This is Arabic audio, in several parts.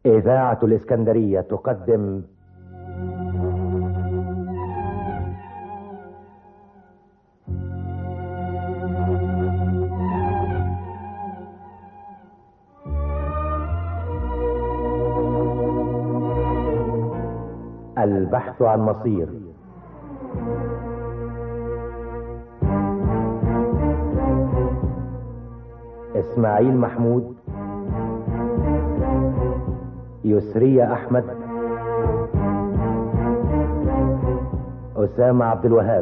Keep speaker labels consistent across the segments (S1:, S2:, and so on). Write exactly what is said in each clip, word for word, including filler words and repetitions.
S1: إذاعة الإسكندرية تقدم البحث عن مصير. إسماعيل محمود، يسرية أحمد، أسامة عبد الوهاب.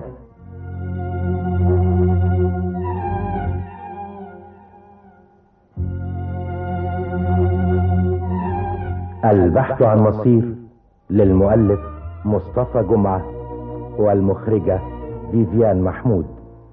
S1: البحث عن مصير للمؤلف مصطفى جمعة، والمخرجة فيفيان محمود.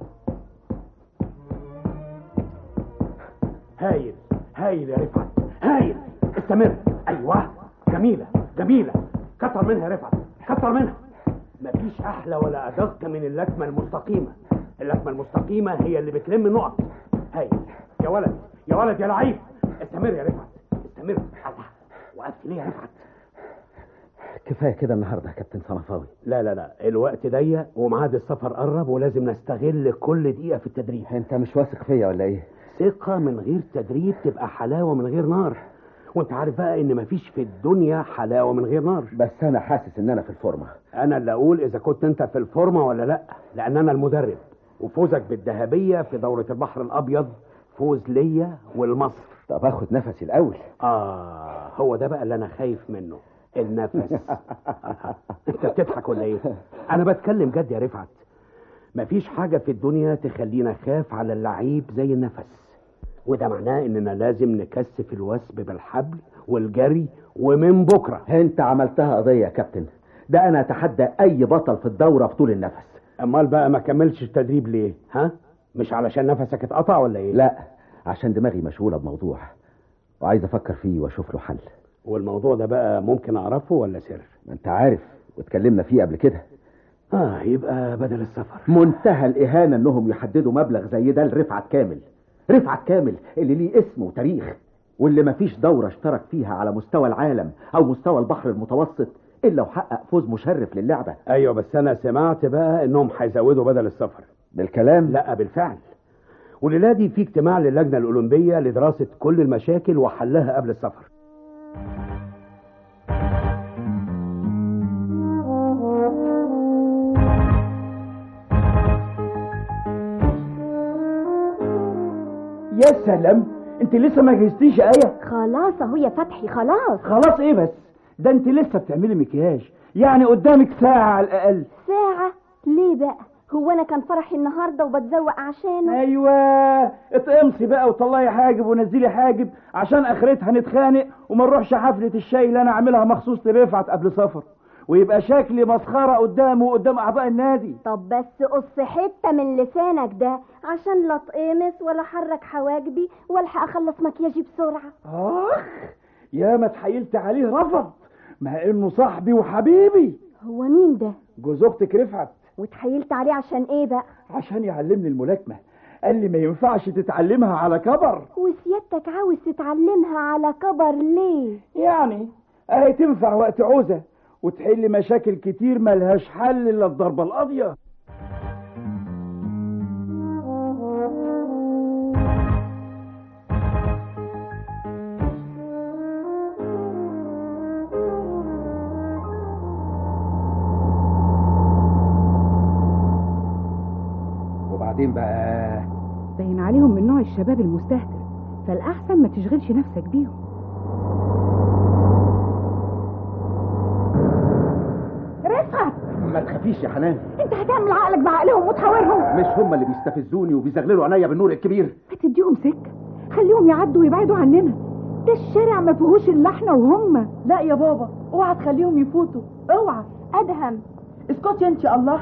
S2: هايل هايل يا رفعت، هايل. استمر. ايوه، جميله جميله. كتر منها يا رفعت، كتر منها. مفيش احلى ولا ادق من اللكمه المستقيمه. اللكمه المستقيمه هي اللي بتلم نقط. هايل يا ولد يا ولد يا لعيب. استمر يا رفعت، استمر. الله، وقفت ليه يا رفعت؟
S3: كفايه كده النهارده يا كابتن صنفاوي.
S2: لا لا لا، الوقت ضيق وميعاد السفر قرب، ولازم نستغل كل دقيقه في التدريب.
S3: انت مش واثق فيا ولا ايه؟
S2: ثقه من غير تدريب تبقى حلاوه من غير نار، وانت عارف بقى ان مفيش في الدنيا حلاوه من غير نار.
S3: بس انا حاسس ان انا في الفورمه.
S2: انا اللي اقول اذا كنت انت في الفورمه ولا لا، لان انا المدرب. وفوزك بالذهبيه في دوره البحر الابيض فوز ليا والمصر.
S3: طب اخد نفسي الاول.
S2: اه، هو ده بقى اللي انا خايف منه، النفس. انت بتضحك ولا ايه؟ انا بتكلم جد يا رفعت. مفيش حاجه في الدنيا تخلينا نخاف على اللعيب زي النفس، وده معناه اننا لازم نكثف الوثب بالحبل والجري. ومن بكره
S3: انت عملتها قضيه يا كابتن. ده انا اتحدى اي بطل في الدوره في طول النفس.
S2: امال بقى ما كملتش التدريب ليه؟ ها؟ مش علشان نفسك اتقطع ولا ايه؟
S3: لا، عشان دماغي مشغوله بموضوع وعايز افكر فيه واشوف له حل.
S2: والموضوع ده بقى ممكن اعرفه ولا سر؟
S3: ما انت عارف واتكلمنا فيه قبل كده.
S2: اه، يبقى بدل السفر.
S3: منتهى الاهانه انهم يحددوا مبلغ زي ده لرفعت كامل. رفعت كامل اللي ليه اسم وتاريخ، واللي مفيش دورة اشترك فيها على مستوى العالم او مستوى البحر المتوسط الا وحقق فوز مشرف للعبة.
S2: ايوه، بس انا سمعت بقى انهم هيزودوا بدل السفر.
S3: بالكلام؟
S2: لا، بالفعل. والليله دي في اجتماع للجنة الأولمبية لدراسة كل المشاكل وحلها قبل السفر.
S4: يا سلام، انت لسه ما جهزتيش آية؟
S5: خلاص اهو يا فتحي، خلاص.
S4: خلاص ايه بس؟ ده انت لسه بتعملي مكياج، يعني قدامك ساعة على الأقل.
S5: ساعة؟ ليه بقى؟ هو انا كان فرحي النهارده وبتزوق عشانه؟
S4: ايوه، اتقمصي بقى وطلعي حاجب ونزلي حاجب عشان اخرتها نتخانق وما نروحش حفلة الشاي اللي انا عاملها مخصوص لرفعت قبل سفر، ويبقى شكلي مسخرة قدامه وقدام اعضاء النادي.
S5: طب بس قص حتة من لسانك ده عشان لا اتقمص ولا حرك حواجبي والحق اخلص مكياجي بسرعة.
S4: اخ، يا ما اتحايلت عليه رفض، مع انه صاحبي وحبيبي.
S5: هو مين ده؟
S4: جوز اختك رفعت.
S5: واتحايلت عليه عشان ايه بقى؟
S4: عشان يعلمني الملاكمة. قال لي ما ينفعش تتعلمها على كبر.
S5: وسيادتك عاوز تتعلمها على كبر ليه؟
S4: يعني اهي تنفع وقت عوزة وتحل مشاكل كتير ملهاش حل الا الضربة القاضية.
S3: وبعدين بقى
S6: باين عليهم من نوع الشباب المستهتر، فالأحسن ما تشغلش نفسك بيهم.
S5: رفعت،
S3: ما تخافيش يا حنان.
S5: انت هتعمل عقلك بعقلهم وتحاورهم.
S3: مش هم اللي بيستفزوني وبيزغللوا عينيا بالنور الكبير؟
S6: هتديهم سكة، خليهم يعدوا ويبعدوا عننا. ده الشارع ما فيهوش الا احنا وهم.
S7: لا يا بابا، اوعى تخليهم يفوتوا، اوعى.
S5: ادهم،
S7: اسكتي انت. الله،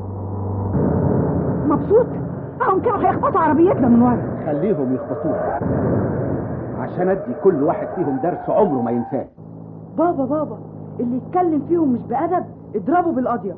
S6: مبسوط؟ هم كانوا هيخبطوا عربيتنا من ورا.
S3: خليهم يخبطوها عشان ادي كل واحد فيهم درس عمره ما ينساه.
S7: بابا بابا، اللي يتكلم فيهم مش بأدب اضربه بالقضية.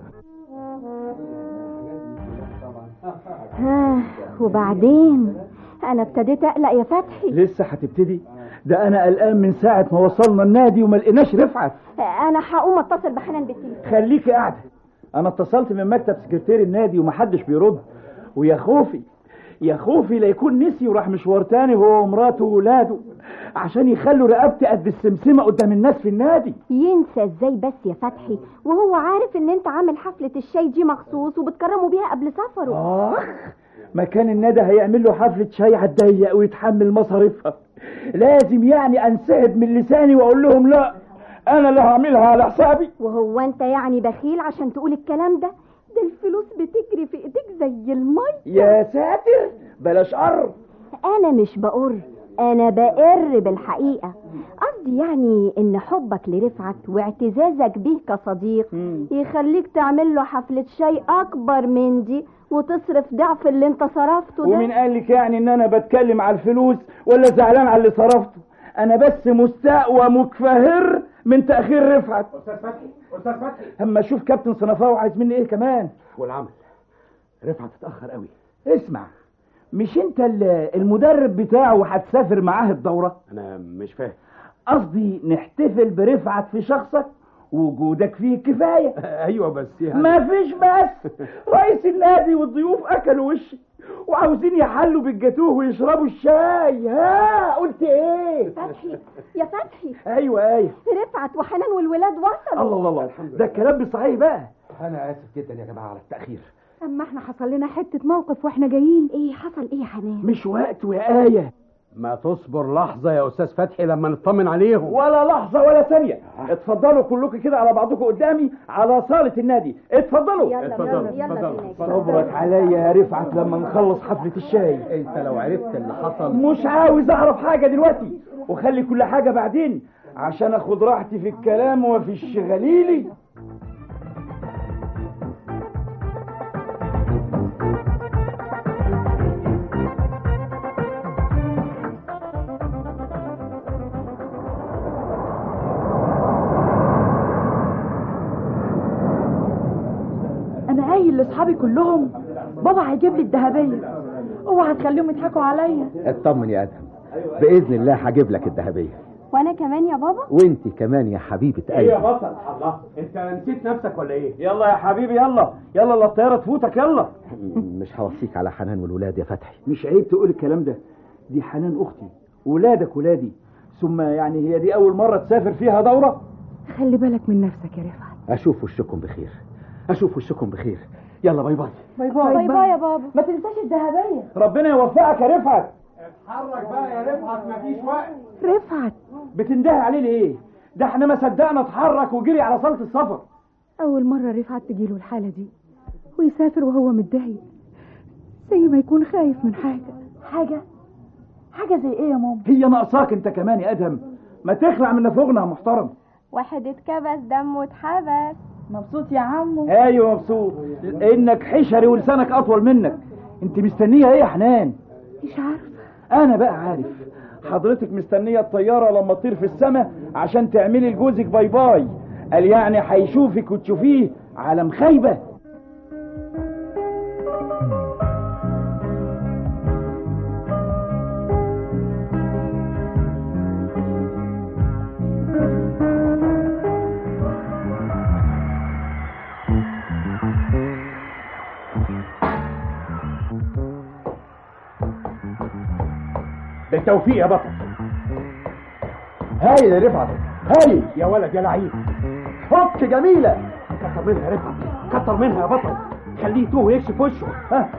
S5: ها، وبعدين انا ابتديت اقلق يا فتحي.
S4: لسه هتبتدي؟ ده انا قلقان من ساعه ما وصلنا النادي وما لقيناش رفعت.
S5: انا هقوم اتصل بحنان بالتليفون.
S4: خليكي قاعده، انا اتصلت من مكتب سكرتير النادي ومحدش بيرد، ويا خوفي يا خوفي لا يكون نسي وراح مشوار تاني هو ومراته وولاده عشان يخلوا رقبتي قد السمسمه قدام الناس في النادي.
S5: ينسى ازاي بس يا فتحي وهو عارف ان انت عامل حفله الشاي دي مخصوص وبتكرموا بيها قبل سفره.
S4: اخ مكان الندى هيعمل له حفله شاي على الضيق ويتحمل مصاريفها، لازم يعني انسحب من لساني واقول لهم لا انا اللي هعملها على حسابي.
S5: وهو انت يعني بخيل عشان تقول الكلام ده؟ ده الفلوس بتجري في ايديك زي المي.
S4: يا ساتر بلاش قر.
S5: انا مش بقر، انا بقر بالحقيقه. قصدي يعني ان حبك لرفعت واعتزازك بيه كصديق
S4: مم.
S5: يخليك تعمل له حفله شاي اكبر من دي وتصرف ضعف اللي انت صرفته ده.
S4: ومين قال لك يعني ان انا بتكلم على الفلوس ولا زعلان على اللي صرفته؟ انا بس مستاء ومكفهر من تاخير رفعت.
S2: استاذ فتحي استاذ فتحي
S4: اما اشوف كابتن صنفاوي عايز مني ايه كمان.
S2: والعمل رفعت اتاخر قوي.
S4: اسمع، مش انت المدرب بتاعه وهتسافر معاه الدوره؟
S2: انا مش فاهم.
S4: قصدي نحتفل برفعت في شخصك وجودك فيه كفايه.
S2: ايوه بس يعني
S4: ما فيش بس. رئيس النادي والضيوف اكلوا وشي وعاوزين يحلوا بالجاتوه ويشربوا الشاي. ها قلت ايه؟
S5: فتحي يا فتحي.
S4: ايوه ايه؟
S5: رفعت وحنان والولاد وصلوا.
S4: الله الله الله، ده الكلام صحيح بقى.
S2: انا اسف جدا يا جماعه على التاخير.
S6: اما احنا حصل لنا حته موقف واحنا جايين.
S5: ايه حصل ايه يا حنان؟
S4: مش وقت يا آية.
S2: ما تصبر لحظه يا استاذ فتحي لما نطمن عليهم.
S4: ولا لحظة ولا ثانية. اتفضلوا كلكم كده على بعضكم قدامي على صالة النادي. اتفضلوا.
S5: يلا
S2: اتفضلوا،
S5: يلا يلا
S2: اتفضلوا.
S5: بينا.
S4: صبرك عليا يا رفعت لما نخلص حفلة الشاي.
S3: انت لو عرفت اللي حصل.
S4: مش عاوز اعرف حاجة دلوقتي، وخلي كل حاجة بعدين عشان اخد راحتي في الكلام وفي الشغليلي.
S7: انا قايل لاصحابي كلهم بابا هيجيب لي الذهبيه، اوعى تخليهم يضحكوا عليا.
S3: اطمن يا ادهم، باذن الله هجيب لك الذهبيه.
S5: وانا كمان يا بابا.
S3: وانت كمان يا حبيبه
S2: ايه يا
S3: قلبي.
S2: بطل؟ الله، انت نسيت نفسك ولا ايه؟
S4: يلا يا حبيبي يلا يلا لا الطيارة تفوتك يلا.
S3: مش هوصيك على حنان والولاد يا فتحي.
S4: مش عيب تقول الكلام ده، دي حنان اختي ولادك ولادي، ثم يعني هي دي اول مرة تسافر فيها دورة.
S6: خلي بالك من نفسك يا رفعت.
S3: اشوف وشكم بخير، اشوف وشكم بخير. يلا باي باي.
S7: باي باي.
S5: باي باي يا بابا.
S7: ما تنساش الذهبيه.
S4: ربنا يوفقك يا رفعت.
S2: اتحرك بقى يا رفعت، مفيش وقت.
S6: رفعت
S4: بتندهي عليه ليه؟ ده احنا ما صدقنا اتحرك وجري على صالة السفر.
S6: اول مره رفعت تجيله الحاله دي ويسافر وهو متضايق زي ما يكون خايف من حاجه.
S7: حاجه حاجه زي ايه يا ماما؟
S4: هي ناقصاك انت كمان يا ادهم، ما تخلع من نفوغنا يا محترم.
S5: واحد اتكبس دمه اتحبس.
S7: مبسوط يا عمو؟
S4: ايوه مبسوط، انك حشري ولسانك اطول منك. انت مستنيه ايه يا حنان؟
S6: مش عارفه.
S4: انا بقى عارف، حضرتك مستنيه الطياره لما تطير في السماء عشان تعملي لجوزك باي باي، قال يعني هيشوفك وتشوفيه على مخيبه.
S2: بالتوفيق يا بطل.
S3: هاي يا رفعت، هاي
S2: يا ولد يا لعيب.
S3: فك جميله.
S2: كتر منها يا رفعت، كتر منها يا بطل. خليه يتوه ويكشف وشه.
S4: ها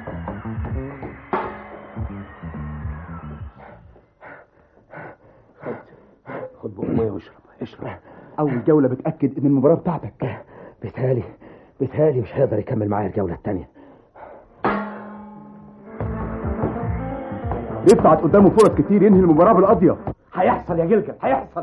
S2: خد خد بقى ميه واشرب اشرب.
S3: اول جوله بتاكد ان المباراه بتاعتك. بيتهيألي بيتهيألي مش هيقدر يكمل معايا الجوله الثانيه. رفعت قدامه فرص كتير ينهي المباراه بالقضيه.
S4: هيحصل يا جلجل هيحصل.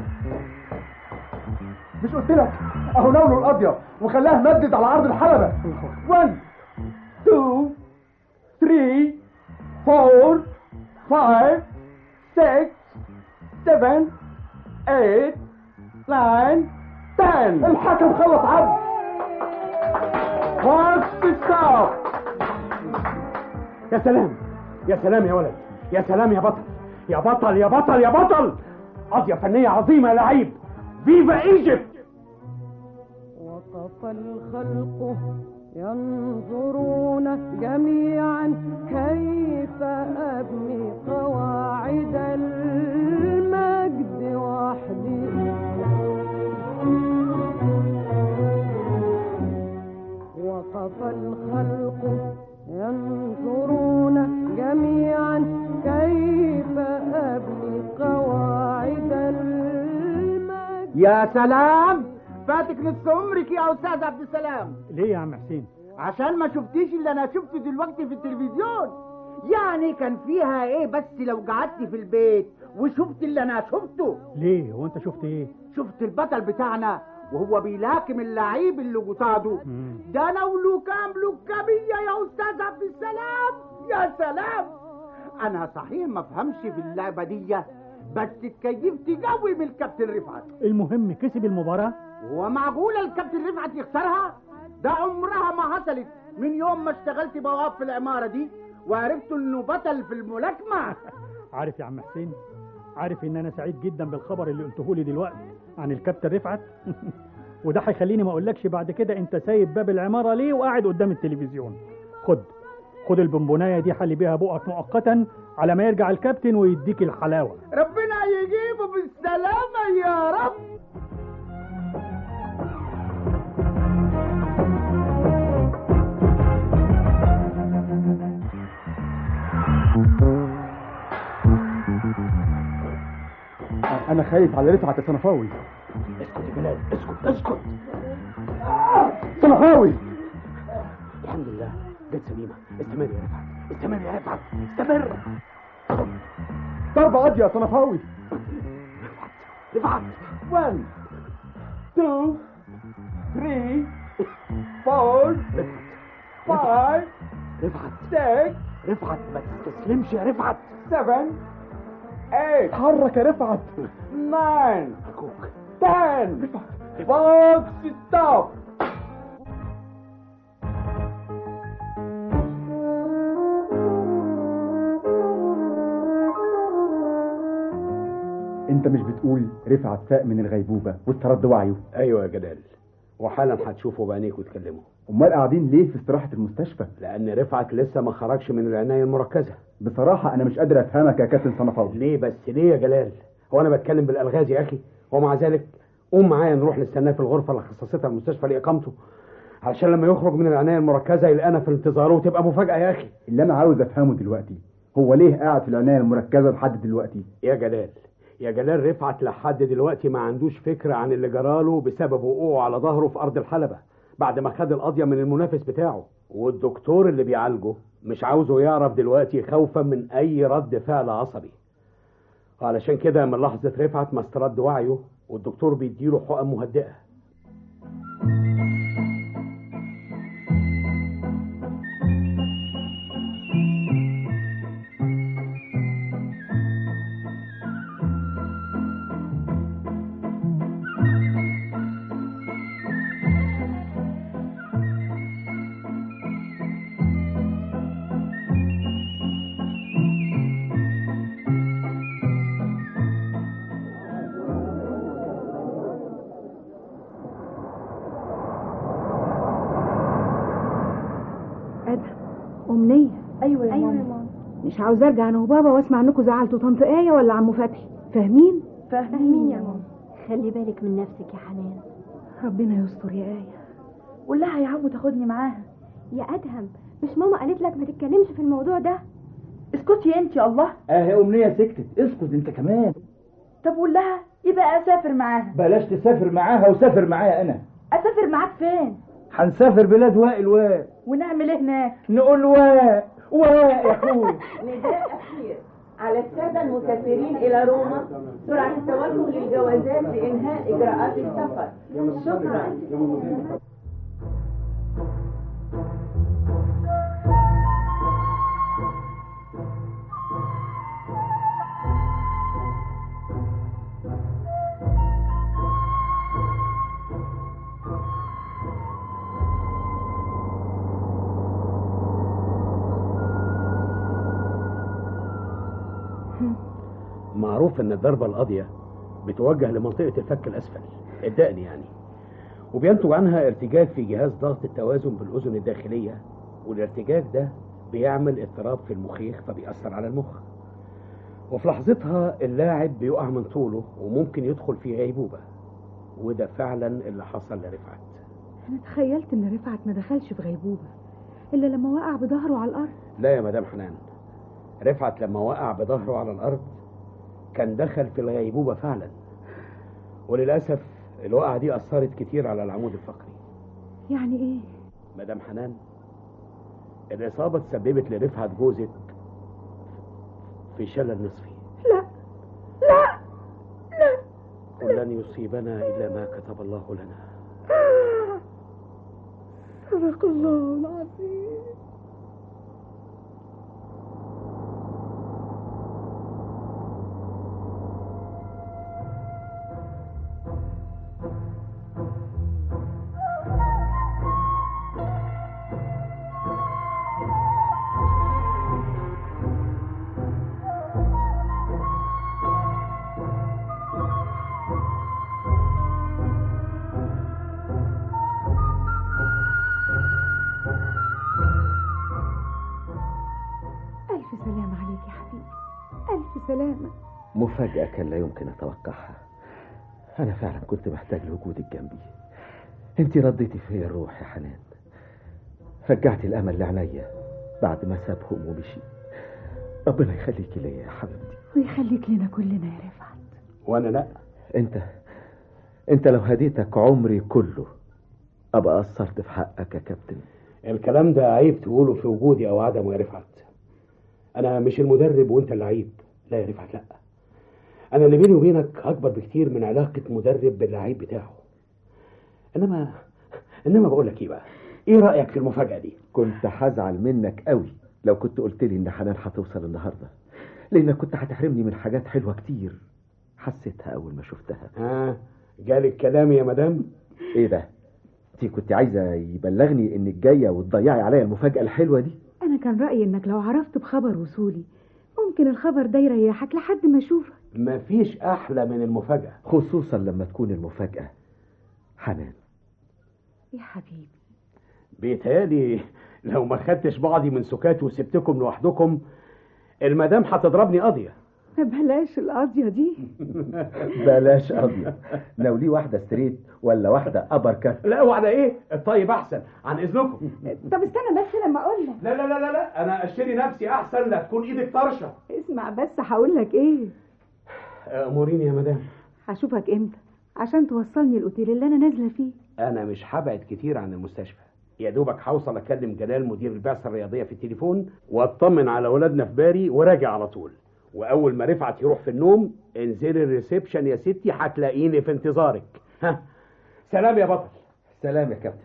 S3: مش قلت لك اهو ناوله القضيه وخلاها مدد على عرض الحلبه.
S4: واحد اتنين تلاتة أربعة خمسة ستة سبعة تمانية تسعة عشرة.
S3: الحكم خلص عرض.
S2: فاست ستوب. يا سلام يا سلام يا ولد، يا سلام يا بطل، يا بطل يا بطل يا بطل، قضية فنية عظيمة يا لعيب. فيفا ايجيبت.
S8: وقف الخلق ينظرون جميعا كيف أبني قواعد المجد وحدي. وقف الخلق ينظرون جميعا كيف أبني قواعد المجد.
S9: يا سلام، فاتك نصف عمرك يا استاذ عبد السلام.
S2: ليه يا عم حسين؟
S9: عشان ما شفتيش اللي انا شفته دلوقتي في التلفزيون. يعني كان فيها ايه بس لو قعدت في البيت وشفت اللي انا شفته.
S2: ليه؟ هو انت شفت ايه؟
S9: شفت البطل بتاعنا وهو بيلاكم اللعيب اللي قصاده. ده انا ولوكام لوكامية يا استاذ عبد السلام. يا سلام، انا صحيح ما فهمش في اللعبة دي، بس اتكيفت قوي من الكابتن رفعت.
S2: المهم كسب المباراة.
S9: هو معقول الكابتن رفعت يخسرها؟ ده عمرها ما حصلت من يوم ما اشتغلت بواب في العمارة دي وعرفت انه بطل في الملاكمة.
S2: عارف يا عم حسين، عارف ان انا سعيد جدا بالخبر اللي قلته لي دلوقتي عن الكابتن رفعت. وده هيخليني ما اقولكش بعد كده انت سايب باب العمارة ليه وقاعد قدام التلفزيون. خد خد البونبونايه دي، حلي بيها بقك مؤقتا على ما يرجع الكابتن ويديك الحلاوة.
S9: ربنا يجيبه بالسلامة يا رب.
S3: انا خايف على رفعت الصنفاوي.
S2: اسكت يا جلال، اسكت اسكت.
S3: صنفاوي،
S2: الحمد لله جت سليمة. استمر يا رفعت، استمر يا رفعت، استمر.
S3: ضربة قاضية يا صنفاوي.
S2: رفعت.
S3: واحد اثنين ثلاثة أربعة خمسة
S2: رفعت
S3: ستة
S2: رفعت ما تستسلمش يا رفعت.
S3: سبعة ثمانية اتحرك يا رفعت. تسعة
S2: أخوك
S3: عشرة بوكس ستوب. انت مش بتقول رفعت فاق من الغيبوبة واسترد وعيه؟
S2: ايوه يا جلال، وحالا هتشوفه بعينيك وتكلمه.
S3: امال قاعدين ليه في استراحة المستشفى؟
S2: لان رفعت لسه ما خرجش من العناية المركزة.
S3: بصراحة انا مش قادر افهمك يا كابتن صنفاوي.
S2: ليه بس ليه يا جلال؟ هو انا بتكلم بالالغاز يا اخي؟ ومع ذلك قوم معايا نروح نستناه في الغرفة اللي خصصتها المستشفى لاقامته، علشان لما يخرج من العناية المركزة يلقانا في انتظاره وتبقى مفاجأة يا اخي.
S3: اللي انا عاوز افهمه دلوقتي هو ليه قاعد في العناية المركزة لحد دلوقتي؟
S2: يا جلال يا جلال رفعت لحد دلوقتي ما عندوش فكرة عن اللي جراله بسبب وقوعه على ظهره في أرض الحلبة بعد ما خد القضية من المنافس بتاعه، والدكتور اللي بيعالجه مش عاوزه يعرف دلوقتي خوفا من أي رد فعل عصبي. علشان كده من لحظة رفعت ما استرد وعيه والدكتور بيديله حقن مهدئة.
S6: أمنية.
S7: ايوه يا أيوة ماما.
S6: مش عاوزة ارجع انا وبابا واسمع انكم زعلتوا طنط آية ولا عمو فتحي. فاهمين؟
S7: فاهمين يا ماما.
S5: خلي بالك من نفسك يا حنان.
S6: ربنا يستر يا آية.
S7: قول لها يا عمو تاخدني معاها.
S5: يا ادهم، مش ماما قالت لك ما تتكلمش في الموضوع ده؟
S7: اسكتي انت يا الله.
S4: اهي امنيه سكتت، اسكت انت كمان.
S7: طب قول لها يبقى اسافر معاها.
S4: بلاش تسافر معاها وسافر معايا انا.
S7: اسافر معاك فين؟
S4: هنسافر بلاد وائل وائل.
S7: ونعمل ايه هناك؟
S4: نقول واء واء يا اخوي.
S10: نداء اخير على الساده المسافرين الى روما، سرعه التوجه للجوازات لانهاء اجراءات السفر. شكرا.
S2: معروف ان الضربة القاضية بتوجه لمنطقة الفك الاسفل الدقن يعني، وبينتج عنها ارتجاج في جهاز ضغط التوازن بالاذن الداخلية، والارتجاج ده بيعمل اضطراب في المخيخ فبيأثر على المخ، وفي لحظتها اللاعب بيقع من طوله وممكن يدخل في غيبوبة، وده فعلا اللي حصل لرفعت.
S6: انا تخيلت ان رفعت ما دخلش في غيبوبة الا لما وقع بظهره على الارض.
S2: لا يا مدام حنان، رفعت لما وقع بظهره على الارض كان دخل في الغيبوبة فعلا، وللأسف الوقعة دي أثرت كتير على العمود الفقري.
S6: يعني ايه؟
S2: مدام حنان، الإصابة تسببت لرفعت جوزك في شلل نصفي.
S6: لا لا لا
S2: ولن يصيبنا إلا ما كتب الله لنا.
S6: صدق الله العظيم. سلامة.
S3: مفاجأة كان لا يمكن أتوقعها. أنا فعلا كنت محتاج لوجودك جنبي. أنت رديتي فيا الروح يا حنان، رجعتي الأمل لعينيا بعد ما سابهم ومشي. ربنا يخليكي ليا يا حبيبتي
S6: ويخليك لنا كلنا يا رفعت.
S2: وأنا لا.
S3: أنت أنت لو هديتك عمري كله أبقى قصرت في حقك يا كابتن.
S2: الكلام ده عيب تقوله في وجودي أو عدمه يا رفعت. أنا مش المدرب وأنت اللي عيب. لا يا رفعت، لا. أنا اللي بيني وبينك أكبر بكتير من علاقة مدرب باللعيب بتاعه. إنما إنما بقول لك إيه بقى؟ إيه رأيك في المفاجأة دي؟
S3: كنت هزعل منك قوي لو كنت قلت لي إن حنان هتوصل النهاردة، لأنك كنت هتحرمني من حاجات حلوة كتير حسيتها أول ما شفتها.
S2: آه جالك كلام يا مدام؟
S3: إيه ده؟ أنت كنت عايزة يبلغني إنك جاية وتضيعي عليا المفاجأة الحلوة دي؟
S6: أنا كان رأيي إنك لو عرفت بخبر وصولي ممكن الخبر ده يريحك لحد ما أشوفك.
S2: مفيش أحلى من المفاجأة،
S3: خصوصا لما تكون المفاجأة حنان.
S6: يا حبيبي،
S2: بيتهيألي لو ما خدتش بعضي من سكات وسبتكم لوحدكم المدام هتضربني قاضية.
S6: بلاش القاضية دي.
S3: بلاش قاضية. ناولي واحدة ستريت ولا واحدة أبركت؟
S2: لا واحدة إيه؟ الطيب أحسن، عن إذنكم.
S6: طب استنى بس لما أقول لك.
S2: لا لا لا لا لا، أنا أشتري نفسي أحسن، لا تكون إيدك طرشة.
S6: اسمع بس هقول لك إيه.
S2: أموريني يا مدام.
S6: هشوفك إمتى عشان توصلني الأوتيل اللي أنا نازلة فيه؟
S2: أنا مش هبعد كتير عن المستشفى، يا دوبك هوصل أكلم جلال مدير البعثة الرياضية في التليفون وأطمن على ولادنا في باري وراجع على طول. واول ما رفعت يروح في النوم انزلي الريسبشن يا ستي هتلاقيني في انتظارك. ها سلام يا بطل.
S3: سلام يا كابتن.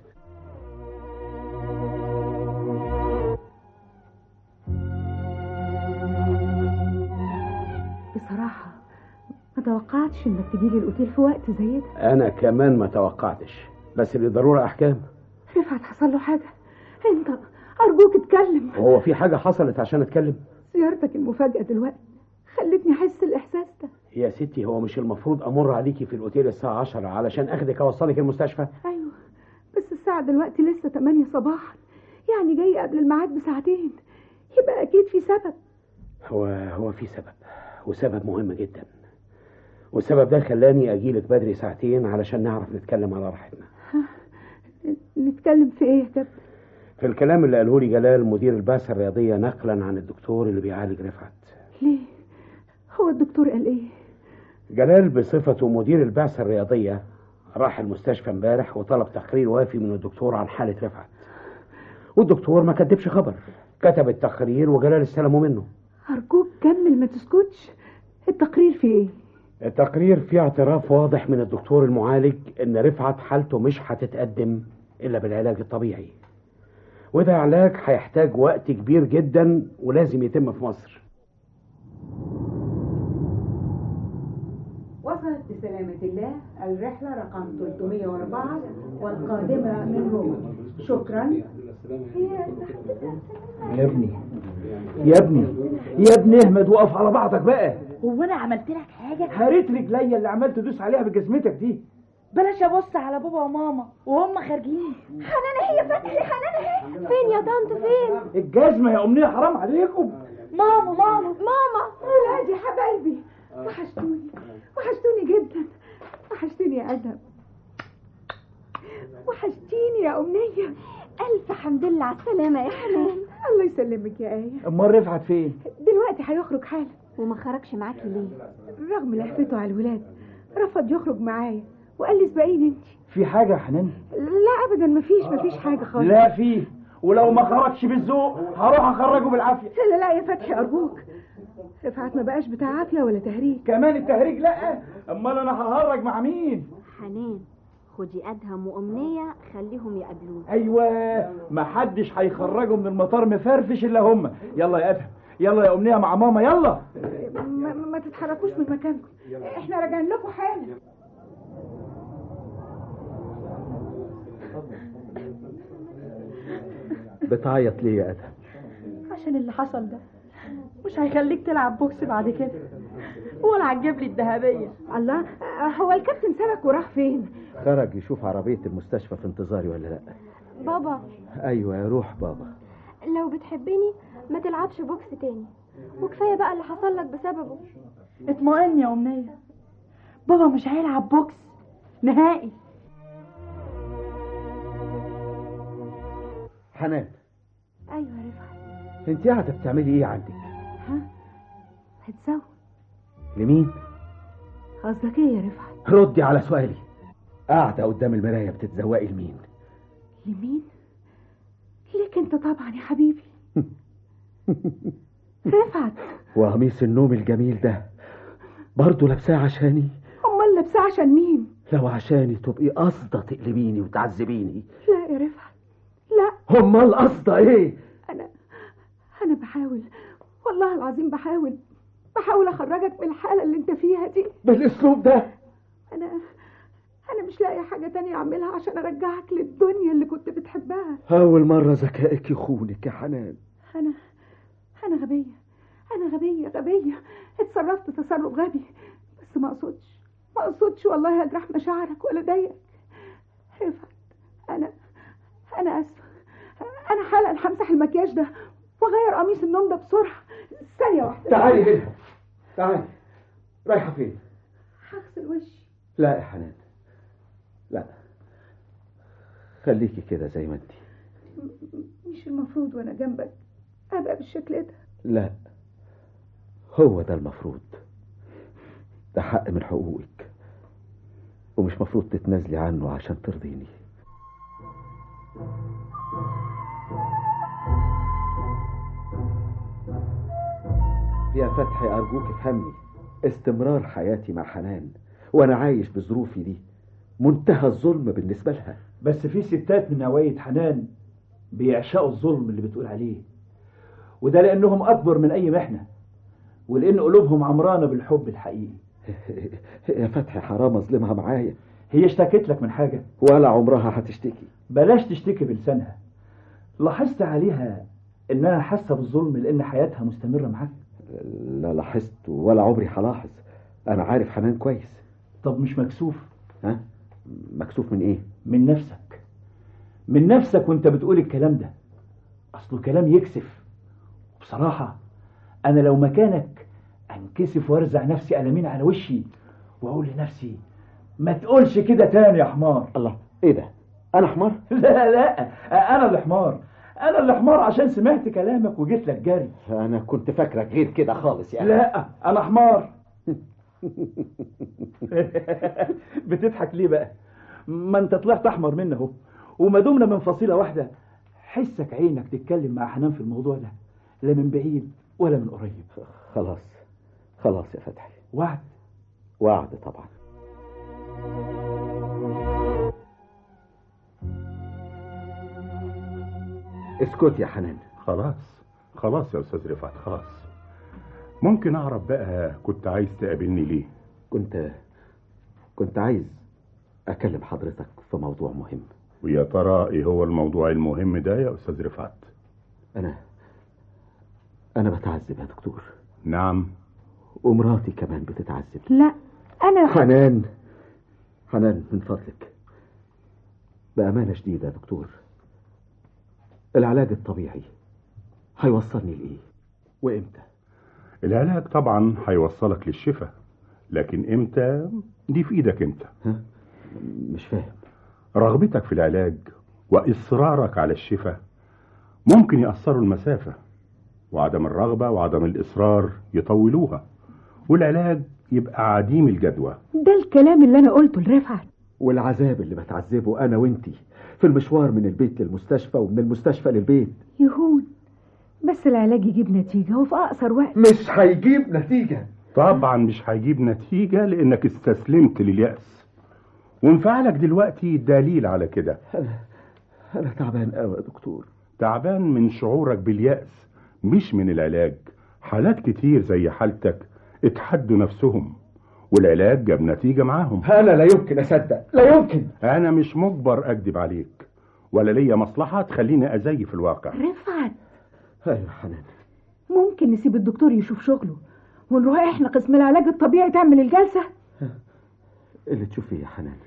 S6: بصراحة ما توقعتش انك تجيلي الاوتيل في وقت زي ده.
S2: انا كمان ما توقعتش، بس اللي ضرورة احكام.
S6: رفعت حصل له حاجة؟ انت ارجوك اتكلم.
S2: هو في حاجة حصلت عشان اتكلم؟
S6: زيارتك المفاجأة دلوقتي خلتني احس الاحساس ده.
S2: يا ستي هو مش المفروض امر عليكي في الاوتيل الساعة عشرة علشان اخدك اوصلك المستشفى؟
S6: ايوه بس الساعة دلوقتي لسه تمانية صباحا، يعني جاي قبل الميعاد بساعتين، يبقى اكيد في سبب.
S2: هو هو في سبب، وسبب مهم جدا، والسبب ده خلاني اجيلك بدري ساعتين علشان نعرف نتكلم على راحتنا.
S6: نتكلم في ايه يا كابتن؟
S2: في الكلام اللي قاله لي جلال مدير البعثة الرياضية نقلا عن الدكتور اللي بيعالج رفعت.
S6: ليه؟ هو الدكتور قال ايه؟
S2: جلال بصفته مدير البعثة الرياضية راح المستشفى امبارح وطلب تقرير وافي من الدكتور عن حالة رفعت، والدكتور ما كدبش خبر، كتب التقرير وجلال استلمه منه.
S6: أرجوك كمل ما تسكتش. التقرير فيه ايه؟
S2: التقرير فيه اعتراف واضح من الدكتور المعالج ان رفعت حالته مش هتتقدم الا بالعلاج الطبيعي، وده علاج هيحتاج وقت كبير جدا ولازم يتم في مصر.
S11: وصلت بسلامة الله الرحلة رقم ثلاثمائة وأربعة والقادمة من روما. شكرا.
S4: يا ابني يا ابني يا ابني اهمد وقف على بعضك بقى.
S7: هو انا عملت لك حاجه؟
S4: هريت رجليا اللي عمال تدوس عليها بجزمتك دي.
S7: بلاش ابص على بابا وماما وهم خارجين.
S5: حنان هي فتحي، حنان هي. فين يا طنط فين؟
S4: الجزمه يا امنيه حرام عليكم.
S7: ماما ماما
S6: ماما ولادي حبايبي، وحشتوني وحشتوني جدا. وحشتني يا ادم، وحشتيني يا امنيه.
S5: الف حمد لله على السلامه يا حنان.
S6: الله يسلمك يا ايه.
S4: امال رفعت فين؟
S6: دلوقتي هيخرج حالا.
S5: وما خرجش معاكي ليه؟
S6: رغم لهفته على الولاد رفض يخرج معايا وقال لي سبقيني انت.
S4: في حاجه يا حنان؟
S6: لا ابدا، مفيش مفيش حاجه خالص.
S4: لا فيه، ولو ما خرجش بالذوق هروح اخرجه بالعافيه.
S6: لا لا لا يا فتحي ارجوك، رفعت ما بقاش بتاع عافيه ولا تهريج.
S4: كمان التهريج لا؟ امال انا ههرج مع مين؟
S5: حنان خدي ادهم وامنيه خليهم يقابلوه.
S4: ايوه، ما حدش هيخرجه من المطار مفرفش الا هم. يلا يا ادهم، يلا يا امنيه مع ماما، يلا.
S6: ما, ما تتحركوش من مكانكم، احنا راجعين لكم حالا.
S3: بتعيط ليه يا ادهم؟
S7: عشان اللي حصل ده مش هيخليك تلعب بوكس بعد كده، ولا هتجيب لي الذهبيه.
S6: الله، هو الكابتن سابك وراح فين؟
S3: خرج يشوف عربيه المستشفى في انتظاري ولا لا.
S5: بابا.
S3: ايوه يا روح بابا.
S5: لو بتحبني ما تلعبش بوكس تاني، وكفايه بقى اللي حصل لك بسببه.
S7: اطمئن يا امنيه، بابا مش هيلعب بوكس نهائي.
S3: حنان.
S6: ايوه يا رفعت.
S3: انت قاعده بتعملي ايه عندك؟
S6: ها؟ هتزوج.
S3: لمين؟
S6: قصدك ايه يا رفعت؟
S3: ردي على سؤالي. قاعده قدام المرايه بتتزوقي لمين؟
S6: لمين؟ ليك انت طبعا يا حبيبي. رفعت.
S3: وقميص النوم الجميل ده برضه لابساه عشاني؟
S6: امال لابساه عشان مين؟
S3: لو عشاني تبقي قصده تقلبيني وتعذبيني.
S6: لا يا رفعت لا.
S3: امال قصده ايه؟
S6: انا انا بحاول، والله العظيم بحاول بحاول اخرجك من الحاله اللي انت فيها دي
S3: بالاسلوب ده.
S6: انا انا مش لاقي حاجه تانية اعملها عشان ارجعك للدنيا اللي كنت بتحبها.
S3: اول مره ذكائك يخونك يا حنان.
S6: انا انا غبيه انا غبيه غبيه اتصرفت تصرف غبي، بس ما اقصدش ما اقصدش والله اجرح مشاعرك ولا اضايقك. رفعت، انا انا اسفه. انا حالا همسح المكياج ده واغير قميص النوم ده بسرعه. ثانيه واحده.
S3: تعالي هنا، تعالي. رايحه فين؟
S6: هغسل وشي.
S3: لا يا حنان، لا، خليكي كده زي ما انتي.
S6: مش المفروض وانا جنبك ابقى بالشكل ده؟
S3: لا، هو ده المفروض. ده حق من حقوقك، ومش مفروض تتنازلي عنه عشان ترضيني. يا فتحي أرجوك افهمني، استمرار حياتي مع حنان وأنا عايش بظروفي دي منتهى الظلم بالنسبة لها.
S4: بس في ستات من نوعية حنان بيعشقوا الظلم اللي بتقول عليه، وده لأنهم أكبر من أي محنة، ولأن قلوبهم عمرانة بالحب الحقيقي.
S3: يا فتحي حرام أظلمها معايا.
S4: هي اشتكت لك من حاجة؟
S3: ولا عمرها هتشتكي.
S4: بلاش تشتكي بلسانها. لاحظت عليها إنها حاسة بالظلم لأن حياتها مستمرة معاك؟
S3: لا لاحظت ولا عمري هلاحظ. أنا عارف حنان كويس.
S4: طب مش مكسوف؟
S3: ها؟ مكسوف من إيه؟
S4: من نفسك. من نفسك وانت بتقول الكلام ده. أصله كلام يكسف. بصراحة أنا لو مكانك أنكسف وارزع نفسي قلمين على وشي وأقول لنفسي ما تقولش كده تاني يا حمار.
S3: الله، إيه ده؟ أنا حمار؟
S4: لا لا، أنا اللي حمار. أنا اللي حمار عشان سمعت كلامك وجيت لك جري.
S3: أنا كنت فاكرك غير كده خالص يعني.
S4: لا، أنا حمار. بتضحك ليه بقى؟ ما أنت طلعت أحمر منه اهو، وما دمنا من فصيلة واحدة حسك عينك تتكلم مع حنان في الموضوع ده، لا من بعيد ولا من قريب.
S3: خلاص خلاص يا فتحي.
S4: وعد؟
S3: وعد طبعا. اسكت يا حنان.
S12: خلاص خلاص يا أستاذ رفعت، خلاص. ممكن أعرف بقى كنت عايز تقابلني ليه؟
S3: كنت كنت عايز أكلم حضرتك في موضوع مهم.
S12: ويا ترى إيه هو الموضوع المهم ده يا أستاذ رفعت؟
S3: أنا أنا بتعذب يا دكتور.
S12: نعم.
S3: ومراتي كمان بتتعذب.
S6: لا انا
S3: حنان حنان من فضلك، بأمانة شديدة يا دكتور، العلاج الطبيعي هيوصلني لإيه وإمتى؟
S12: العلاج طبعا هيوصلك للشفاء، لكن إمتى دي في إيدك أنت.
S3: ها؟ مش فاهم.
S12: رغبتك في العلاج وإصرارك على الشفاء ممكن يأثروا المسافة، وعدم الرغبة وعدم الإصرار يطولوها، والعلاج يبقى عديم الجدوى.
S6: ده الكلام اللي انا قلته لرفعت.
S3: والعذاب اللي بتعذبه أنا وإنتي في المشوار من البيت للمستشفى ومن المستشفى للبيت
S6: يهون، بس العلاج يجيب نتيجة وفي أقصر وقت.
S3: مش هيجيب نتيجة.
S12: طبعا مش هيجيب نتيجة لأنك استسلمت لليأس، وانفعالك دلوقتي دليل على كده.
S3: أنا, أنا تعبان قوي يا دكتور.
S12: تعبان من شعورك باليأس مش من العلاج. حالات كتير زي حالتك اتحدوا نفسهم والعلاج جاب نتيجة معاهم.
S3: أنا لا يمكن أصدق، لا يمكن.
S12: أنا مش مجبر أكذب عليك، ولا ليا مصلحة تخليني أزيف الواقع.
S6: رفعت،
S3: أيوة حنان،
S6: ممكن نسيب الدكتور يشوف شغله ونروح إحنا قسم العلاج الطبيعي تعمل الجلسة؟
S3: اللي تشوفيه يا حنان.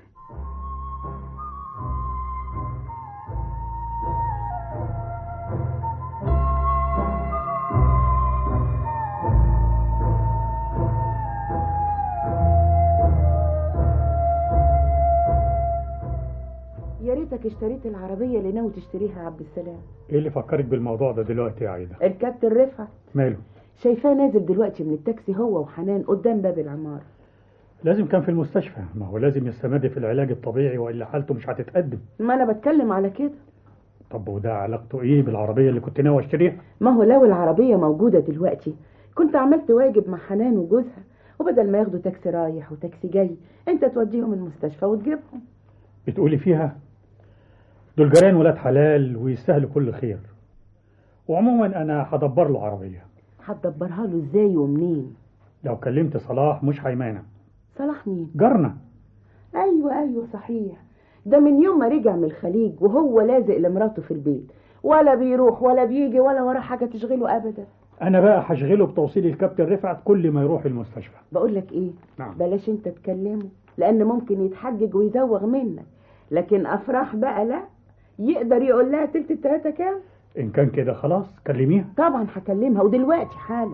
S10: يا ريتك اشتريت العربية اللي ناوي تشتريها يا عبد السلام.
S13: ايه اللي فكرك بالموضوع ده دلوقتي يا عايدة؟
S10: الكابتن رفعت.
S13: ماله؟
S10: شايفاه نازل دلوقتي من التاكسي هو وحنان قدام باب العمارة.
S13: لازم كان في المستشفى، ما هو لازم يستمر في العلاج الطبيعي والا حالته مش هتتقدم.
S10: ما انا بتكلم على كده.
S13: طب وده علاقته ايه بالعربية اللي كنت ناوي اشتريها؟
S10: ما هو لو العربية موجودة دلوقتي كنت عملت واجب مع حنان وجوزها، وبدل ما ياخدوا تاكسي رايح وتاكسي جاي انت توديهم المستشفى وتجيبهم.
S13: بتقولي فيها؟ دول جيران ولاد حلال ويستاهلوا كل خير، وعموما انا هدبر له عربية.
S10: هتدبرها له ازاي ومنين؟
S13: لو كلمت صلاح مش هيمانع.
S10: صلاح مين؟
S13: جارنا.
S10: ايوه ايوه صحيح، ده من يوم ما رجع من الخليج وهو لازق لمراته في البيت، ولا بيروح ولا بيجي ولا وراه حاجة تشغله ابدا.
S13: انا بقى هشغله بتوصيل الكابتن رفعت كل ما يروح المستشفى.
S10: بقول لك ايه؟
S13: نعم.
S10: بلاش انت تكلمه لان ممكن يتحجج ويزوغ منك، لكن افراح بقى لا، يقدر يقول لها تلت التلاتة كام.
S13: ان كان كده خلاص كلميها.
S10: طبعا هكلمها ودلوقتي حالا.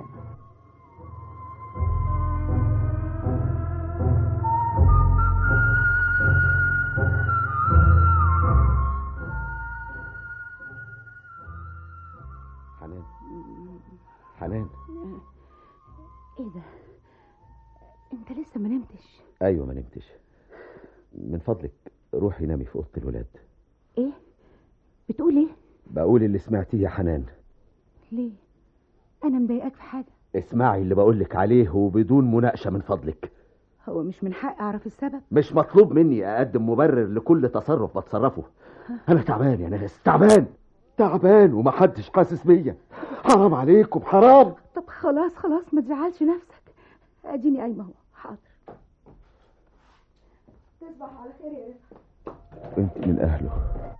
S3: حنان حنان
S6: ايه ده؟ انت لسه ما نمتش؟
S3: ايوه ما نمتش. من فضلك روحي نامي في اوضه الولاد.
S6: ايه بتقول؟ ايه
S3: بقول اللي سمعتيه يا حنان.
S6: ليه؟ انا مضايقاك في حاجه؟
S3: اسمعي اللي بقولك عليه وبدون مناقشه من فضلك.
S6: هو مش من حقي اعرف السبب؟
S3: مش مطلوب مني اقدم مبرر لكل تصرف بتصرفه. انا تعبان يا ناس، تعبان تعبان ومحدش حاسس بيا. حرام عليكم، حرام.
S6: طب خلاص خلاص ما تزعلش نفسك، اديني قايمه اهو. حاضر. تصبح على خير يا رفعت.
S3: انت من اهله.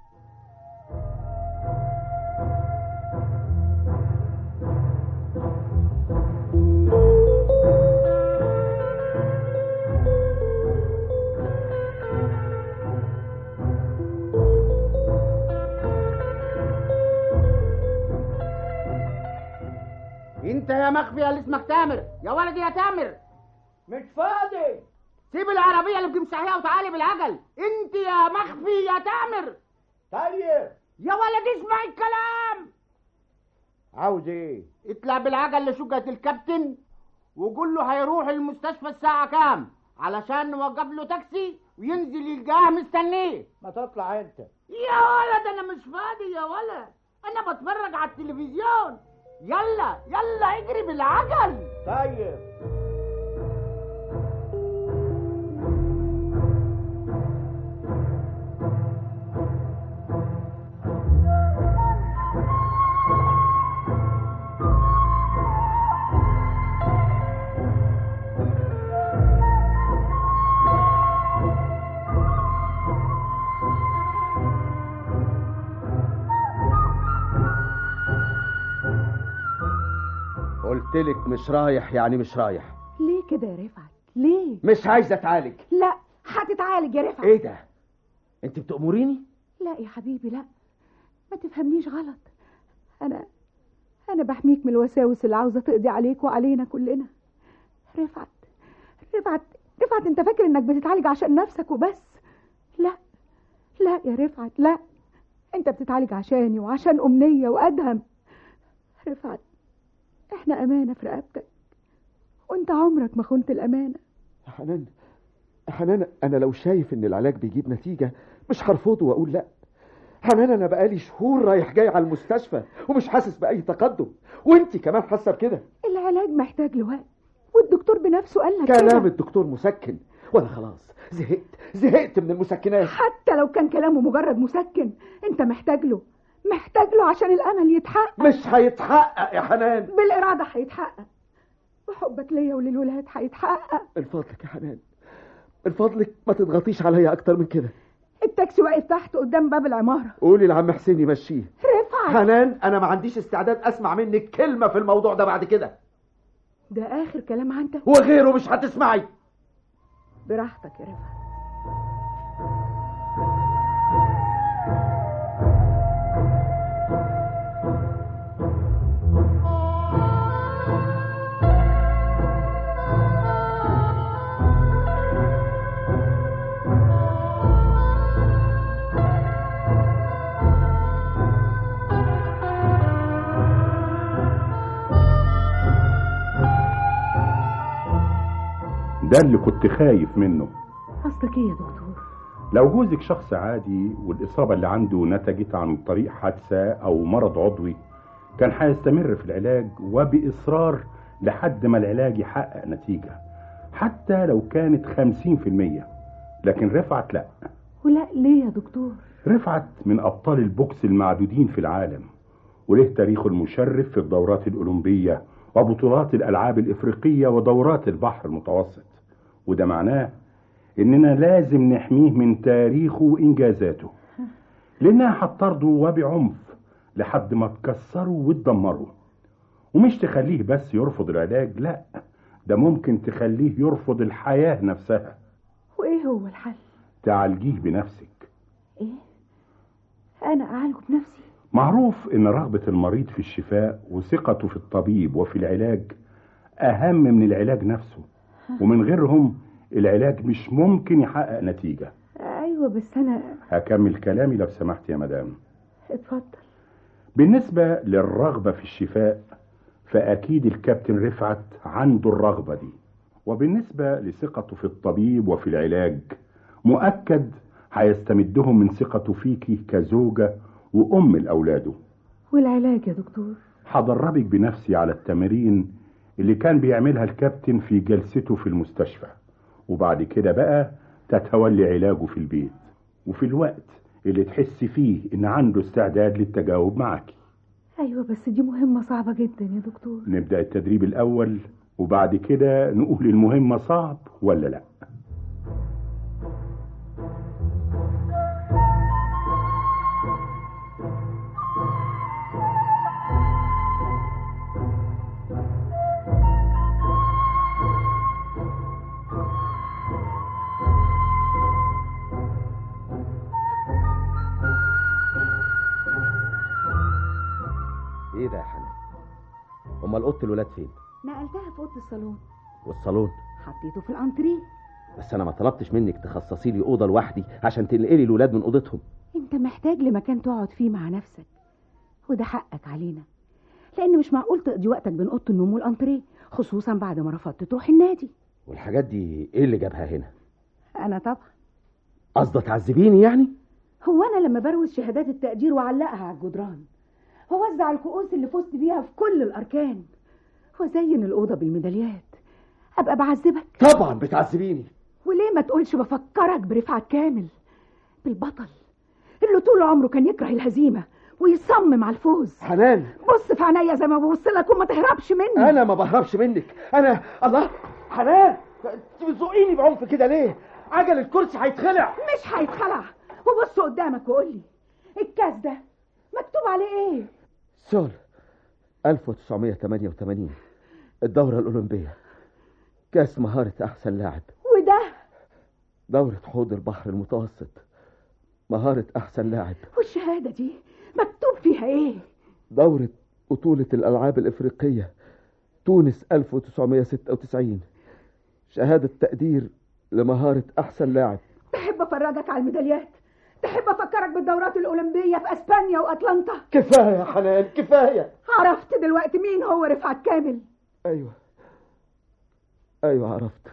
S9: انت يا مخفي اللي اسمك تامر، يا ولدي يا تامر.
S4: مش فاضي.
S9: سيب العربية اللي بتمسحيها وتعالي بالعجل. انت يا مخفي يا تامر.
S4: طيب
S9: يا ولدي اسمع الكلام.
S4: عاوز ايه؟
S9: اطلع بالعجل لشقة الكابتن وقول له هيروح المستشفى الساعة كام علشان نوقف له تاكسي وينزل يلقاه مستنيه.
S4: ما تطلع انت.
S9: يا ولد انا مش فاضي يا ولد، انا بتفرج على التلفزيون. يلا يلا اجري بالعجل.
S4: طيب.
S3: قلتلك مش رايح يعني مش رايح.
S6: كده يا رفعت؟ ليه؟
S3: مش عايز اتعالج.
S6: لا هتتعالج يا رفعت.
S3: ايه ده؟ انت بتأمريني؟
S6: لا يا حبيبي لا، ما تفهمنيش غلط. انا انا بحميك من الوساوس اللي عاوزه تقضي عليك وعلينا كلنا. رفعت رفعت رفعت انت فاكر انك بتتعالج عشان نفسك وبس؟ لا لا يا رفعت لا، انت بتتعالج عشاني وعشان أمنية وأدهم. رفعت احنا أمانة في رقبتك، وانت عمرك ما خنت الأمانة.
S3: يا حنان يا حنان، انا لو شايف ان العلاج بيجيب نتيجة مش هرفضه واقول لا. حنان انا بقالي شهور رايح جاي على المستشفى ومش حاسس بأي تقدم، وانت كمان حاسة بكده.
S6: العلاج محتاج لوقت، والدكتور بنفسه قال لك
S3: كلام
S6: كده.
S3: الدكتور مسكن، وانا خلاص زهقت زهقت من المسكنات.
S6: حتى لو كان كلامه مجرد مسكن، انت محتاج له محتاج له عشان الأمل يتحقق.
S3: مش هيتحقق يا حنان.
S6: بالإرادة هيتحقق، وحبك ليا وللولاد هيتحقق.
S3: من فضلك يا حنان، من فضلك ما تضغطيش عليا اكتر من كده.
S6: التاكسي واقف تحت قدام باب العمارة.
S3: قولي لعم حسين يمشيه.
S6: رفعت
S3: حنان انا ما عنديش استعداد اسمع منك كلمة في الموضوع ده بعد كده.
S6: ده آخر كلام عندك؟
S3: وغيره مش هتسمعي.
S6: براحتك يا رفعت.
S12: ده اللي كنت خايف منه.
S6: قصدك ايه يا دكتور؟
S12: لو جوزك شخص عادي والإصابة اللي عنده نتجت عن طريق حادثة أو مرض عضوي، كان هيستمر في العلاج وبإصرار لحد ما العلاج يحقق نتيجة، حتى لو كانت خمسين في المية. لكن رفعت لا.
S6: ولا ليه يا دكتور؟
S12: رفعت من أبطال البوكس المعدودين في العالم، وله تاريخه المشرف في الدورات الأولمبية وبطولات الألعاب الإفريقية ودورات البحر المتوسط. وده معناه إننا لازم نحميه من تاريخه وإنجازاته، لأنها هتطرده وبعنف لحد ما تكسره وتدمره. ومش تخليه بس يرفض العلاج، لا، ده ممكن تخليه يرفض الحياة نفسها.
S6: وإيه هو الحل؟
S12: تعالجيه بنفسك.
S6: إيه؟ أنا أعالجه بنفسي؟
S12: معروف إن رغبة المريض في الشفاء وثقته في الطبيب وفي العلاج أهم من العلاج نفسه، ومن غيرهم العلاج مش ممكن يحقق نتيجة.
S6: أيوة بس أنا
S12: هكمل كلامي لو سمحت يا مدام.
S6: اتفضل.
S12: بالنسبة للرغبة في الشفاء فأكيد الكابتن رفعت عنده الرغبة دي، وبالنسبة لثقته في الطبيب وفي العلاج مؤكد هيستمدهم من ثقته فيكي كزوجة وأم لأولاده.
S6: والعلاج يا دكتور؟
S12: هدربك بنفسي على التمارين اللي كان بيعملها الكابتن في جلسته في المستشفى، وبعد كده بقى تتولي علاجه في البيت وفي الوقت اللي تحس فيه ان عنده استعداد للتجاوب معك.
S6: ايوه بس دي مهمة صعبة جدا يا دكتور.
S12: نبدأ التدريب الاول وبعد كده نقول المهمة صعب ولا لا.
S3: ايه ده يا حنان؟ امال اوضه الولاد فين؟
S6: نقلتها في اوضه الصالون.
S3: والصالون؟
S6: حطيته في الانتريه.
S3: بس انا ما طلبتش منك تخصصي لي اوضه لوحدي عشان تنقلي الولاد من اوضتهم.
S6: انت محتاج لمكان تقعد فيه مع نفسك، وده حقك علينا، لان مش معقول تقضي وقتك بين اوضه النوم والانتريه، خصوصا بعد ما رفضت تروح النادي.
S3: والحاجات دي ايه اللي جابها هنا؟
S6: انا طبعا.
S3: قصدك تعذبيني يعني؟
S6: هو انا لما بروز شهادات التقدير واعلقها على الجدران، ووزع الكؤوس اللي فزت بيها في كل الاركان، وزين الاوضه بالميداليات، ابقى بعذبك؟
S3: طبعا بتعذبيني.
S6: وليه ما تقولش بفكرك برفعت كامل، بالبطل اللي طول عمره كان يكره الهزيمه ويصمم على الفوز.
S3: حنان
S6: بص في عينيا زي ما ببص لك وما تهربش مني.
S3: انا ما بهربش منك. انا الله. حنان بتزقيني بعنف كده ليه؟ عجل الكرسي هيتخلع.
S6: مش هيتخلع. وبص قدامك وقول لي الكاس ده مكتوب عليه ايه؟
S3: سول ألف وتسعمية وتمانية وتمانين، الدورة الأولمبية. كاس مهارة أحسن لاعب.
S6: وده
S3: دورة حوض البحر المتوسط مهارة أحسن لاعب.
S6: والشهادة دي مكتوب فيها إيه؟
S3: دورة بطولة الألعاب الإفريقية تونس ألف وتسعمائة وستة وتسعين، شهادة تقدير لمهارة أحسن لاعب.
S6: تحب أفرجك على الميداليات؟ تحب أفكرك بالدورات الأولمبية في أسبانيا وأتلانتا؟
S3: كفاية يا حنان كفاية.
S6: عرفت دلوقتي مين هو رفعت كامل؟
S3: أيوة أيوة عرفت.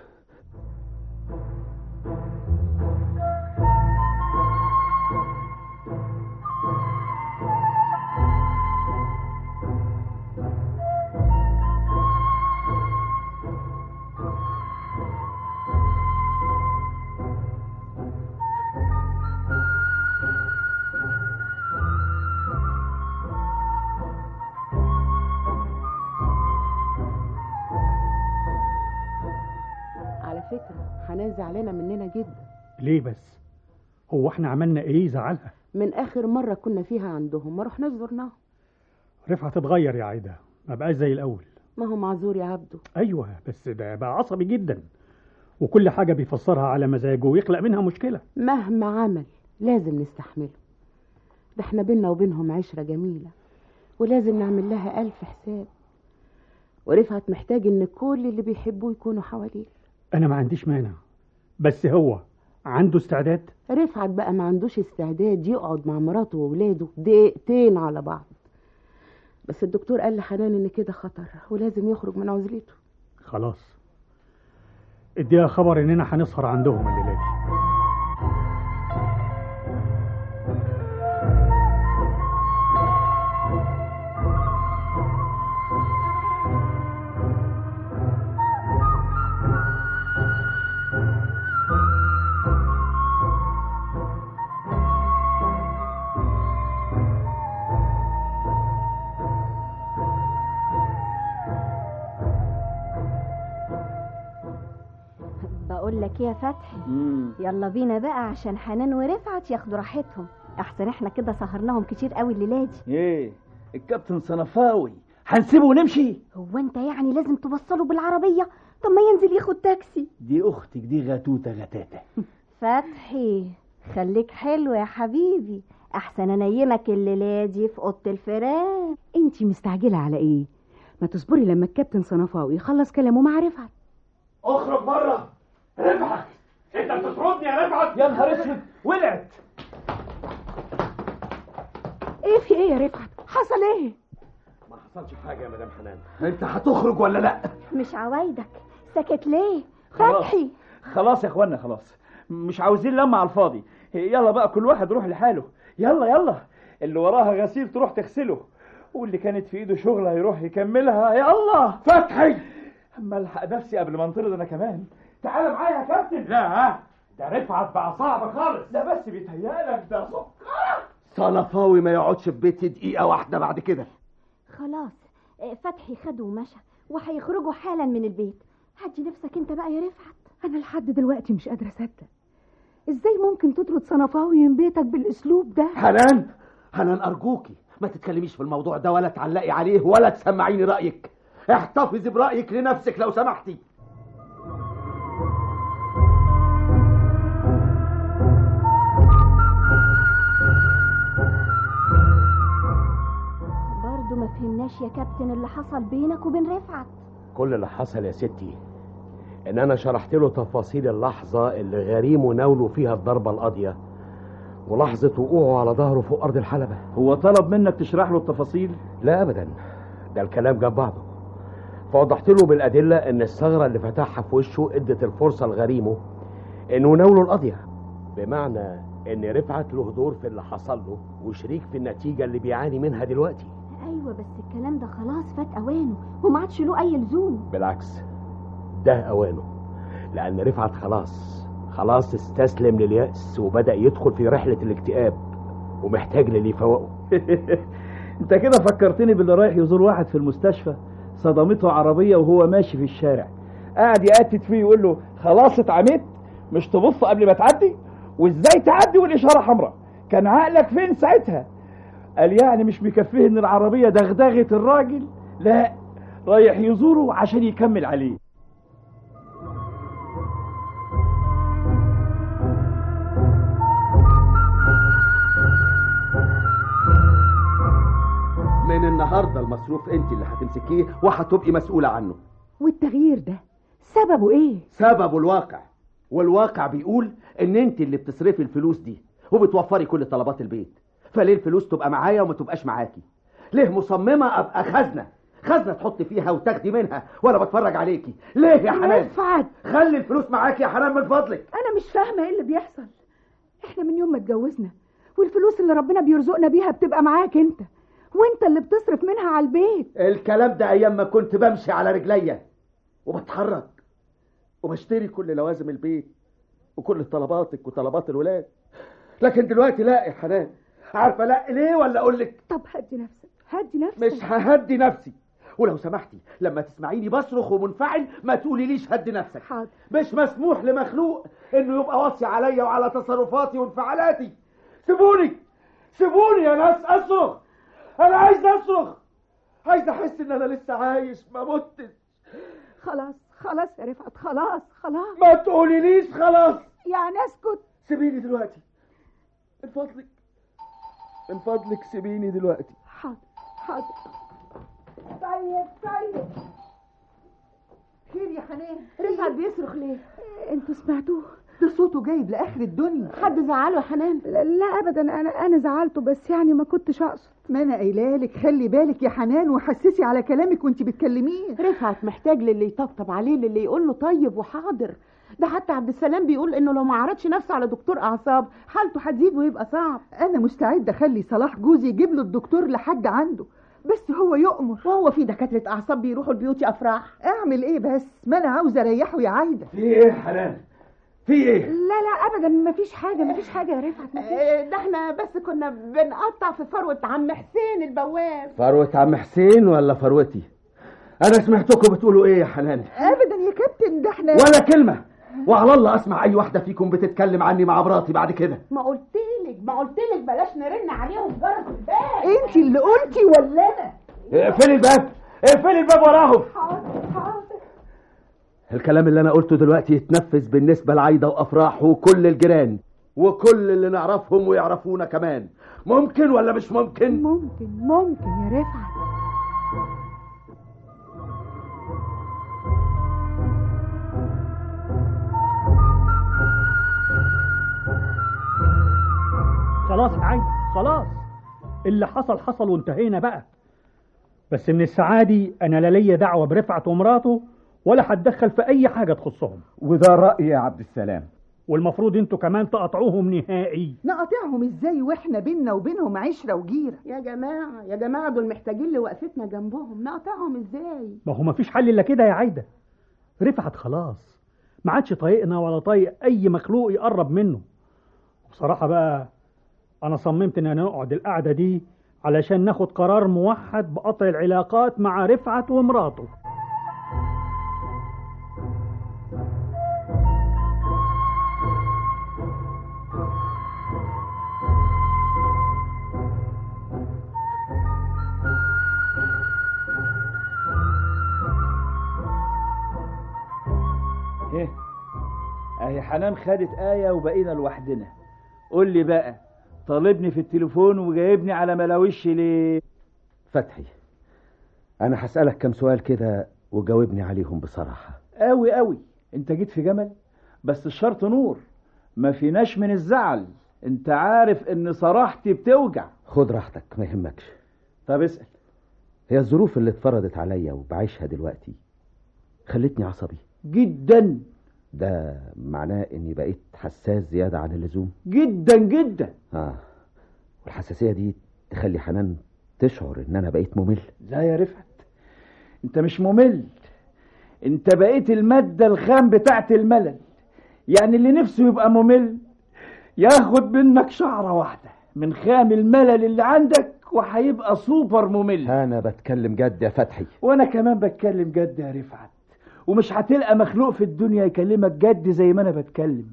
S10: حنان زعلانة مننا جدا.
S13: ليه بس؟ هو احنا عملنا ايه زعلها؟
S10: من اخر مرة كنا فيها عندهم ما رحناش زرناهم.
S13: رفعت اتغير يا عايدة، ما بقاش زي الاول.
S10: ما هو معذور يا عبده.
S13: ايوه بس ده بقى عصبي جدا، وكل حاجة بيفسرها على مزاجه ويخلق منها مشكلة.
S10: مهما عمل لازم نستحمله، ده احنا بينا وبينهم عشرة جميلة ولازم نعمل لها ألف حساب. ورفعت محتاج ان كل اللي بيحبوه يكونوا حواليه.
S13: انا ما عنديش مانع، بس هو عنده استعداد؟
S10: رفعت بقى ما عندوش استعداد يقعد مع مراته وولاده دقيقتين على بعض. بس الدكتور قال لحنان ان كده خطر ولازم يخرج من عزلته.
S13: خلاص اديها خبر اننا هنسهر عندهم الليله دي.
S5: بقول لك ايه يا فتحي، يلا بينا بقى عشان حنان ورفعت ياخدوا راحتهم، احسن احنا كده سهرناهم كتير قوي الليله دي.
S4: ايه الكابتن صنفاوي هنسيبه ونمشي؟
S5: هو انت يعني لازم توصله بالعربيه؟ طب ما ينزل ياخد تاكسي.
S4: دي اختك دي غتوته غتاته.
S5: فتحي خليك حلو يا حبيبي، احسن انيمك الليله دي في اوضه الفراق.
S6: انتي مستعجله على ايه؟ ما تصبري لما الكابتن صنفاوي يخلص كلامه مع رفعت.
S2: اخرج بره. رفعت انت بتطردني يا رفعت؟
S4: يا نهار اسود ولعت.
S6: ايه في ايه يا رفعت؟ حصل ايه؟
S2: ما حصلش حاجه يا مدام حنان.
S4: انت هتخرج ولا لا؟
S5: مش عوايدك ساكت ليه؟
S4: خلاص.
S5: فتحي
S4: خلاص يا اخوانا خلاص، مش عاوزين لما على الفاضي. يلا بقى كل واحد روح لحاله. يلا يلا اللي وراها غسيل تروح تغسله، واللي كانت في ايده شغله يروح يكملها. يلا
S2: فتحي
S4: اما الحق نفسي قبل ما انطرد انا كمان. تعال معايا يا كابتن.
S2: لا ده رفعت بقى صعب خالص.
S4: لا بس بيتهيألك ده سكر.
S3: صنفاوي ما يقعدش في بيتي دقيقة واحدة بعد كده.
S5: خلاص فتحي خده ومشى وهيخرجوا حالا من البيت. هدي نفسك انت بقى يا رفعت.
S6: انا لحد دلوقتي مش قادره اصدق ازاي ممكن تطرد صنفاوي من بيتك بالاسلوب ده.
S3: حنان حنان ارجوكي ما تتكلميش في الموضوع ده ولا تعلقي عليه ولا تسمعيني رايك. احتفظي برايك لنفسك لو سمحتي.
S5: برضو ما فهمناش يا كابتن اللي حصل بينك وبين رفعت.
S1: كل اللي حصل يا ستي ان انا شرحت له تفاصيل اللحظة اللي غريمه ناوله فيها الضربة القاضية ولحظة وقوعه على ظهره فوق ارض الحلبة.
S4: هو طلب منك تشرح له التفاصيل؟
S1: لا ابدا، ده الكلام جاب بعضه. فوضحت له بالادلة ان الثغرة اللي فتحها في وشه ادت الفرصة لغريمه انه ناوله القاضية، بمعنى ان رفعت له دور في اللي حصل له وشريك في النتيجة اللي بيعاني منها دلوقتي.
S5: ايوه بس الكلام ده خلاص فات اوانه وما عادش له اي لزوم.
S1: بالعكس ده اوانه، لان رفعت خلاص خلاص استسلم لليأس وبدأ يدخل في رحلة الاكتئاب ومحتاج للي يفوقه.
S4: انت كده فكرتني باللي رايح يزور واحد في المستشفى صدمته عربية وهو ماشي في الشارع، قاعد يقتت فيه يقول له خلاص اتعميت مش تبص قبل ما تعدي، وازاي تعدي والاشارة حمراء؟ كان عقلك فين ساعتها؟ قال يعني مش مكفيه ان العربية دغدغت الراجل؟ لا، رايح يزوره عشان يكمل عليه.
S3: النهارده المصروف انت اللي هتمسكيه وهتبقي مسؤوله عنه.
S6: والتغيير ده سببه ايه؟
S3: سببه الواقع، والواقع بيقول ان انت اللي بتصرفي الفلوس دي وبتوفري كل طلبات البيت. فليه الفلوس تبقى معايا وما تبقاش معاكي؟ ليه مصممه ابقى خزنه خزنه تحطي فيها وتاخدي منها وانا بتفرج عليكي؟ ليه يا حنان؟
S6: رفعت،
S3: خلي الفلوس معاكي يا حنان من فضلك.
S6: انا مش فاهمه ايه اللي بيحصل. احنا من يوم ما اتجوزنا والفلوس اللي ربنا بيرزقنا بيها بتبقى معاك انت، وانت اللي بتصرف منها على البيت.
S3: الكلام ده ايام ما كنت بمشي على رجليا وبتحرك وبشتري كل لوازم البيت وكل طلباتك وطلبات الولاد، لكن دلوقتي لا يا حنان. عارفه لا ليه ولا اقول لك؟
S6: طب هدي نفسك، هدي نفسك.
S3: مش ههدي نفسي، ولو سمحتي لما تسمعيني بصرخ ومنفعل ما تقوليليش هدي نفسك.
S6: حاضر.
S3: مش مسموح لمخلوق انه يبقى واصي عليا وعلى تصرفاتي وانفعالاتي. سيبوني سيبوني يا ناس اصرخ، انا عايز اصرخ، عايز احس ان انا لسه عايش ما متش.
S6: خلاص خلاص يا رفعت، خلاص خلاص.
S3: ما تقوليليش خلاص.
S6: يعني اسكت.
S3: سيبيني دلوقتي من فضلك، من فضلك سيبيني دلوقتي.
S6: حاضر حاضر. طيب طيب.
S7: خير يا حنان؟ رفعت بيصرخ ليه؟
S6: انتوا سمعتوه؟
S7: ده صوته جايب لاخر الدنيا. حد زعله يا حنان؟
S6: لا ابدا، انا انا زعلته بس يعني ما كنتش اقصد.
S7: ما انا قايله لك خلي بالك يا حنان وحسسي على كلامك وانت بتكلميه.
S10: رفعت محتاج للي يطبطب عليه، للي يقول له طيب وحاضر. ده حتى عبد السلام بيقول انه لو ما عرضش نفسه على دكتور اعصاب حالته هتزيد ويبقى صعب.
S7: انا مستعده اخلي صلاح جوزي يجيب له الدكتور لحد عنده، بس هو يؤمر.
S10: وهو في دكاتره اعصاب بيروحوا البيوت افراح؟
S7: اعمل ايه بس؟ ما انا عاوزه اريحه يا عايده.
S3: في ايه حنان؟ في ايه؟
S6: لا لا ابدا، ما فيش حاجه، ما فيش حاجه يا رفعت.
S10: آه ده احنا بس كنا بنقطع في فروه عم حسين البواب.
S3: فروه عم حسين ولا فروتي؟ انا سمعتكم بتقولوا ايه يا حنان؟
S7: ابدا يا كابتن، ده احنا
S3: ولا كلمه، وعلى الله اسمع اي واحده فيكم بتتكلم عني مع مراتي بعد كده.
S10: ما قلتلك ما قلتلك بلاش نرن عليهم جرس الباب.
S7: انت اللي قلتي ولا انا؟
S3: اقفلي الباب، اقفلي الباب وراهم.
S6: حاضر حاضر.
S3: الكلام اللي انا قلته دلوقتي يتنفذ بالنسبه لعايده وافراح وكل الجيران وكل اللي نعرفهم ويعرفونا كمان. ممكن ولا مش ممكن؟
S6: ممكن ممكن يا رفعت.
S13: خلاص يا عايدة، خلاص اللي حصل حصل وانتهينا بقى. بس من السعادة انا لا ليا دعوه برفعت ومراته ولا هتدخل في اي حاجه تخصهم.
S4: وده رايي يا عبد السلام.
S13: والمفروض انتوا كمان تقطعوهم نهائي.
S7: نقطعهم ازاي واحنا بينا وبينهم عشره وجيره؟
S10: يا جماعه يا جماعه دول محتاجين لوقفتنا جنبهم، نقطعهم ازاي؟
S13: ما هو مفيش حل الا كده يا عايده. رفعت خلاص ما عادش طايقنا ولا طايق اي مخلوق يقرب منه. بصراحه بقى انا صممت ان نقعد القعده دي علشان ناخد قرار موحد بقطع العلاقات مع رفعت ومراته.
S4: ايه اهي حنان خدت آية وبقينا لوحدنا. قول لي بقى، طالبني في التليفون وجايبني على ملاوش ليه؟
S3: فتحي، انا هسألك كم سؤال كده وجاوبني عليهم بصراحة.
S4: قوي قوي، انت جيت في جمل، بس الشرط نور، ما فيناش من الزعل. انت عارف ان صراحتي بتوجع.
S3: خد راحتك ما يهمكش.
S4: طب اسأل.
S3: هي الظروف اللي اتفرضت عليا وبعيشها دلوقتي خلتني عصبي
S4: جدا.
S3: ده معناه اني بقيت حساس زيادة عن اللزوم
S4: جدا جدا.
S3: اه والحساسية دي تخلي حنان تشعر ان انا بقيت ممل.
S4: لا يا رفعت، انت مش ممل، انت بقيت المادة الخام بتاعت الملل. يعني اللي نفسه يبقى ممل ياخد منك شعرة واحدة من خام الملل اللي عندك وهيبقى سوبر ممل.
S3: انا بتكلم جد يا فتحي.
S4: وانا كمان بتكلم جد يا رفعت، ومش هتلقى مخلوق في الدنيا يكلمك جد زي ما انا بتكلم.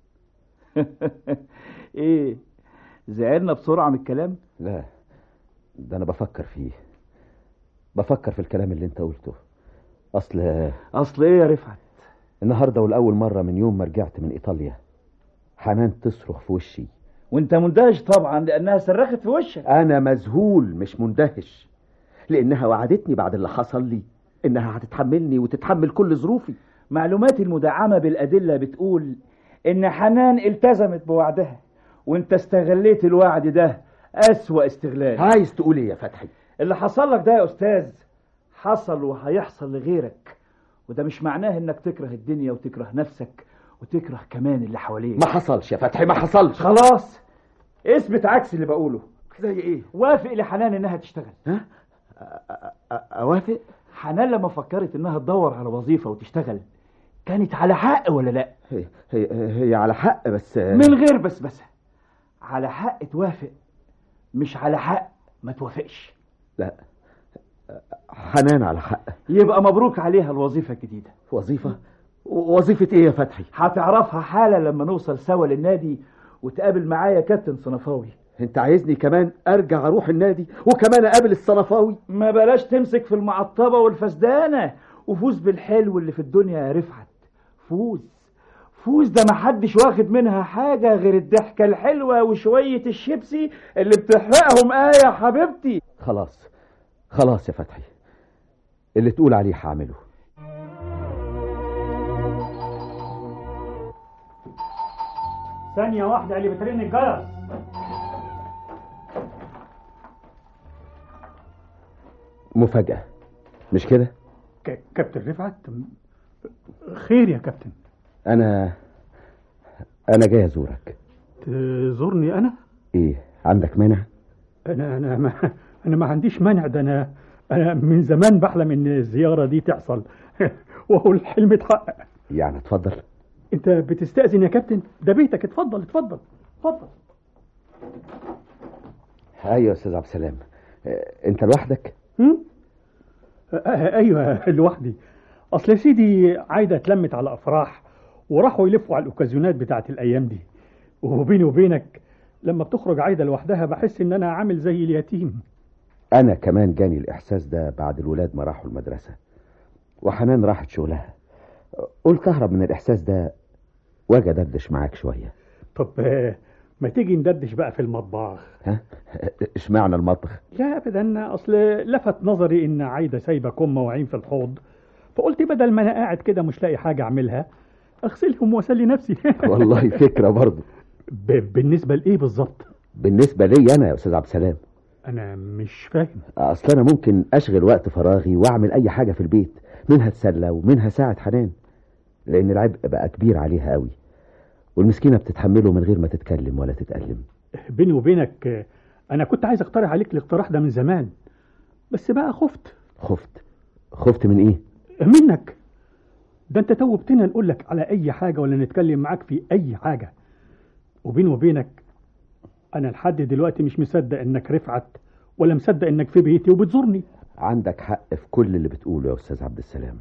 S4: ايه زعلنا بسرعة من الكلام؟
S3: لا، ده انا بفكر فيه، بفكر في الكلام اللي انت قلته. اصل
S4: اصل ايه يا رفعت؟
S3: النهارده والاول مرة من يوم ما رجعت من ايطاليا حنان تصرخ في وشي.
S4: وانت مندهش طبعا لانها صرخت في وشك.
S3: انا مذهول مش مندهش. لانها وعدتني بعد اللي حصل لي انها هتتحملني وتتحمل كل ظروفي.
S4: معلوماتي المدعمة بالأدلة بتقول إن حنان التزمت بوعدها، وانت استغليت الوعد ده أسوأ استغلال.
S3: عايز تقول ايه يا فتحي؟
S4: اللي حصل لك ده يا أستاذ حصل وهيحصل لغيرك، وده مش معناه إنك تكره الدنيا وتكره نفسك وتكره كمان اللي حواليك.
S3: ما حصلش يا فتحي، ما حصلش.
S4: خلاص اثبت عكس اللي بقوله.
S3: زي ايه؟
S4: وافق لحنان إنها تشتغل.
S3: ها؟ أوافق؟
S4: حنان لما فكرت إنها تدور على وظيفة وتشتغل كانت على حق ولا لا؟
S3: هي, هي, هي على حق، بس
S4: من غير بس بس على حق توافق، مش على حق ما توافقش.
S3: لا، حنان على حق.
S4: يبقى مبروك عليها الوظيفة الجديدة.
S3: وظيفة؟ وظيفة ايه يا فتحي؟
S4: هتعرفها حالا لما نوصل سوا للنادي وتقابل معايا كابتن صنفاوي.
S3: انت عايزني كمان ارجع اروح النادي وكمان اقابل الصنفاوي؟
S4: ما بلاش تمسك في المعطبة والفسدانة، وفوز بالحلو اللي في الدنيا يا رفعت. فوز فوز ده محدش واخد منها حاجة غير الضحكة الحلوة وشوية الشيبسي اللي بتحرقهم. آه يا حبيبتي.
S3: خلاص خلاص يا فتحي، اللي تقول عليه هعمله.
S13: ثانية واحدة اللي بترن الجرس.
S3: مفاجأة مش كده؟
S13: ك... كابتن رفعت، خير يا كابتن؟
S3: أنا أنا جاي أزورك.
S13: تزورني أنا؟
S3: إيه، عندك مانع؟
S13: أنا أنا ما أنا ما عنديش مانع، ده أنا أنا من زمان بحلم إن الزيارة دي تحصل وهو الحلم اتحقق.
S3: يعني اتفضل.
S13: أنت بتستأذن يا كابتن؟ ده بيتك، اتفضل اتفضل اتفضل.
S3: أيوة يا أستاذ عبد السلام، أنت لوحدك؟
S13: هم؟ أيوة لوحدي. أصل يا سيدي عايدة اتلمت على أفراح وراحوا يلفوا على الأوكازيونات بتاعت الأيام دي، وبيني وبينك لما بتخرج عايدة لوحدها بحس إن أنا عامل زي اليتيم.
S3: أنا كمان جاني الإحساس ده بعد الولاد ما راحوا المدرسة وحنان راحت شغلها. قلت أهرب من الإحساس ده واجي أدردش معاك شوية.
S13: طب ما تيجي ندردش بقى في المطبخ؟
S3: ها؟ اشمعنى المطبخ؟
S13: لا أبدا، أصل لفت نظري إن عايدة سايبة كم مواعين في الحوض، فقلت بدل ما أنا قاعد كده مش لاقي حاجة أعملها أغسلهم وأسلي نفسي.
S3: والله فكرة برضو.
S13: ب... بالنسبة لإيه بالظبط؟
S3: بالنسبة لي أنا يا أستاذ عبد السلام.
S13: أنا مش فاهم.
S3: أصل أنا ممكن أشغل وقت فراغي وأعمل أي حاجة في البيت، منها تسلى ومنها ساعة حنان، لأن العبء بقى كبير عليها قوي والمسكينة بتتحمله من غير ما تتكلم ولا تتألم.
S13: بيني وبينك أنا كنت عايز أقترح عليك الاقتراح ده من زمان، بس بقى خفت.
S3: خفت؟ خفت من إيه؟
S13: منك. ده أنت توبتنا نقول لك على أي حاجة ولا نتكلم معاك في أي حاجة، وبيني وبينك أنا لحد دلوقتي مش مصدق إنك رفعت ولا مصدق إنك في بيتي وبتزورني.
S3: عندك حق في كل اللي بتقوله يا أستاذ عبد السلام.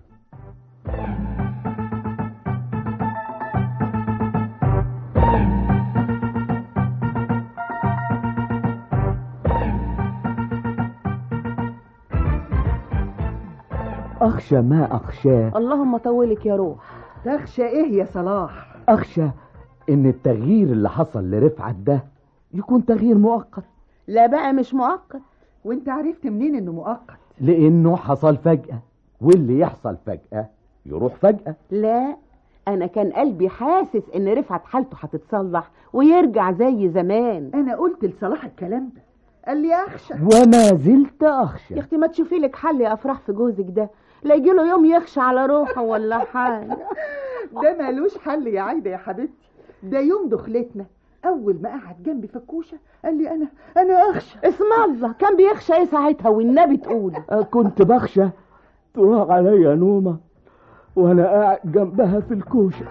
S14: أخشى ما أخشاه.
S10: اللهم طولك يا روح.
S14: تخشى إيه يا صلاح؟ أخشى إن التغيير اللي حصل لرفعت ده يكون تغيير مؤقت.
S10: لا بقى مش مؤقت.
S14: وانت عرفت منين إنه مؤقت؟ لأنه حصل فجأة، واللي يحصل فجأة يروح فجأة.
S10: لا، أنا كان قلبي حاسس إن رفعت حالته هتتصلح ويرجع زي زمان.
S14: أنا قلت لصلاح الكلام ده، قال لي أخشى وما زلت أخشى.
S10: يا أختي ما تشوفي لك حل يا أفراح في جوزك ده، لا يجي له يوم يخشى على روحه ولا حاجة.
S14: ده مالوش حل يا عايدة يا حبيبتي. ده يوم دخلتنا أول ما قعد جنبي في الكوشة قال لي أنا أنا أخشى.
S10: اسم الله، كان بيخشى إيه ساعتها والنبي تقول؟
S14: كنت بخشى تروح عليا نومة وأنا قاعد جنبها في الكوشة.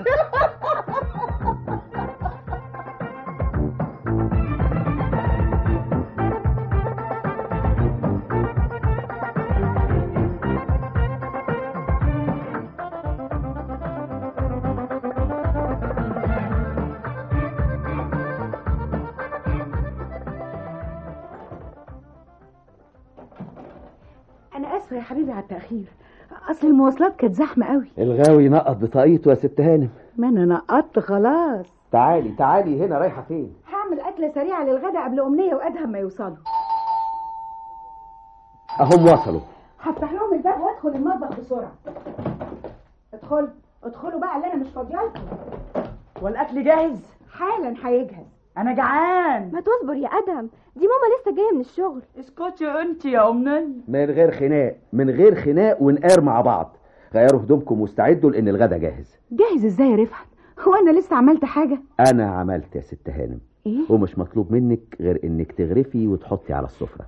S6: يا حبيبي على التأخير، أصل المواصلات كانت زحمة قوي.
S3: الغاوي نقط بطاقيته يا ست هانم.
S6: ما أنا نقطت خلاص.
S3: تعالي تعالي هنا، رايحة فين؟
S6: هعمل أكلة سريعة للغدا قبل أمنية وأدهم ما يوصلوا.
S3: اهم وصلوا.
S11: هفتح لهم الباب وادخل المطبخ بسرعه. ادخلوا ادخلوا بقى اللي انا مش فاضيالكم.
S7: والاكل جاهز؟
S11: حالا هيجهز.
S7: انا جعان.
S5: ما تصبر يا ادهم، دي ماما لسه جايه من الشغل.
S7: اسكتي انت يا ام نني.
S3: من غير خناق، من غير خناق ونقار مع بعض. غيروا هدومكم واستعدوا لان الغدا جاهز.
S6: جاهز ازاي يا رفعت؟ هو انا لسه عملت حاجه؟
S3: انا عملت يا ست هانم.
S6: ايه؟
S3: ومش مطلوب منك غير انك تغرفي وتحطي على السفره.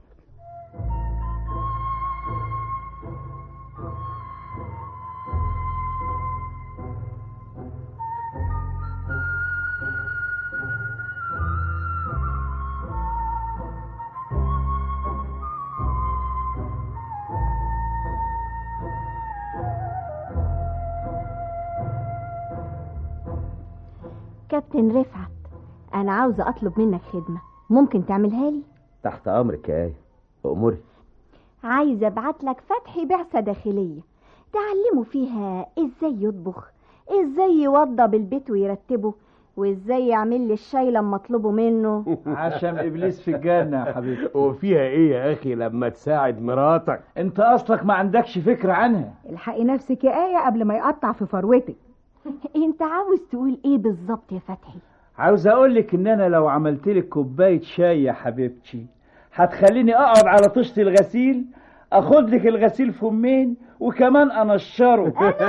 S5: كابتن رفعت، انا عاوزه اطلب منك خدمه، ممكن تعملها لي؟
S3: تحت امرك يا ايه، امري.
S5: عايزه ابعت لك فتحي بعثه داخليه تعلمه فيها ازاي يطبخ، ازاي يوضب البيت ويرتبه، وازاي يعمل لي الشاي لما اطلبه منه.
S4: عشان ابليس في الجنه يا حبيبي.
S1: وفيها ايه يا اخي لما تساعد مراتك؟
S4: انت اصلك ما عندكش فكره عنها.
S11: الحقي نفسك يا ايه قبل ما يقطع في فروتك.
S5: انت عاوز تقول ايه بالظبط يا فتحي؟
S4: عاوز اقول لك ان انا لو عملت لك كوبايه شاي يا حبيبتي هتخليني اقعد على طشت الغسيل، اخد لك الغسيل فمين وكمان انشره.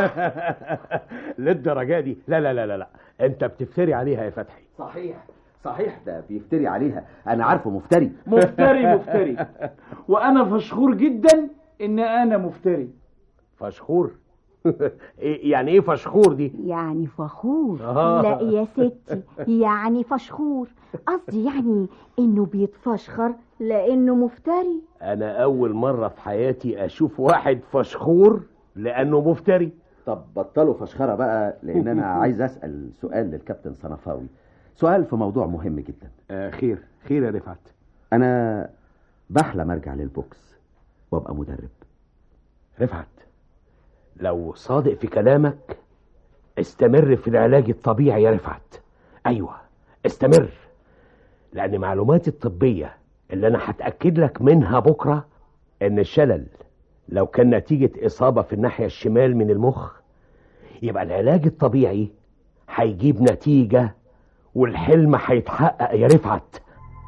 S1: للدرجه دي؟ لا لا لا لا لا، انت بتفتري عليها يا فتحي.
S3: صحيح صحيح، ده بيفتري عليها، انا عارفه مفتري.
S4: مفتري مفتري وانا فشخور جدا ان انا مفتري.
S1: فشخور؟ يعني ايه فشخور دي؟
S5: يعني فخور.
S1: آه.
S5: لا يا ستي، يعني فشخور، قصدي يعني انه بيتفشخر لانه مفتري.
S1: انا اول مرة في حياتي اشوف واحد فشخور لانه مفتري.
S3: طب بطلوا فشخرة بقى، لان انا عايز اسأل سؤال للكابتن صنفاوي، سؤال في موضوع مهم جدا.
S1: آه خير خير يا رفعت.
S3: انا بحلم ارجع للبوكس وابقى مدرب.
S1: رفعت، لو صادق في كلامك استمر في العلاج الطبيعي يا رفعت. ايوه استمر، لان معلوماتي الطبية اللي انا هتأكد لك منها بكرة ان الشلل لو كان نتيجة اصابة في الناحية الشمال من المخ، يبقى العلاج الطبيعي هيجيب نتيجة والحلم هيتحقق يا رفعت.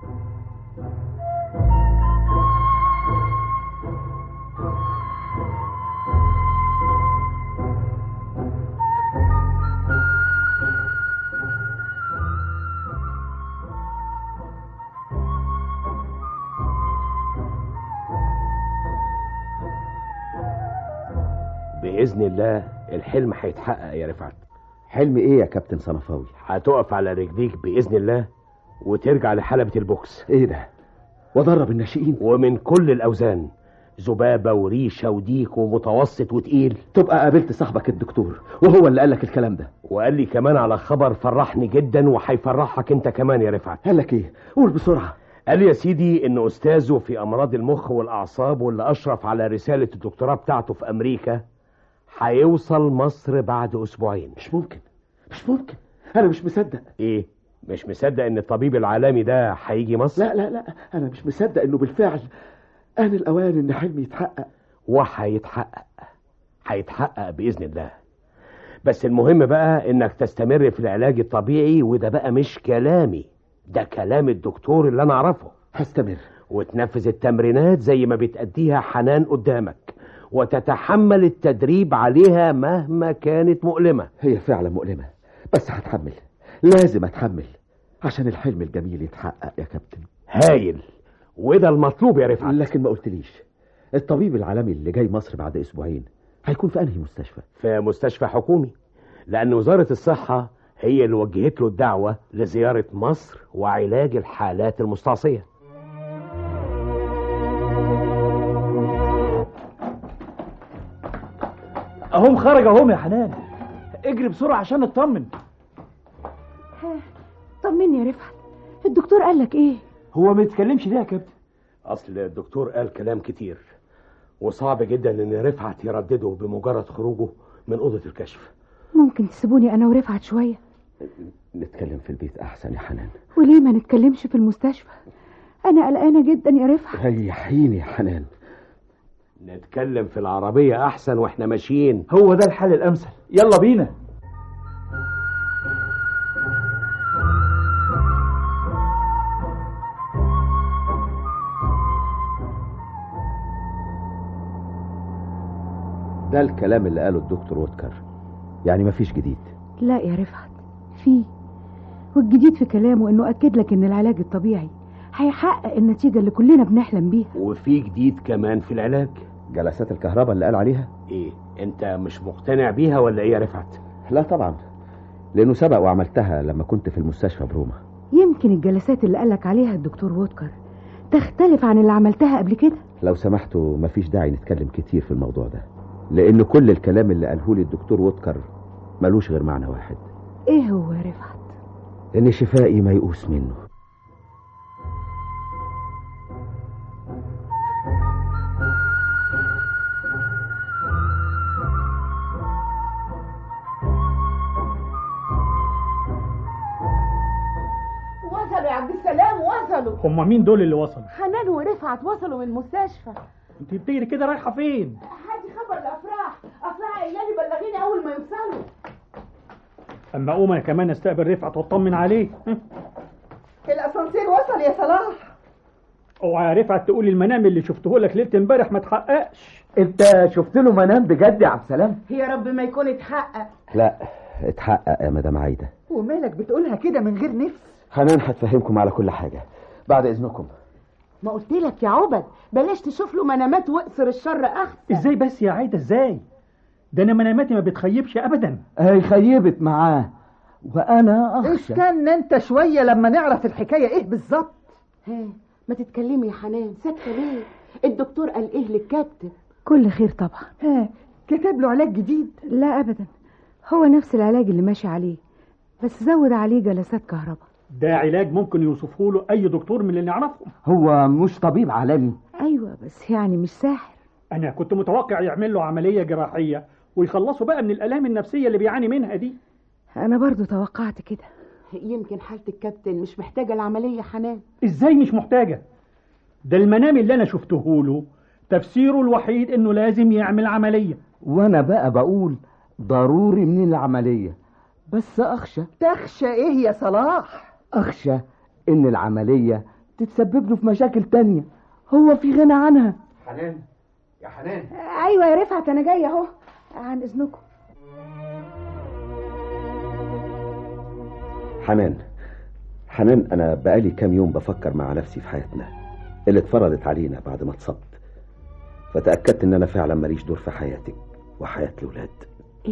S1: بإذن الله الحلم هيتحقق يا رفعت.
S3: حلم ايه يا كابتن صنفاوي؟
S1: هتقف على رجليك بإذن الله وترجع لحلبة البوكس.
S3: ايه ده؟ وضرب الناشئين
S1: ومن كل الأوزان، ذبابة وريشة وديك ومتوسط وتقيل.
S3: تبقى قابلت صاحبك الدكتور وهو اللي قالك الكلام ده؟
S1: وقال لي كمان على خبر فرحني جدا وهيفرحك انت كمان يا رفعت.
S3: قالك ايه؟ قول بسرعة.
S1: قال لي يا سيدي ان استاذه في امراض المخ والاعصاب واللي اشرف على رسالة الدكتوراه بتاعته في امريكا هيوصل مصر بعد اسبوعين.
S3: مش ممكن مش ممكن، انا مش مصدق.
S1: ايه مش مصدق ان الطبيب العالمي ده هيجي مصر؟
S3: لا لا لا، انا مش مصدق انه بالفعل آن الاوان ان حلمي يتحقق.
S1: وهيتحقق، هيتحقق باذن الله. بس المهم بقى انك تستمر في العلاج الطبيعي، وده بقى مش كلامي، ده كلام الدكتور اللي انا اعرفه.
S3: هستمر.
S1: وتنفذ التمرينات زي ما بتأديها حنان قدامك، وتتحمل التدريب عليها مهما كانت مؤلمة.
S3: هي فعلا مؤلمة، بس هتحمل، لازم اتحمل عشان الحلم الجميل يتحقق يا كابتن.
S1: هايل، وده المطلوب يا رفعت.
S3: لكن ما قلتليش الطبيب العالمي اللي جاي مصر بعد اسبوعين هيكون في انهي مستشفى؟
S1: في مستشفى حكومي، لان وزارة الصحة هي اللي وجهت له الدعوة لزيارة مصر وعلاج الحالات المستعصية.
S4: اهم خرج اهم يا حنان، اجري بسرعة عشان نطمن.
S6: طمني يا رفعت، الدكتور قال لك ايه؟
S4: هو ما يتكلمش ليه يا كابتن؟
S1: اصل الدكتور قال كلام كتير وصعب جدا ان رفعت يردده بمجرد خروجه من اوضه الكشف.
S6: ممكن تسيبوني انا ورفعت شويه؟
S3: نتكلم في البيت احسن يا حنان.
S6: وليه ما نتكلمش في المستشفى؟ انا قلقانه جدا يا رفعت.
S3: ريحيني يا حنان،
S1: نتكلم في العربية احسن واحنا ماشيين.
S4: هو ده الحل الامثل، يلا بينا.
S3: ده الكلام اللي قاله الدكتور وودكر، يعني مفيش جديد؟
S6: لا يا رفعت، فيه. والجديد في كلامه انه اكد لك ان العلاج الطبيعي هيحقق النتيجة اللي كلنا بنحلم بيها.
S1: وفي جديد كمان في العلاج.
S3: جلسات الكهرباء اللي قال عليها؟
S1: ايه، انت مش مقتنع بيها ولا ايه يا رفعت؟
S3: لا طبعا، لانه سبق وعملتها لما كنت في المستشفى بروما.
S6: يمكن الجلسات اللي قالك عليها الدكتور وودكر تختلف عن اللي عملتها قبل كده.
S3: لو سمحتوا مفيش داعي نتكلم كتير في الموضوع ده، لان كل الكلام اللي قاله لي الدكتور وودكر ملوش غير معنى واحد.
S6: ايه هو يا رفعت؟
S3: ان شفائي ميؤوس منه.
S10: وصلوا يا عبد السلام، وصلوا.
S13: هما مين دول اللي وصلوا؟
S10: حنان ورفعت وصلوا من المستشفى.
S13: انت بتجري كده رايحه فين؟
S10: هاتي خبر لافراح، افراح قايله لي بلغيني اول ما يوصلوا.
S13: اما اقوم انا كمان استقبل رفعت واطمن عليه.
S14: الاسانسير وصل يا صلاح.
S13: اوعى يا رفعت تقولي المنام اللي شفته لك ليله امبارح ما اتحققش.
S4: انت شفت له منام بجد يا عبد السلام؟
S10: يا رب ما يكون اتحقق.
S3: لا اتحقق يا مدام عايده.
S14: ومالك بتقولها كده من غير نفس؟
S3: حنان هتفهمكم على كل حاجه بعد اذنكم.
S10: ما قلت لك يا عبد بلاش تشوف له منامات واقصر الشر احسن.
S13: ازاي بس يا عايده ازاي؟ ده انا مناماتي ما بتخيبش ابدا.
S4: هي خيبت معاه وانا اخشى.
S14: استنى انت شويه لما نعرف الحكايه ايه بالظبط.
S10: ها ما تتكلمي يا حنان، ساكته ليه؟ الدكتور قال ايه للكابتن؟
S6: كل خير طبعا.
S14: ها كتب له علاج جديد؟
S6: لا ابدا، هو نفس العلاج اللي ماشي عليه، بس زود عليه جلسات كهرباء.
S13: ده علاج ممكن يوصفه له اي دكتور من اللي نعرفهم.
S4: هو مش طبيب عالمي؟
S6: ايوه بس يعني مش ساحر.
S13: انا كنت متوقع يعمل له عمليه جراحيه ويخلصوا بقى من الالام النفسيه اللي بيعاني منها دي.
S6: انا برضو توقعت كده.
S10: يمكن حالة الكابتن مش محتاجة العملية. حنان
S13: ازاي مش محتاجة؟ ده المنام اللي انا شفته له تفسيره الوحيد انه لازم يعمل عملية.
S4: وانا بقى بقول ضروري من العملية، بس اخشى.
S14: تخشى ايه يا صلاح؟
S4: اخشى ان العملية تتسبب له في مشاكل تانية هو في غنى عنها.
S1: حنان يا حنان.
S6: ايوه يا رفعت انا جايه اهو، عن اذنكم.
S3: حنان حنان انا بقالي كام يوم بفكر مع نفسي في حياتنا اللي اتفرضت علينا بعد ما اتصبت، فتأكدت ان انا فعلا ماليش دور في حياتك وحياة الولاد.
S6: ايه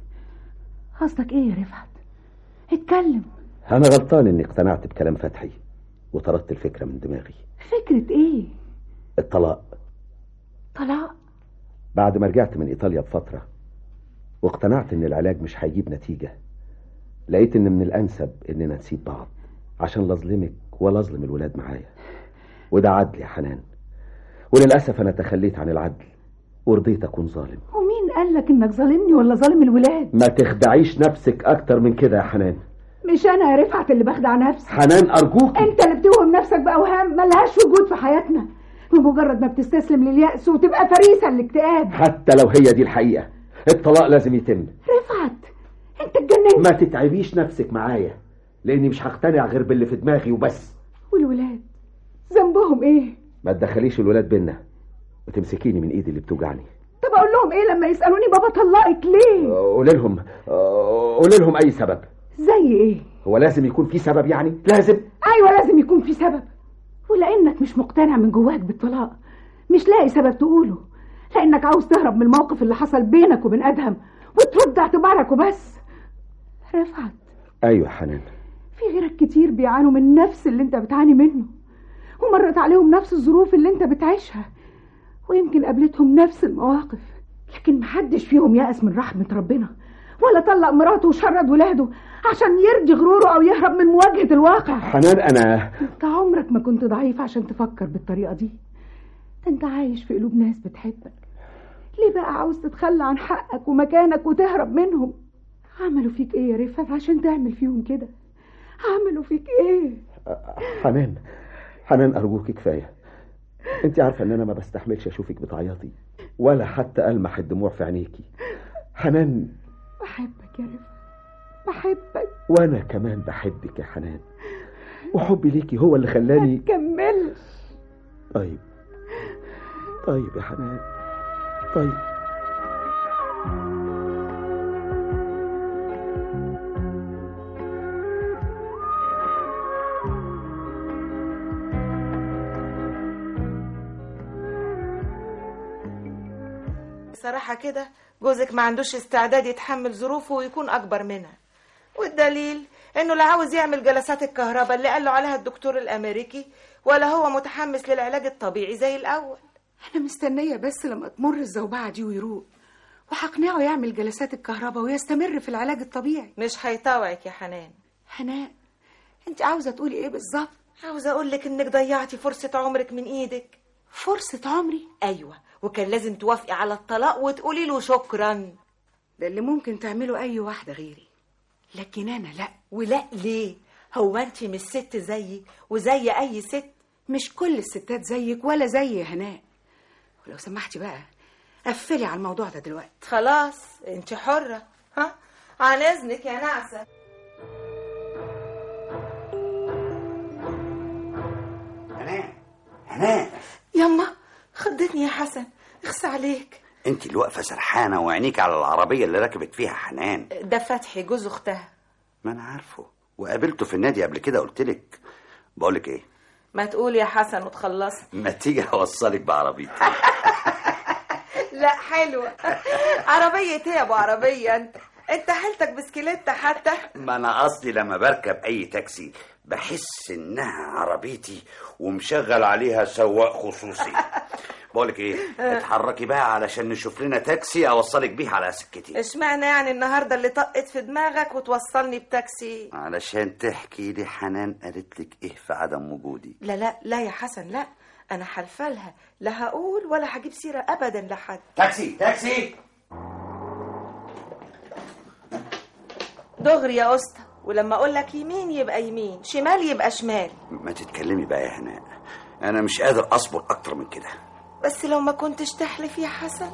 S6: قصدك ايه يا رفعت؟ اتكلم.
S3: انا غلطان اني اقتنعت بكلام فتحي وطردت الفكرة من دماغي.
S6: فكرة ايه؟
S3: الطلاق.
S6: طلاق؟
S3: بعد ما رجعت من ايطاليا بفترة واقتنعت ان العلاج مش هيجيب نتيجة، لقيت ان من الانسب اننا نسيب بعض عشان لا اظلمك ولا اظلم الولاد معايا، وده عدل يا حنان. وللاسف انا تخليت عن العدل ورضيت اكون ظالم.
S6: ومين قال لك انك ظالمني ولا ظالم الولاد؟
S3: ما تخدعيش نفسك اكتر من كده يا حنان.
S6: مش انا يا رفعت اللي بخدع نفسي.
S3: حنان ارجوك.
S6: انت اللي بتوهم نفسك باوهام ملهاش وجود في حياتنا، بمجرد ما بتستسلم لليأس وتبقى فريسة للاكتئاب.
S3: حتى لو هي دي الحقيقة الطلاق لازم يتم.
S6: رفعت انت اتجننت.
S3: ما تتعبيش نفسك معايا لاني مش هقتنع غير باللي في دماغي وبس.
S6: والولاد ذنبهم ايه؟
S3: ما تدخليش الولاد بينا وتمسكيني من ايدي اللي بتوجعني.
S6: طب اقول لهم ايه لما يسألوني بابا طلقك ليه؟
S3: قولي لهم قولي لهم اي سبب.
S6: زي ايه؟
S3: هو لازم يكون في سبب يعني؟ لازم.
S6: ايوه لازم يكون في سبب، ولانك مش مقتنع من جواك بالطلاق مش لاقي سبب تقوله، لانك عاوز تهرب من الموقف اللي حصل بينك وبين ادهم وترد اعتبارك وبس. رفعت.
S3: ايوه حنان.
S6: في غيرك كتير بيعانوا من نفس اللي انت بتعاني منه، ومرت عليهم نفس الظروف اللي انت بتعيشها، ويمكن قابلتهم نفس المواقف، لكن محدش فيهم يأس من رحمة ربنا ولا طلق مراته وشرد ولاده عشان يرضي غروره او يهرب من مواجهة الواقع.
S3: حنان انا
S6: انت عمرك ما كنت ضعيف عشان تفكر بالطريقة دي، انت عايش في قلوب ناس بتحبك، ليه بقى عاوز تتخلى عن حقك ومكانك وتهرب منهم؟ عملوا فيك ايه يا رفعت عشان تعمل فيهم كده؟ عملوا فيك ايه؟
S3: حنان حنان ارجوك كفايه، انت عارفه ان انا ما بستحملش اشوفك بتعيطي. ولا حتى ألمح الدموع في عينيكي. حنان،
S6: بحبك يا رفعت، بحبك.
S3: وأنا كمان بحبك يا حنان، وحبي ليكي هو اللي خلاني.
S6: ما تكملش.
S3: طيب طيب يا حنان، طيب.
S15: صراحة كده جوزك ما عندوش استعداد يتحمل ظروفه ويكون أكبر منها، والدليل إنه لا عاوز يعمل جلسات الكهرباء اللي قاله عليها الدكتور الأمريكي، ولا هو متحمس للعلاج الطبيعي زي الأول.
S11: أنا مستنية بس لما تمر الزوبعة دي ويروق، وهقنعه يعمل جلسات الكهرباء ويستمر في العلاج الطبيعي.
S15: مش هيطوعك يا حنان.
S11: حنان، أنت عاوزة تقولي إيه بالظبط؟
S15: عاوزة أقولك إنك ضيعتي فرصة عمرك من إيدك.
S11: فرصة عمري؟
S15: أيوة، وكان لازم توافقي على الطلاق وتقولي له شكرا.
S11: ده اللي ممكن تعمله أي واحدة غيري، لكن أنا لا.
S15: ولا ليه؟ هو أنت مش ست زيي وزي أي ست؟
S11: مش كل الستات زيك ولا زي هناء. ولو سمحتي بقى قفلي على الموضوع ده دلوقتي.
S15: خلاص أنت حرة. ها، عن إذنك يا نعسة.
S16: هناء هناء
S15: يما خضتني يا حسن، اخس عليك.
S16: انت اللي واقفه سرحانه وعينيك على العربيه اللي ركبت فيها حنان.
S15: ده فتحي جوز اختها.
S16: ما انا عارفه وقابلته في النادي قبل كده. قلتلك. بقولك ايه،
S15: ما تقول يا حسن وتخلصي.
S16: ما تيجي اوصلك بعربيتي.
S15: لا حلوه. عربيه ايه يا ابو عربيه؟ انت انت حالتك بسكليتة حتى.
S16: ما انا قصدي لما بركب اي تاكسي بحس انها عربيتي ومشغل عليها سواق خصوصي. بقولك ايه، اتحركي بقى علشان نشوف لنا تاكسي اوصلك بيه على سكتي.
S15: اشمعنى يعني النهارده اللي طقت في دماغك وتوصلني بتاكسي؟
S16: علشان تحكي لي حنان قالت لك ايه في عدم وجودي.
S15: لا لا لا يا حسن، لا، انا حلفلها لا هقول ولا هجيب سيره ابدا لحد.
S16: تاكسي تاكسي
S15: دغري يا اسطى، ولما اقول لك يمين يبقى يمين، شمال يبقى شمال.
S16: ما تتكلمي بقى يا هناء، انا مش قادر اصبر اكتر من كده.
S15: بس لو ما كنتش تحلف يا حسن.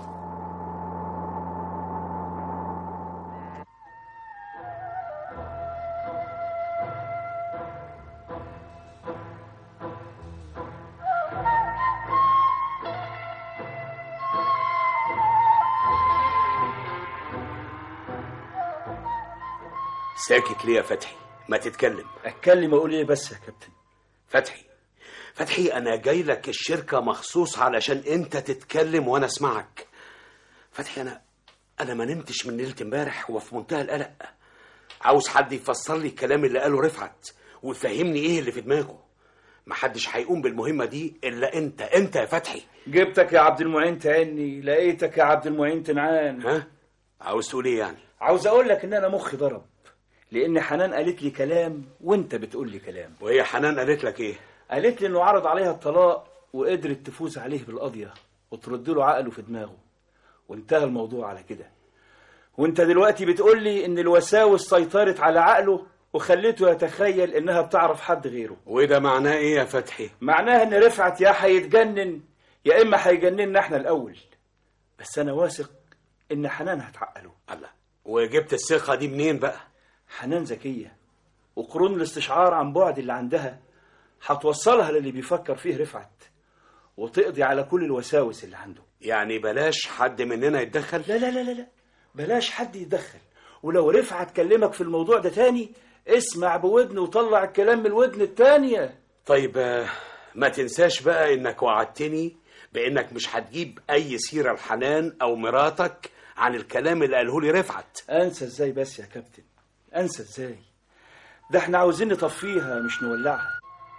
S1: ساكت ليه يا فتحي؟ ما تتكلم.
S4: اتكلم اقول ايه بس يا كابتن؟
S1: فتحي فتحي انا جاي لك الشركه مخصوص علشان انت تتكلم وانا اسمعك. فتحي انا انا ما نمتش من ليله امبارح وفي منتهى القلق. عاوز حد يفسر لي الكلام اللي قاله رفعت ويفهمني ايه اللي في دماغه. محدش هيقوم بالمهمه دي الا انت. انت يا فتحي.
S4: جبتك يا عبد المعين تعني، لقيتك يا عبد المعين تنعان.
S1: ها، عاوز تقول ايه يعني؟
S4: عاوز اقول لك ان انا مخي ضرب، لان حنان قالت لي كلام وانت بتقول لي كلام.
S1: وهي حنان قالت لك ايه؟
S4: قالت لي انه عرض عليها الطلاق وقدرت تفوز عليه بالقضيه وترد له عقله في دماغه، وانتهى الموضوع على كده. وانت دلوقتي بتقول لي ان الوساوس سيطرت على عقله وخليته يتخيل انها بتعرف حد غيره.
S1: وده معناه ايه يا فتحي؟
S4: معناه ان رفعت يا هيتجنن يا اما هيجنننا احنا الاول. بس انا واثق ان حنان هتعقله.
S1: الله، وجبت الثقه دي منين بقى؟
S4: حنان ذكيه، وقرون الاستشعار عن بعد اللي عندها هتوصلها للي بيفكر فيه رفعت وتقضي على كل الوساوس اللي عنده.
S1: يعني بلاش حد مننا يتدخل؟
S4: لا لا لا لا بلاش حد يتدخل. ولو رفعت كلمك في الموضوع ده تاني اسمع بودن وطلع الكلام من الودن التانية.
S1: طيب ما تنساش بقى انك وعدتني بانك مش هتجيب اي سيرة لحنان او مراتك عن الكلام اللي قاله لي رفعت.
S4: انسى ازاي بس يا كابتن؟ انسى ازاي؟ ده احنا عاوزين نطفيها مش نولعها.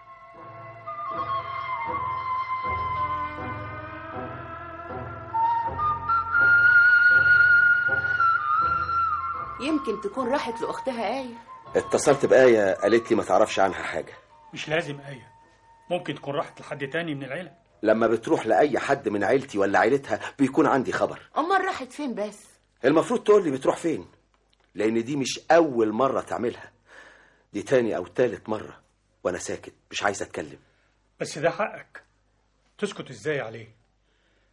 S10: يمكن تكون راحت لأختها آية.
S17: اتصلت بآية قالت لي ما تعرفش عنها حاجة.
S13: مش لازم آية، ممكن تكون راحت لحد تاني من العيلة.
S17: لما بتروح لأي حد من عيلتي ولا عيلتها بيكون عندي خبر.
S10: أمال راحت فين بس؟
S17: المفروض تقول لي بتروح فين، لأن دي مش أول مرة تعملها، دي تاني أو تالت مرة وأنا ساكت مش عايز أتكلم.
S13: بس ده حقك، تسكت إزاي عليه؟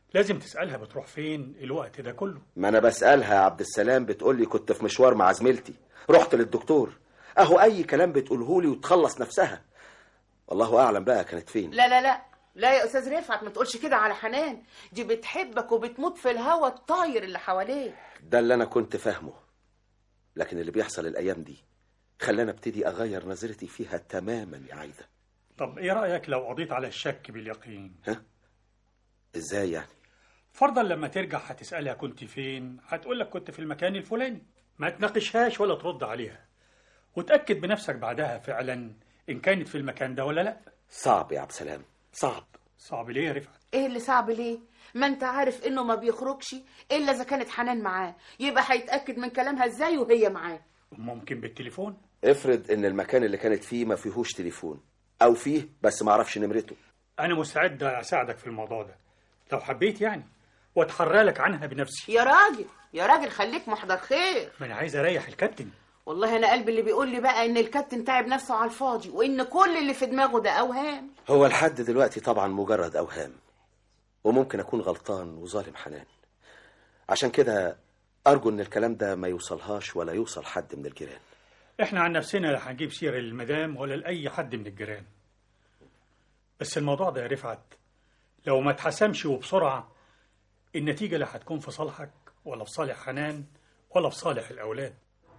S13: لازم تسألها بتروح فين الوقت ده كله.
S17: ما انا بسألها يا عبد السلام، بتقولي كنت في مشوار مع زميلتي، رحت للدكتور. اهو اي كلام بتقولهولي وتخلص نفسها. والله اعلم بقى كانت فين.
S10: لا لا لا لا يا استاذ رفعت، ما تقولش كده على حنان، دي بتحبك وبتموت في الهوا الطاير اللي حواليك.
S17: ده اللي انا كنت فاهمه، لكن اللي بيحصل الايام دي خلاني ابتدي اغير نظرتي فيها تماما يا عايده.
S13: طب ايه رأيك لو قضيت على الشك باليقين؟
S17: ها؟ ازاي يعني؟
S13: فرضا لما ترجع هتسألها كنت فين، هتقولك كنت في المكان الفلاني، ما تناقشهاش ولا ترد عليها، وتأكد بنفسك بعدها فعلا إن كانت في المكان ده ولا لا.
S17: صعب يا عبد السلام، صعب.
S13: صعب ليه يا رفعت؟
S10: ايه اللي صعب ليه؟ ما انت عارف انه ما بيخرجش الا اذا كانت حنان معاه، يبقى هيتأكد من كلامها ازاي وهي معاه؟
S13: ممكن بالتليفون.
S17: افرض ان المكان اللي كانت فيه ما فيهوش تليفون، او فيه بس ما اعرفش نمرته.
S13: انا مستعد اساعدك في الموضوع ده لو حبيت يعني، واتحرى لك عنها بنفسي.
S10: يا راجل يا راجل خليك محضر خير.
S13: ما انا عايز اريح الكابتن.
S10: والله انا قلبي اللي بيقول لي بقى ان الكابتن تعب نفسه على الفاضي، وان كل اللي في دماغه ده اوهام.
S17: هو لحد دلوقتي طبعا مجرد اوهام، وممكن اكون غلطان وظالم حنان. عشان كده ارجو ان الكلام ده ما يوصلهاش ولا يوصل حد من الجيران.
S13: احنا عن نفسنا لا هنجيب سيرة للمدام ولا لأي حد من الجيران، بس الموضوع ده يا رفعت لو ما اتحسمش وبسرعة النتيجة لا هتكون في صالحك ولا في صالح حنان ولا في صالح الأولاد.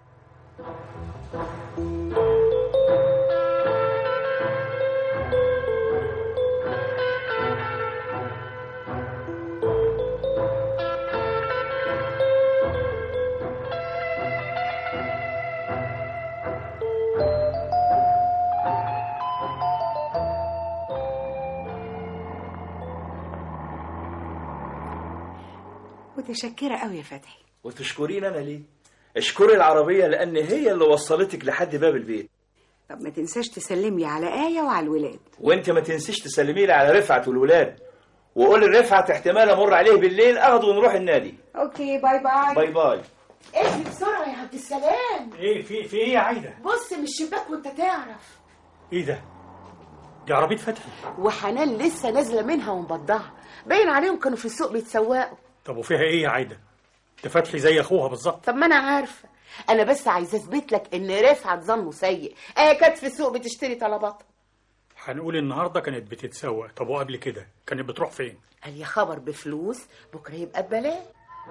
S18: متشكرة قوي يا فتحي.
S4: وتشكرين أنا ليه؟ اشكري العربية لأن هي اللي وصلتك لحد باب البيت.
S18: طب ما تنساش تسلمي على آية وعلى الولاد.
S4: وانت ما تنسيش تسلمي لي على رفعت والولاد، وقول لرفعت احتمال امر عليه بالليل اخده ونروح النادي.
S18: اوكي باي باي.
S4: باي باي.
S10: اجري بسرعة يا عبد السلام.
S13: ايه في في ايه يا عايدة؟
S10: بص من الشباك وانت تعرف.
S13: ايه ده؟ دي عربية فتحي.
S10: وحنان لسه نازلة منها ومبضعة، باين عليهم كانوا في السوق بيتسوقوا.
S13: طب وفيها ايه يا عايدة؟ ده فتحي زي اخوها بالظبط.
S10: طب ما انا عارفة، انا بس عايزة اثبت لك ان رفعت ظنه سيء. اه كانت في السوق بتشتري طلبات.
S13: هنقول النهارده كانت بتتسوق، طب وقبل كده كانت بتروح فين؟
S10: قال يا خبر بفلوس بكره يبقى ببلاش.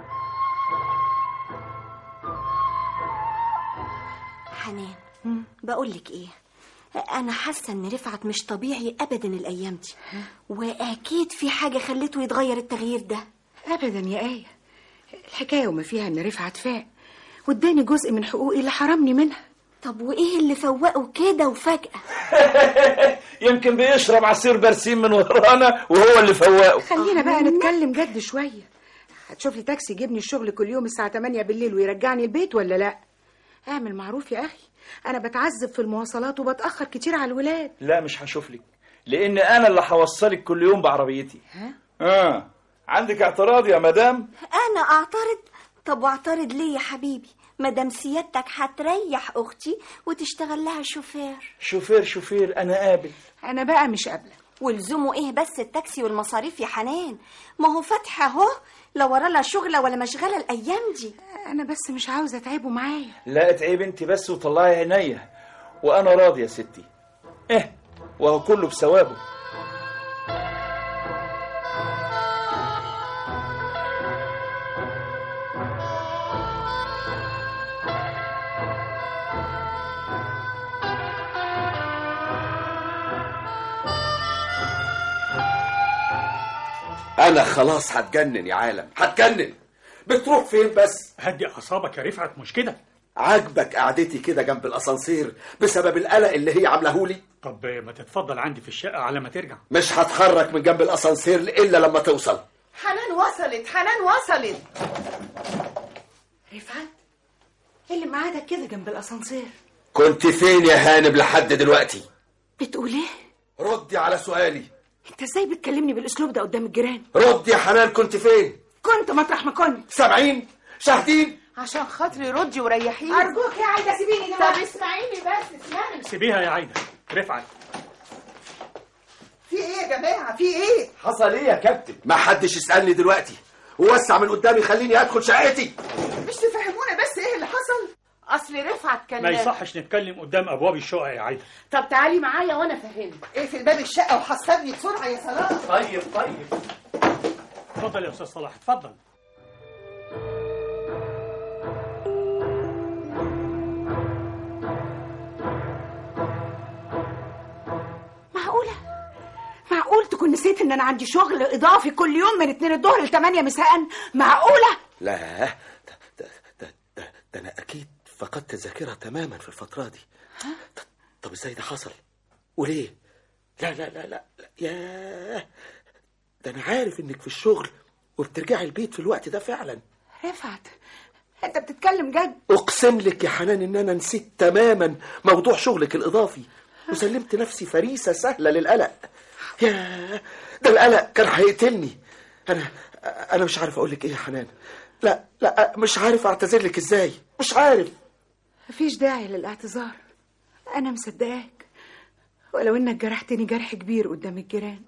S5: حنان بقول لك ايه، انا حاسه ان رفعت مش طبيعي ابدا الايام دي، واكيد في حاجه خلته يتغير التغيير ده.
S18: ابدا يا آية، الحكاية وما فيها ان رفعت فاق واداني جزء من حقوقي اللي حرمني منها.
S5: طب وايه اللي فوقه كده وفجأة؟
S4: يمكن بيشرب عصير برسيم من ورانا وهو اللي فوقه.
S18: خلينا بقى نتكلم جد شوية. هتشوف لي تاكسي يجيبني الشغل كل يوم الساعة تمانية بالليل ويرجعني البيت ولا لا؟ اعمل معروف يا اخي، انا بتعذب في المواصلات وبتأخر كتير على الولاد.
S4: لا مش هشوف لك، لان انا اللي هوصلك كل يوم بعربيتي.
S18: ها؟
S4: اه عندك اعتراض يا مدام؟
S5: انا اعترض؟ طب واعترض ليه يا حبيبي؟ مدام سيادتك هتريح اختي وتشتغل لها شوفير.
S4: شوفير شوفير انا قابل.
S18: انا بقى مش قابله.
S5: ولزومه ايه بس التاكسي والمصاريف يا حنان؟ ما هو فتح اهو، لا ورا لا شغله ولا مشغله الايام دي.
S18: انا بس مش عاوزه اتعبه معايا.
S4: لا اتعب انت بس وطلعي عينيا وانا راضي يا ستي. ايه وهو كله بثوابه.
S17: انا خلاص هتجنن يا عالم، هتجنن. بتروح فين بس؟
S13: هدي اعصابك يا رفعت، مش كده؟
S17: عاجبك قعدتي كده جنب الاسانسير بسبب القلق اللي هي عاملهولي؟
S13: طب ما تتفضل عندي في الشقه على ما ترجع.
S17: مش هتحرك من جنب الاسانسير الا لما توصل.
S10: حنان وصلت، حنان وصلت.
S18: رفعت ايه اللي معادك كده جنب الاسانسير؟
S17: كنت فين يا هانم لحد دلوقتي؟
S18: بتقول ايه؟
S17: ردي على سؤالي.
S18: انت ازاي بتكلمني بالاسلوب ده قدام الجيران؟
S17: ردي يا حنان، كنت فين؟
S18: كنت مطرح ما كنت.
S17: سامعين؟ شاهدين؟
S10: عشان خاطري ردي وريحيني.
S18: ارجوك يا عايده سيبيني دلوقتي.
S10: طب اسمعيني بس اسمعي.
S13: سيبيها يا عايده. رفعت
S18: في ايه
S14: يا جماعه في ايه؟
S17: حصل ايه يا كابتن؟ ما حدش يسالني دلوقتي، ووسع من قدامي خليني ادخل شقتي.
S14: مش تفهمونا بس ايه اللي حصل؟
S18: اصل رفعت كان
S13: ما يصحش نتكلم قدام ابواب الشقه يا عايده.
S18: طب تعالي معايا وانا افهمك.
S14: اقفل باب الشقه وحصلني بسرعه يا صلاح.
S17: طيب طيب
S13: اتفضل يا استاذ صلاح اتفضل.
S18: معقوله معقول تكون نسيت ان انا عندي شغل اضافي كل يوم من اتنين الظهر ل تمانية مساء؟ معقوله؟
S17: لا ده, ده, ده, ده, ده انا اكيد فقدت الذاكره تماما في الفتره دي. طب ازاي ده حصل وليه؟ لا لا لا لا, لا. ياه ده انا عارف انك في الشغل وبترجعي البيت في الوقت ده فعلا.
S18: رفعت انت بتتكلم جد؟
S17: اقسم لك يا حنان ان انا نسيت تماما موضوع شغلك الاضافي وسلمت نفسي فريسه سهله للقلق. ياه ده القلق كان هيقتلني. انا انا مش عارف اقول لك ايه يا حنان. لا لا مش عارف اعتذر لك ازاي، مش عارف.
S18: مفيش داعي للاعتذار، انا مصدقاك ولو انك جرحتني جرح كبير قدام الجيران.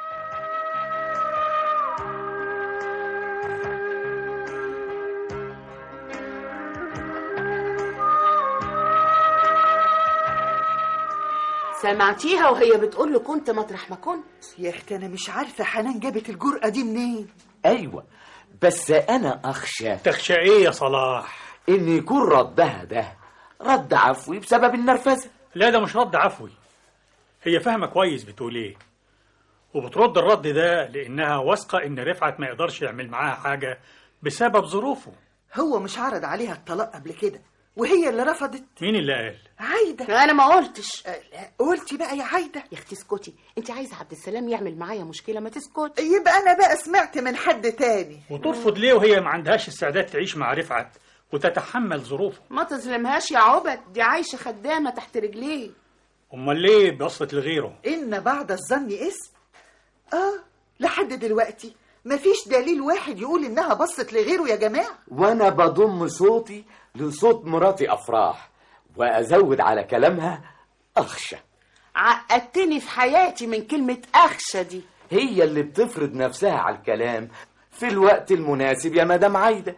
S10: سمعتيها وهي بتقول له كنت مطرح ما كنت؟
S14: يا اختي انا مش عارفه حنان جابت الجرأه دي منين.
S19: ايوه بس انا اخشى.
S13: تخشى ايه يا صلاح؟
S19: ان يكون ردها ده رد عفوي بسبب النرفزه.
S13: لا ده مش رد عفوي، هي فاهمه كويس بتقول ايه وبترد الرد ده لانها واثقه ان رفعت ما يقدرش يعمل معاها حاجه بسبب ظروفه.
S14: هو مش عرض عليها الطلاق قبل كده وهي اللي رفضت؟
S13: مين اللي قال؟
S14: عايده.
S10: انا ما قلتش.
S14: أه لا قلتي بقى يا عايده.
S10: يا اختي اسكتي، انت عايزه عبد السلام يعمل معايا مشكله؟ ما تسكتي.
S14: يبقى انا بقى سمعت من حد تاني.
S13: وترفض ليه وهي ما عندهاش استعداد تعيش مع رفعت وتتحمل ظروفه؟
S10: ما تظلمهاش يا عبد، دي عايشه خدامه تحت رجليه.
S13: امال ليه بصت لغيره؟
S14: ان بعد الظن اسم. اه لحد دلوقتي مفيش دليل واحد يقول انها بصت لغيره يا جماعه.
S19: وانا بضم صوتي لصوت مراتي افراح وازود على كلامها اخشى.
S10: عقدتني في حياتي من كلمه اخشى دي.
S19: هي اللي بتفرض نفسها على الكلام في الوقت المناسب يا مدام عايده.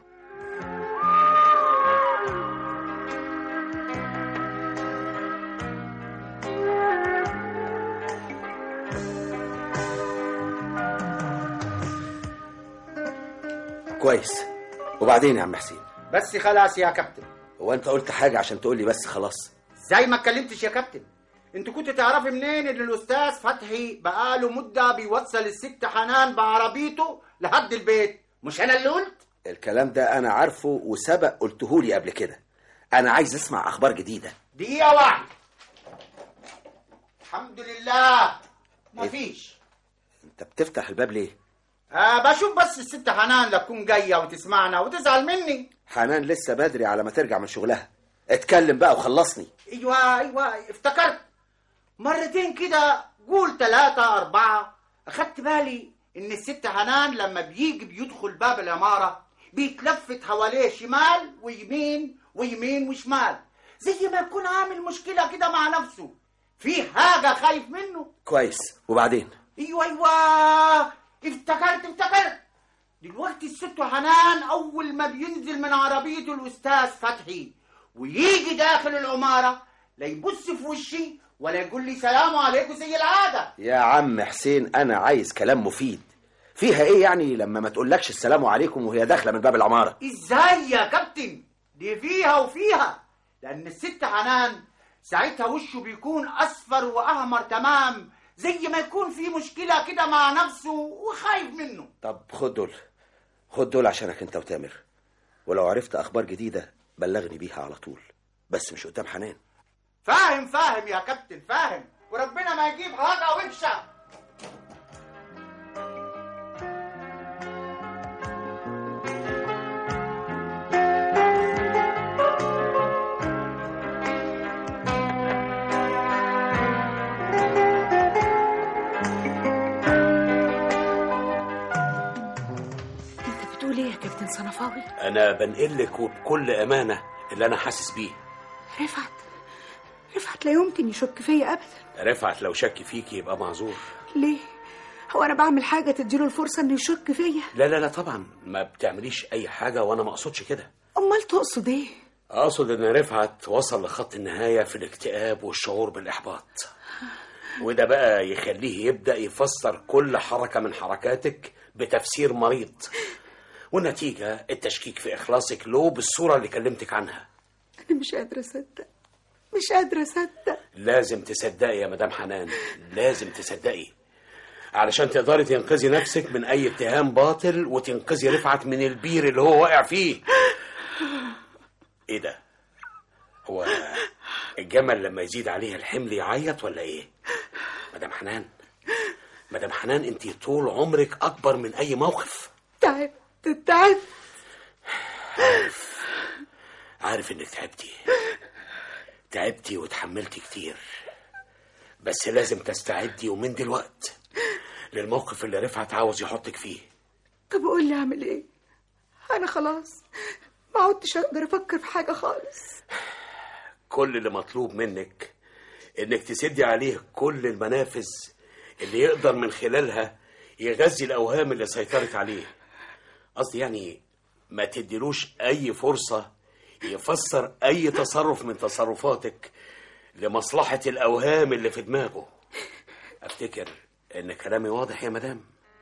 S17: كويس. وبعدين يا عم حسين؟
S9: بس خلاص يا كابتن.
S17: هو انت قلت حاجه عشان تقول لي بس خلاص؟
S9: زي ما اتكلمتش يا كابتن. انت كنت تعرفي منين ان الاستاذ فتحي بقاله مده بيوصل الست حنان بعربيته لحد البيت؟ مش انا اللي قلت؟
S17: الكلام ده انا عارفه وسبق قلتهولي قبل كده. انا عايز اسمع اخبار جديده.
S9: دقيقه واحده. الحمد لله مفيش.
S17: انت بتفتح الباب ليه؟
S9: آه بشوف بس الست حنان لتكون جايه وتسمعنا وتزعل مني.
S17: حنان لسه بدري على ما ترجع من شغلها. اتكلم بقى وخلصني.
S9: ايوه ايوه افتكرت مرتين كده، قول ثلاثة أربعة، أخدت بالي إن الست حنان لما بيجي بيدخل باب العمارة بيتلفت حواليه شمال ويمين ويمين وشمال زي ما يكون عامل مشكلة كده مع نفسه، في حاجة خايف منه.
S17: كويس. وبعدين؟
S9: ايوه ايوه افتكرت افتكرت دلوقتي الست حنان أول ما بينزل من عربيته الأستاذ فتحي ويجي داخل العمارة لا يبص في وشي ولا يقول لي سلام عليكم زي العادة.
S17: يا عم حسين أنا عايز كلام مفيد. فيها إيه يعني لما ما تقولكش السلام عليكم وهي داخلة من باب العمارة؟
S9: إزاي يا كابتن؟ دي فيها وفيها، لأن الست حنان ساعتها وشه بيكون أصفر وأحمر تمام زي ما يكون في مشكلة كده مع نفسه وخايف منه.
S17: طب خد دول خد دول عشانك انت وتامر، ولو عرفت أخبار جديدة بلغني بيها على طول، بس مش قدام حنان.
S9: فاهم فاهم يا كابتن فاهم، وربنا ما يجيب حاجة وحشة.
S18: انت بتقول ايه يا كابتن صنفاوي؟
S1: انا بنقلك وبكل امانه اللي انا حاسس بيه.
S18: رفعت رفعت لا يمكن يشك فيا ابدا.
S1: رفعت لو شك فيك يبقى معذور.
S18: ليه هو انا بعمل حاجه تديله الفرصه انه يشك فيا؟
S1: لا لا لا طبعا ما بتعمليش اي حاجه، وانا ما اقصدش كده.
S18: امال تقصد ايه؟
S1: اقصد ان رفعت وصل لخط النهايه في الاكتئاب والشعور بالاحباط، وده بقى يخليه يبدا يفسر كل حركه من حركاتك بتفسير مريض، والنتيجه التشكيك في اخلاصك له بالصوره اللي كلمتك عنها.
S18: انا مش قادره اصدق، مش قادره اصدق.
S1: لازم تصدقي يا مدام حنان، لازم تصدقي علشان تقدري تنقذي نفسك من اي اتهام باطل وتنقذي رفعت من البير اللي هو واقع فيه. ايه ده؟ هو الجمل لما يزيد عليه الحمل يعيط ولا ايه؟ مدام حنان، مدام حنان انتي طول عمرك اكبر من اي موقف.
S18: تعبت تعبت.
S1: عارف عارف انك تعبتي تعبتي وتحملتي كتير، بس لازم تستعدي ومن دلوقت للموقف اللي رفعت عاوز يحطك فيه.
S18: طب قول لي اعمل ايه؟ انا خلاص ما عدتش اقدر افكر في حاجه خالص.
S1: كل اللي مطلوب منك انك تسدي عليه كل المنافذ اللي يقدر من خلالها يغذي الاوهام اللي سيطرت عليه. قصدي يعني ما تديلوش اي فرصة يفسر اي تصرف من تصرفاتك لمصلحة الاوهام اللي في دماغه. افتكر ان كلامي واضح يا مدام.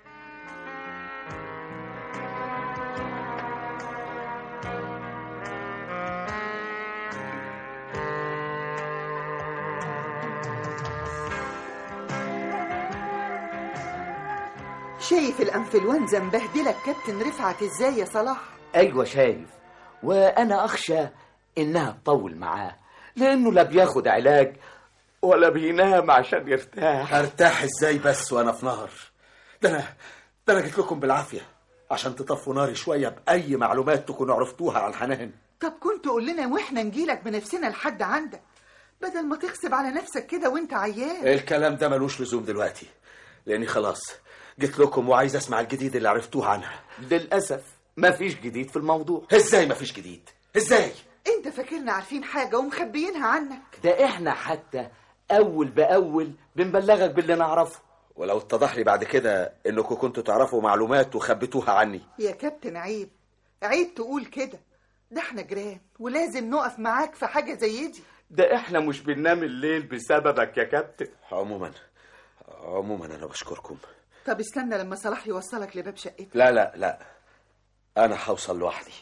S14: شايف الانفلونزا مبهدلك كابتن رفعت ازاي يا صلاح؟
S19: ايوه شايف، وانا اخشى انها تطول معاه، لانه لا بياخد علاج ولا بينام عشان يرتاح.
S17: ارتاح ازاي بس وانا في نهر؟ ده انا ده انا جيت لكم بالعافيه عشان تطفوا ناري شويه باي معلومات تكونوا عرفتوها عن حنان.
S14: طب كنت قول لنا واحنا نجيلك بنفسنا لحد عندك، بدل ما تغصب على نفسك كده وانت عيان.
S17: الكلام ده ملوش لزوم دلوقتي، لاني خلاص جيت لكم وعايز اسمع الجديد اللي عرفتوه عنها.
S19: للاسف مفيش جديد في الموضوع.
S17: ازاي مفيش جديد؟ ازاي؟
S14: انت فاكرنا عارفين حاجه ومخبيينها عنك؟
S19: ده احنا حتى اول باول بنبلغك باللي نعرفه،
S17: ولو اتضح لي بعد كده انكم كنتوا تعرفوا معلومات وخبيتوها عني.
S14: يا كابتن عيب عيب تقول كده، ده احنا جيران ولازم نقف معاك في حاجه زي دي.
S19: ده احنا مش بننام الليل بسببك يا كابتن.
S17: عموما عموما انا بشكركم.
S14: طب استنى لما صلاح يوصلك لباب شقتك.
S17: لا لا لا انا هوصل لوحدي.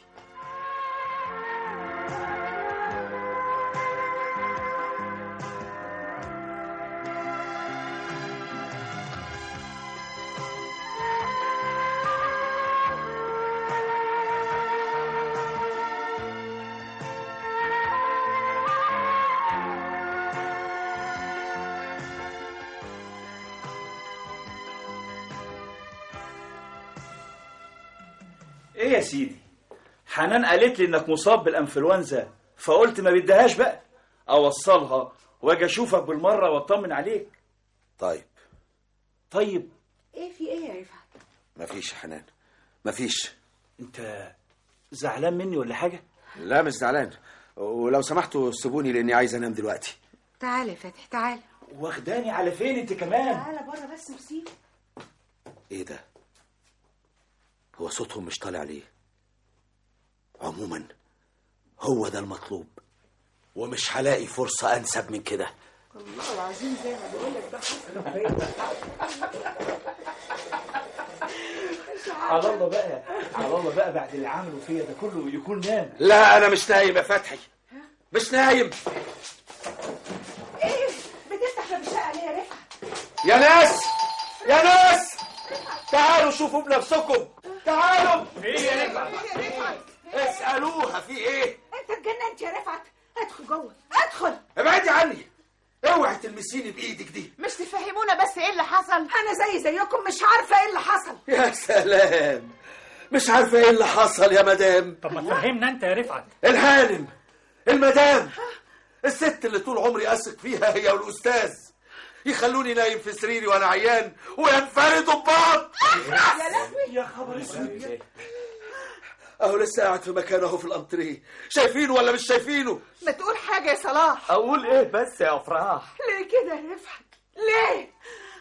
S4: ايه يا سيدي، حنان قالت لي انك مصاب بالانفلونزا، فقلت ما بدهاش بقى اوصلها واجي اشوفك بالمره واطمن عليك.
S17: طيب
S4: طيب
S18: ايه في ايه يا رفعت؟
S17: مفيش يا حنان مفيش.
S4: انت زعلان مني ولا حاجه؟
S17: لا مش زعلان، ولو سمحتوا سيبوني لاني عايز انام دلوقتي.
S18: تعالى يا فاتح تعالى.
S4: واخداني على فين انت كمان؟
S18: تعالى بره بس وسيب.
S17: ايه ده؟ هو صوتهم مش طالع ليه؟ عموما هو ده المطلوب، ومش هلاقي فرصة أنسب من كده.
S18: والله العظيم زي ما بقول لك ده
S4: على الله بقى، على الله بقى بعد اللي عملوا فيا ده كله يكون نام.
S17: لا أنا مش نايم يا فتحي، مش نايم.
S18: ايه بتفتح باب الشقة ليه يا رفعت؟
S17: يا ناس يا ناس تعالوا شوفوا بنفسكم، تعالوا.
S4: ايه يا رفعت؟
S17: اسألوها في ايه؟
S18: انت اتجننت يا رفعت، ادخل جوه ادخل.
S17: ابعدي عني، اوعي تلمسيني بايدك دي.
S18: مش تفهمونا بس ايه اللي حصل؟ انا زي زيكم مش عارفه ايه اللي حصل.
S17: يا سلام، مش عارفه ايه اللي حصل يا مدام.
S13: طب ما تفهمنا انت يا رفعت.
S17: الهانم، المدام، الست اللي طول عمري اثق فيها هي والاستاذ، يخلوني نايم في سريري وانا عيان وينفردوا ببعض.
S18: يا لهوي
S4: يا خبر اسود.
S17: اهو لسه قاعد في مكانه في الانتريه، شايفينه ولا مش شايفينه؟
S14: ما تقول حاجه يا صلاح.
S19: اقول ايه بس يا افراح؟
S18: ليه كده يا رفعت؟ ليه؟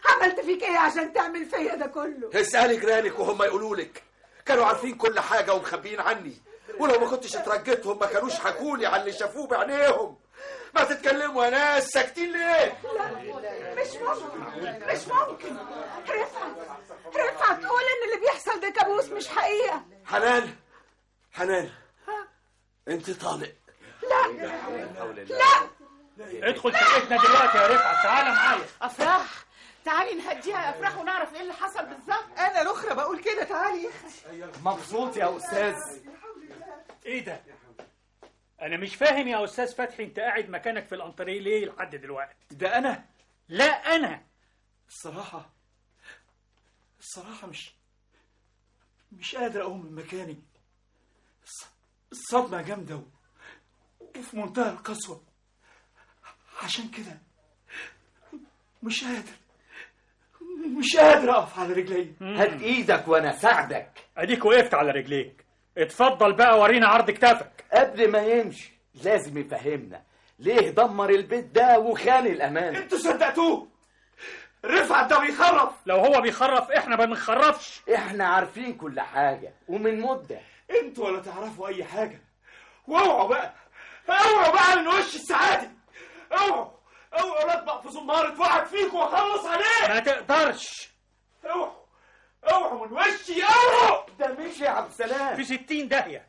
S18: عملت فيك ايه عشان تعمل فيا ده كله؟
S17: اسألي جيرانك وهم يقولوا لك، كانوا عارفين كل حاجة ومخبيين عني، ولو ما كنتش اترجيتهم ما كانوش حكولي على اللي شافوه بعينيهم. ما تتكلموا يا ناس، ساكتين ليه؟
S18: مش ممكن مش ممكن رفعت رفعت قول ان اللي بيحصل ده كابوس مش حقيقة.
S17: حنان حنان انت طالق.
S18: لا لا
S13: ادخل شقتنا دلوقتي يا رفعت، تعالى معايا.
S10: افراح تعالي نهديها يا افراح ونعرف ايه اللي حصل بالظبط.
S14: انا الاخرى بقول كده، تعالي يا اختي.
S19: مبسوط يا استاذ.
S13: ايه ده؟ انا مش فاهم يا استاذ فتحي، انت قاعد مكانك في الانتريه ليه لحد دلوقتي؟
S4: ده انا
S13: لا انا
S4: الصراحة الصراحة مش مش قادر اقوم من مكاني. الصدمة جامدة وفي منتهى القسوة، عشان كده مش قادر مش قادر اقف على رجلي.
S19: هات ايدك وانا اساعدك.
S13: اديك وقفت على رجليك، اتفضل بقى ورينا عرض كتافك.
S19: قبل ما يمشي لازم يفهمنا ليه دمر البيت ده وخان الامان.
S4: انتوا صدقتوه؟ رفعت ده بيخرف.
S13: لو هو بيخرف احنا ما بنخرفش.
S19: احنا عارفين كل حاجة ومن مدة.
S4: انتوا ولا تعرفوا اي حاجة، واوعوا بقى اوعوا بقى من وش السعادة. اوعوا اوعوا لا اطبق في زمارة واحد فيكم واخلص عليه.
S13: ما تقدرش.
S4: اوعوا اوعوا من وشي، اوعوا.
S19: ده مش يا عبد السلام
S13: في ستين داهية.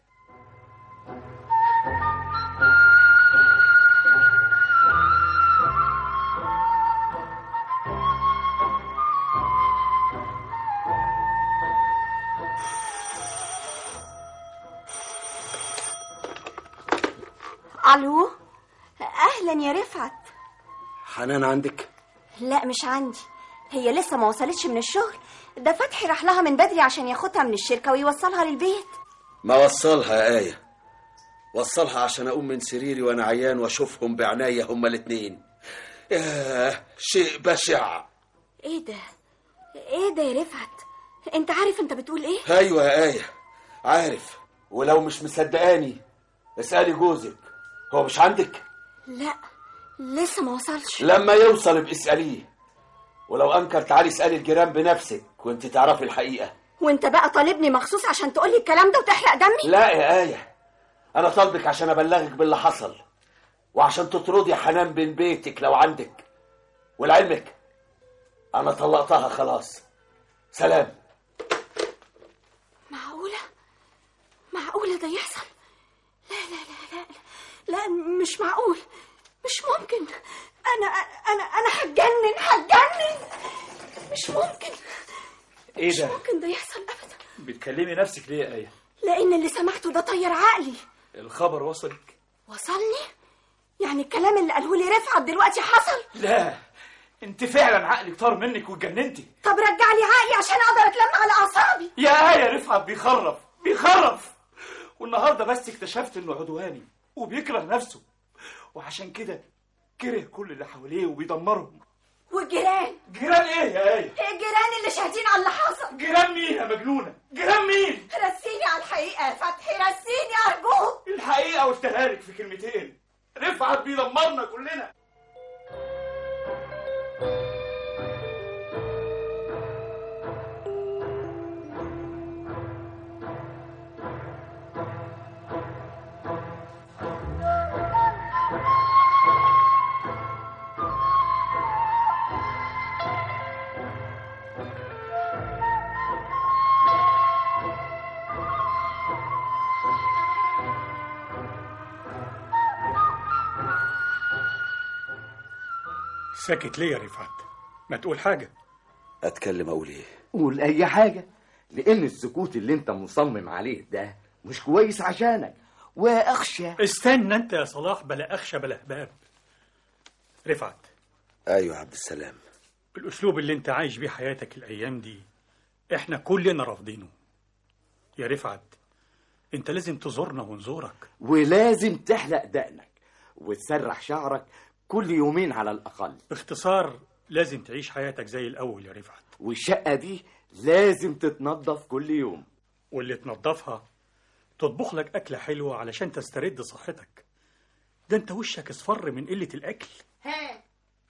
S5: الو، اهلا يا رفعت.
S17: حنان عندك؟
S5: لا مش عندي، هي لسه ما وصلتش من الشغل، ده فتحي راح لها من بدري عشان ياخدها من الشركة ويوصلها للبيت.
S17: ما وصلها يا آية، وصلها عشان أقوم من سريري وأنا عيان وأشوفهم بعناية هما الاتنين. ياه شيء بشع.
S5: ايه ده ايه ده يا رفعت، انت عارف انت بتقول ايه؟
S17: أيوة يا آية عارف، ولو مش مصدقاني اسألي جوزك، هو مش عندك؟
S5: لا لسه ما وصلش.
S17: لما يوصل ابقي اسأليه، ولو أنكر تعالي اسألي الجيران بنفسك وانت تعرفي الحقيقة.
S5: وانت بقى طالبني مخصوص عشان تقولي الكلام ده وتحرق دمي؟
S17: لا يا آية، أنا طالبك عشان أبلغك باللي حصل وعشان تطردي حنان بين بيتك لو عندك، ولعلمك أنا طلقتها خلاص. سلام.
S5: معقولة معقولة ده يحصل؟ لا لا لا لا لا مش معقول، مش ممكن. أنا أنا أنا هتجنن هتجنن مش ممكن.
S4: ايه
S5: مش
S4: ده؟
S5: ممكن ده يحصل أبدا.
S4: بتكلمي نفسك ليه يا آية؟
S5: لأن اللي سمعته ده طير عقلي.
S4: الخبر وصلك؟
S5: وصلني؟ يعني الكلام اللي قاله لي رفعت دلوقتي حصل؟
S4: لا انت فعلا عقلك طار منك واتجننتي.
S5: طب رجع لي عقلي عشان اقدر اتلم على اعصابي.
S4: يا آية رفعت بيخرف بيخرف، والنهارده بس اكتشفت انه عدواني وبيكره نفسه، وعشان كده كره كل اللي حواليه وبيدمرهم.
S5: والجيران؟
S4: جيران ايه يا آية؟
S5: الجيران اللي شاهدين على اللي حصل.
S4: جيران مين يا مجنونة؟ جيران مين؟
S5: رسيني على الحقيقة يا فتحي، رسيني أرجوك.
S4: الحقيقة قلتها لك في كلمتين، رفعت بيدمرنا كلنا.
S13: ساكت ليه يا رفعت؟ ما تقول حاجة.
S17: أتكلم أقول إيه؟
S19: قول أي حاجة، لأن السكوت اللي أنت مصمم عليه ده مش كويس عشانك، وأخشى.
S13: استنى أنت يا صلاح، بلا أخشى بلا هباب. رفعت.
S17: أيوة عبد السلام.
S13: الأسلوب اللي أنت عايش بيه حياتك الأيام دي إحنا كلنا رافضينه. يا رفعت أنت لازم تزورنا ونزورك،
S19: ولازم تحلق دقنك وتسرح شعرك كل يومين على الأقل.
S13: باختصار لازم تعيش حياتك زي الأول يا رفعت.
S19: والشقة دي لازم تتنظف كل يوم،
S13: واللي تنظفها تطبخ لك أكلة حلوة علشان تسترد صحتك. ده أنت وشك اصفر من قلة الأكل.
S10: ها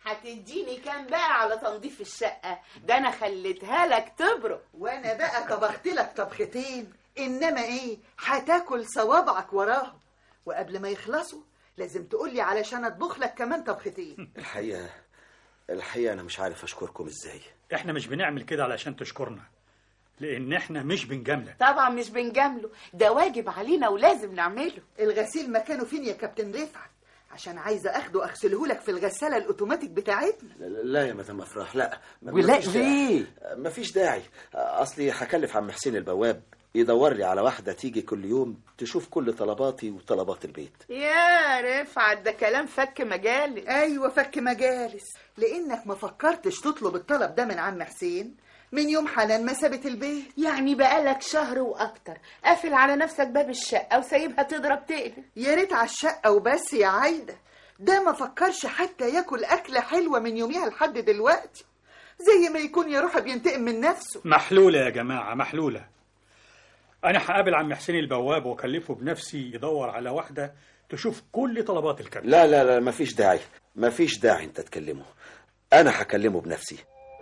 S10: هتديني كام بقى على تنظيف الشقة؟ ده انا خليتها لك تبرق.
S14: وانا بقى طبخت لك طبختين، انما ايه هتاكل صوابعك وراهم، وقبل ما يخلصوا لازم تقولي علشان اطبخ لك كمان طبختين.
S17: الحقيقة الحقيقة أنا مش عارف أشكركم إزاي.
S13: احنا مش بنعمل كده علشان تشكرنا، لأن احنا مش بنجاملك.
S10: طبعا مش بنجامله، ده واجب علينا ولازم نعمله.
S14: الغسيل مكانه فين يا كابتن رفعت؟ عشان عايزه اخده اغسله لك في الغساله الاوتوماتيك بتاعتنا.
S17: لا يا مدام أفراح، لا.
S19: ولا
S17: مفيش داعي.
S19: ليه؟
S17: مفيش داعي. أصلي هكلف عم حسين البواب يدور لي على واحدة تيجي كل يوم تشوف كل طلباتي وطلبات البيت.
S10: يا رفعت ده كلام فك مجالس.
S14: ايوه فك مجالس، لانك ما فكرتش تطلب الطلب ده من عم حسين من يوم حنان ما سابت البيت.
S10: يعني بقالك شهر واكتر قافل على نفسك باب الشقه وسايبها تضرب تقلب.
S14: يا ريت على الشقه وبس يا عايده، ده ما فكرش حتى ياكل اكله حلوه من يوميها لحد دلوقتي، زي ما يكون يا روحه بينتقم من نفسه.
S13: محلولة يا جماعة، محلولة. أنا هقابل عم حسين البواب وأكلفه بنفسي يدور على واحدة تشوف كل طلبات الكابتن.
S17: لا لا لا مفيش داعي، مفيش داعي أنت تكلمه، أنا هكلمه بنفسي.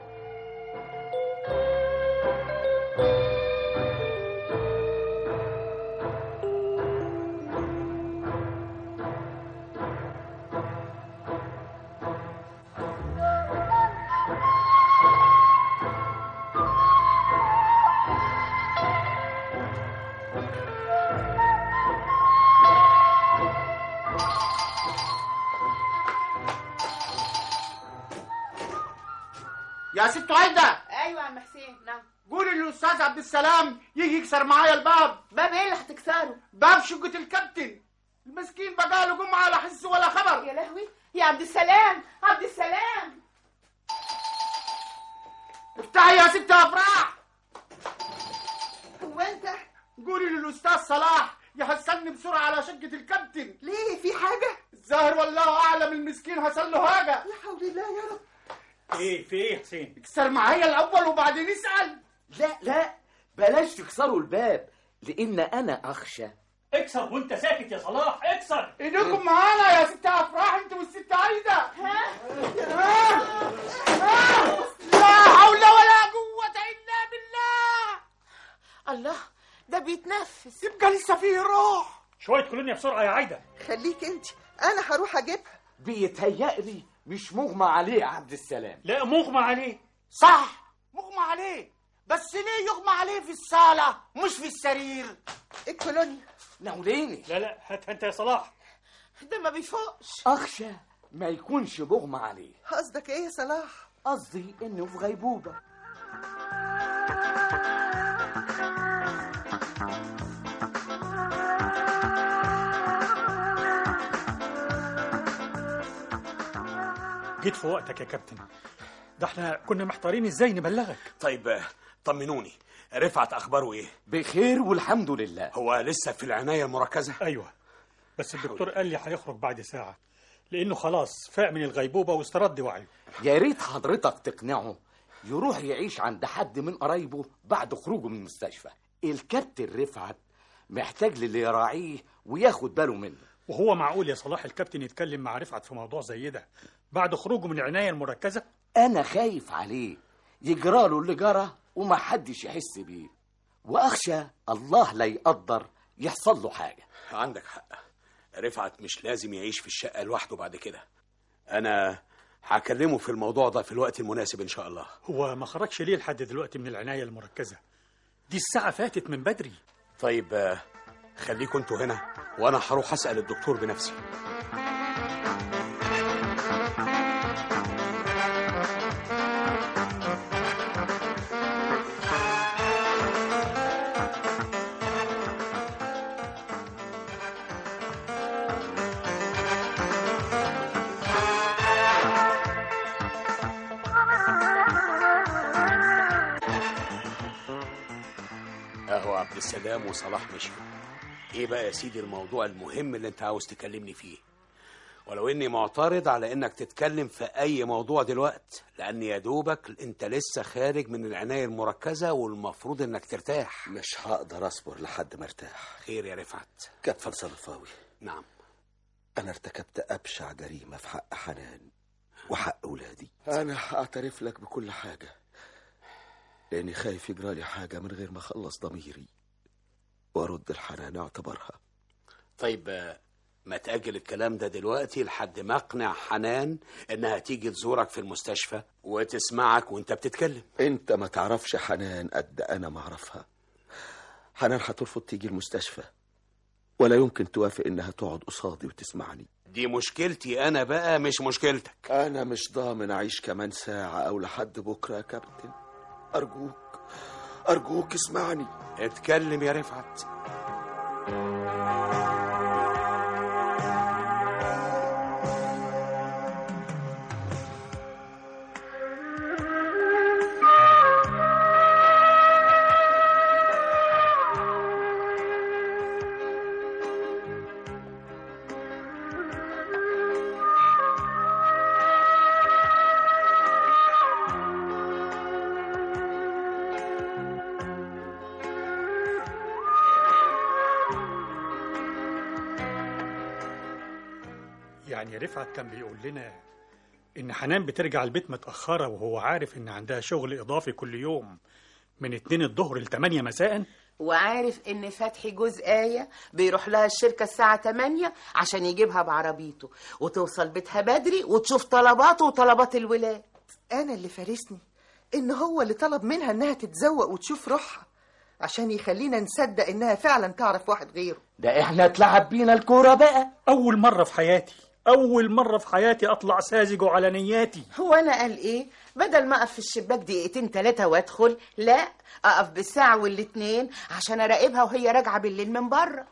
S9: يا ست عايده.
S10: ايوه يا عم حسين. نعم.
S9: قولي للاستاذ عبد السلام يجي يكسر معايا الباب.
S10: باب ايه اللي هتكسره؟
S9: باب شقه الكابتن المسكين، بقاله جمعه لا حس ولا خبر.
S10: يا لهوي يا عبد السلام، عبد السلام
S9: افتحي يا ست افراح.
S14: هو انت؟
S9: قولي للاستاذ صلاح يحصلني بسرعه على شقه الكابتن.
S14: ليه في حاجه؟
S9: الظاهر والله اعلم المسكين حصل له حاجه.
S14: لا حول الله يا رب.
S13: ايه في ايه حسين؟
S9: اكسر معايا الاول وبعدين اسال.
S19: لا لا بلاش تكسروا الباب، لان انا اخشى.
S13: اكسر وانت ساكت يا صلاح، اكسر.
S9: ايديكم معانا يا ست افراح انت والست عايده.
S10: ها؟
S9: لا حول ولا قوه الا بالله.
S10: الله ده بيتنفس،
S9: يبقى لسه فيه روح.
S13: شويه كلونيا بسرعه يا عايده.
S14: خليك انت، انا هروح اجيبها.
S19: بيتهيألي مش مغمى عليه يا عبد السلام.
S13: لا مغمى عليه.
S9: صح مغمى عليه، بس ليه يغمى عليه في الصاله مش في السرير؟
S14: الكولونيا
S19: ناوليني.
S13: لا لا هات انت يا صلاح.
S10: ده ما بيفوقش.
S19: اخشى ما يكونش مغمى عليه.
S14: قصدك ايه يا صلاح؟
S19: قصدي انه في غيبوبه.
S13: جيت في وقتك يا كابتن، ده احنا كنا محتارين ازاي نبلغك.
S1: طيب طمنوني، رفعت اخباره ايه؟
S19: بخير والحمد لله.
S1: هو لسه في العناية المركزة؟
S13: ايوه، بس الدكتور قال لي هيخرج بعد ساعة، لانه خلاص فاق من الغيبوبة واسترد وعيه.
S19: يا ريت حضرتك تقنعه يروح يعيش عند حد من قرايبه بعد خروجه من المستشفى. الكابتن رفعت محتاج للي يراعيه وياخد باله منه.
S13: وهو معقول يا صلاح الكابتن يتكلم مع رفعت في موضوع زي ده بعد خروجه من العناية المركزة؟
S19: انا خايف عليه يجراله اللي جرى وما حدش يحس بيه، واخشى الله لا يقدر يحصل له حاجة.
S1: عندك حق، رفعت مش لازم يعيش في الشقة لوحده بعد كده. انا هكلمه في الموضوع ده في الوقت المناسب ان شاء الله.
S13: هو ما خرجش ليه لحد دلوقتي من العناية المركزة؟ دي الساعة فاتت من بدري.
S1: طيب خليكم انتوا هنا وانا هروح اسأل الدكتور بنفسي. اهو عبد السلام وصلاح مشوا. ايه بقى يا سيدي الموضوع المهم اللي انت عاوز تكلمني فيه؟ ولو اني معترض على انك تتكلم في اي موضوع دلوقت، لان يا دوبك انت لسه خارج من العناية المركزة والمفروض انك ترتاح.
S17: مش هقدر اصبر لحد ما ارتاح.
S1: خير يا رفعت؟
S17: كابتن صرفاوي،
S1: نعم.
S17: انا ارتكبت ابشع جريمة في حق حنان، وحق ولادي. انا هعترف لك بكل حاجة، لاني خايف يجرالي حاجة من غير ما اخلص ضميري وارد الحنان اعتبارها.
S20: طيب ما تأجل الكلام ده دلوقتي لحد ما اقنع حنان انها تيجي تزورك في المستشفى وتسمعك وانت بتتكلم.
S17: انت ما تعرفش حنان قد انا ما اعرفها. حنان هترفض تيجي المستشفى، ولا يمكن توافق انها تقعد قصادي وتسمعني.
S20: دي مشكلتي انا بقى مش مشكلتك.
S17: انا مش ضامن اعيش كمان ساعة او لحد بكرة يا كابتن. ارجوك ارجوك اسمعني.
S20: اتكلم يا رفعت.
S13: يعني رفعت كان بيقول لنا إن حنان بترجع البيت متأخرة وهو عارف إن عندها شغل إضافي كل يوم من اتنين الظهر لتمانية مساء،
S10: وعارف إن فتحي جوز آية بيروح لها الشركة الساعة تمانية عشان يجيبها بعربيته وتوصل بيتها بدري وتشوف طلباته وطلبات الولاد.
S14: أنا اللي فارسني إن هو اللي طلب منها إنها تتزوق وتشوف روحها عشان يخلينا نصدق إنها فعلا تعرف واحد غيره.
S19: ده إحنا اتلعب بينا الكورة بقى.
S13: أول مرة في حياتي أول مرة في حياتي أطلع ساذج على نياتي.
S10: هو أنا قال إيه؟ بدل ما أقف في الشباك دقيقتين تلاتة وأدخل، لا أقف بالساعة والاتنين عشان أراقبها وهي راجعة بالليل من بره.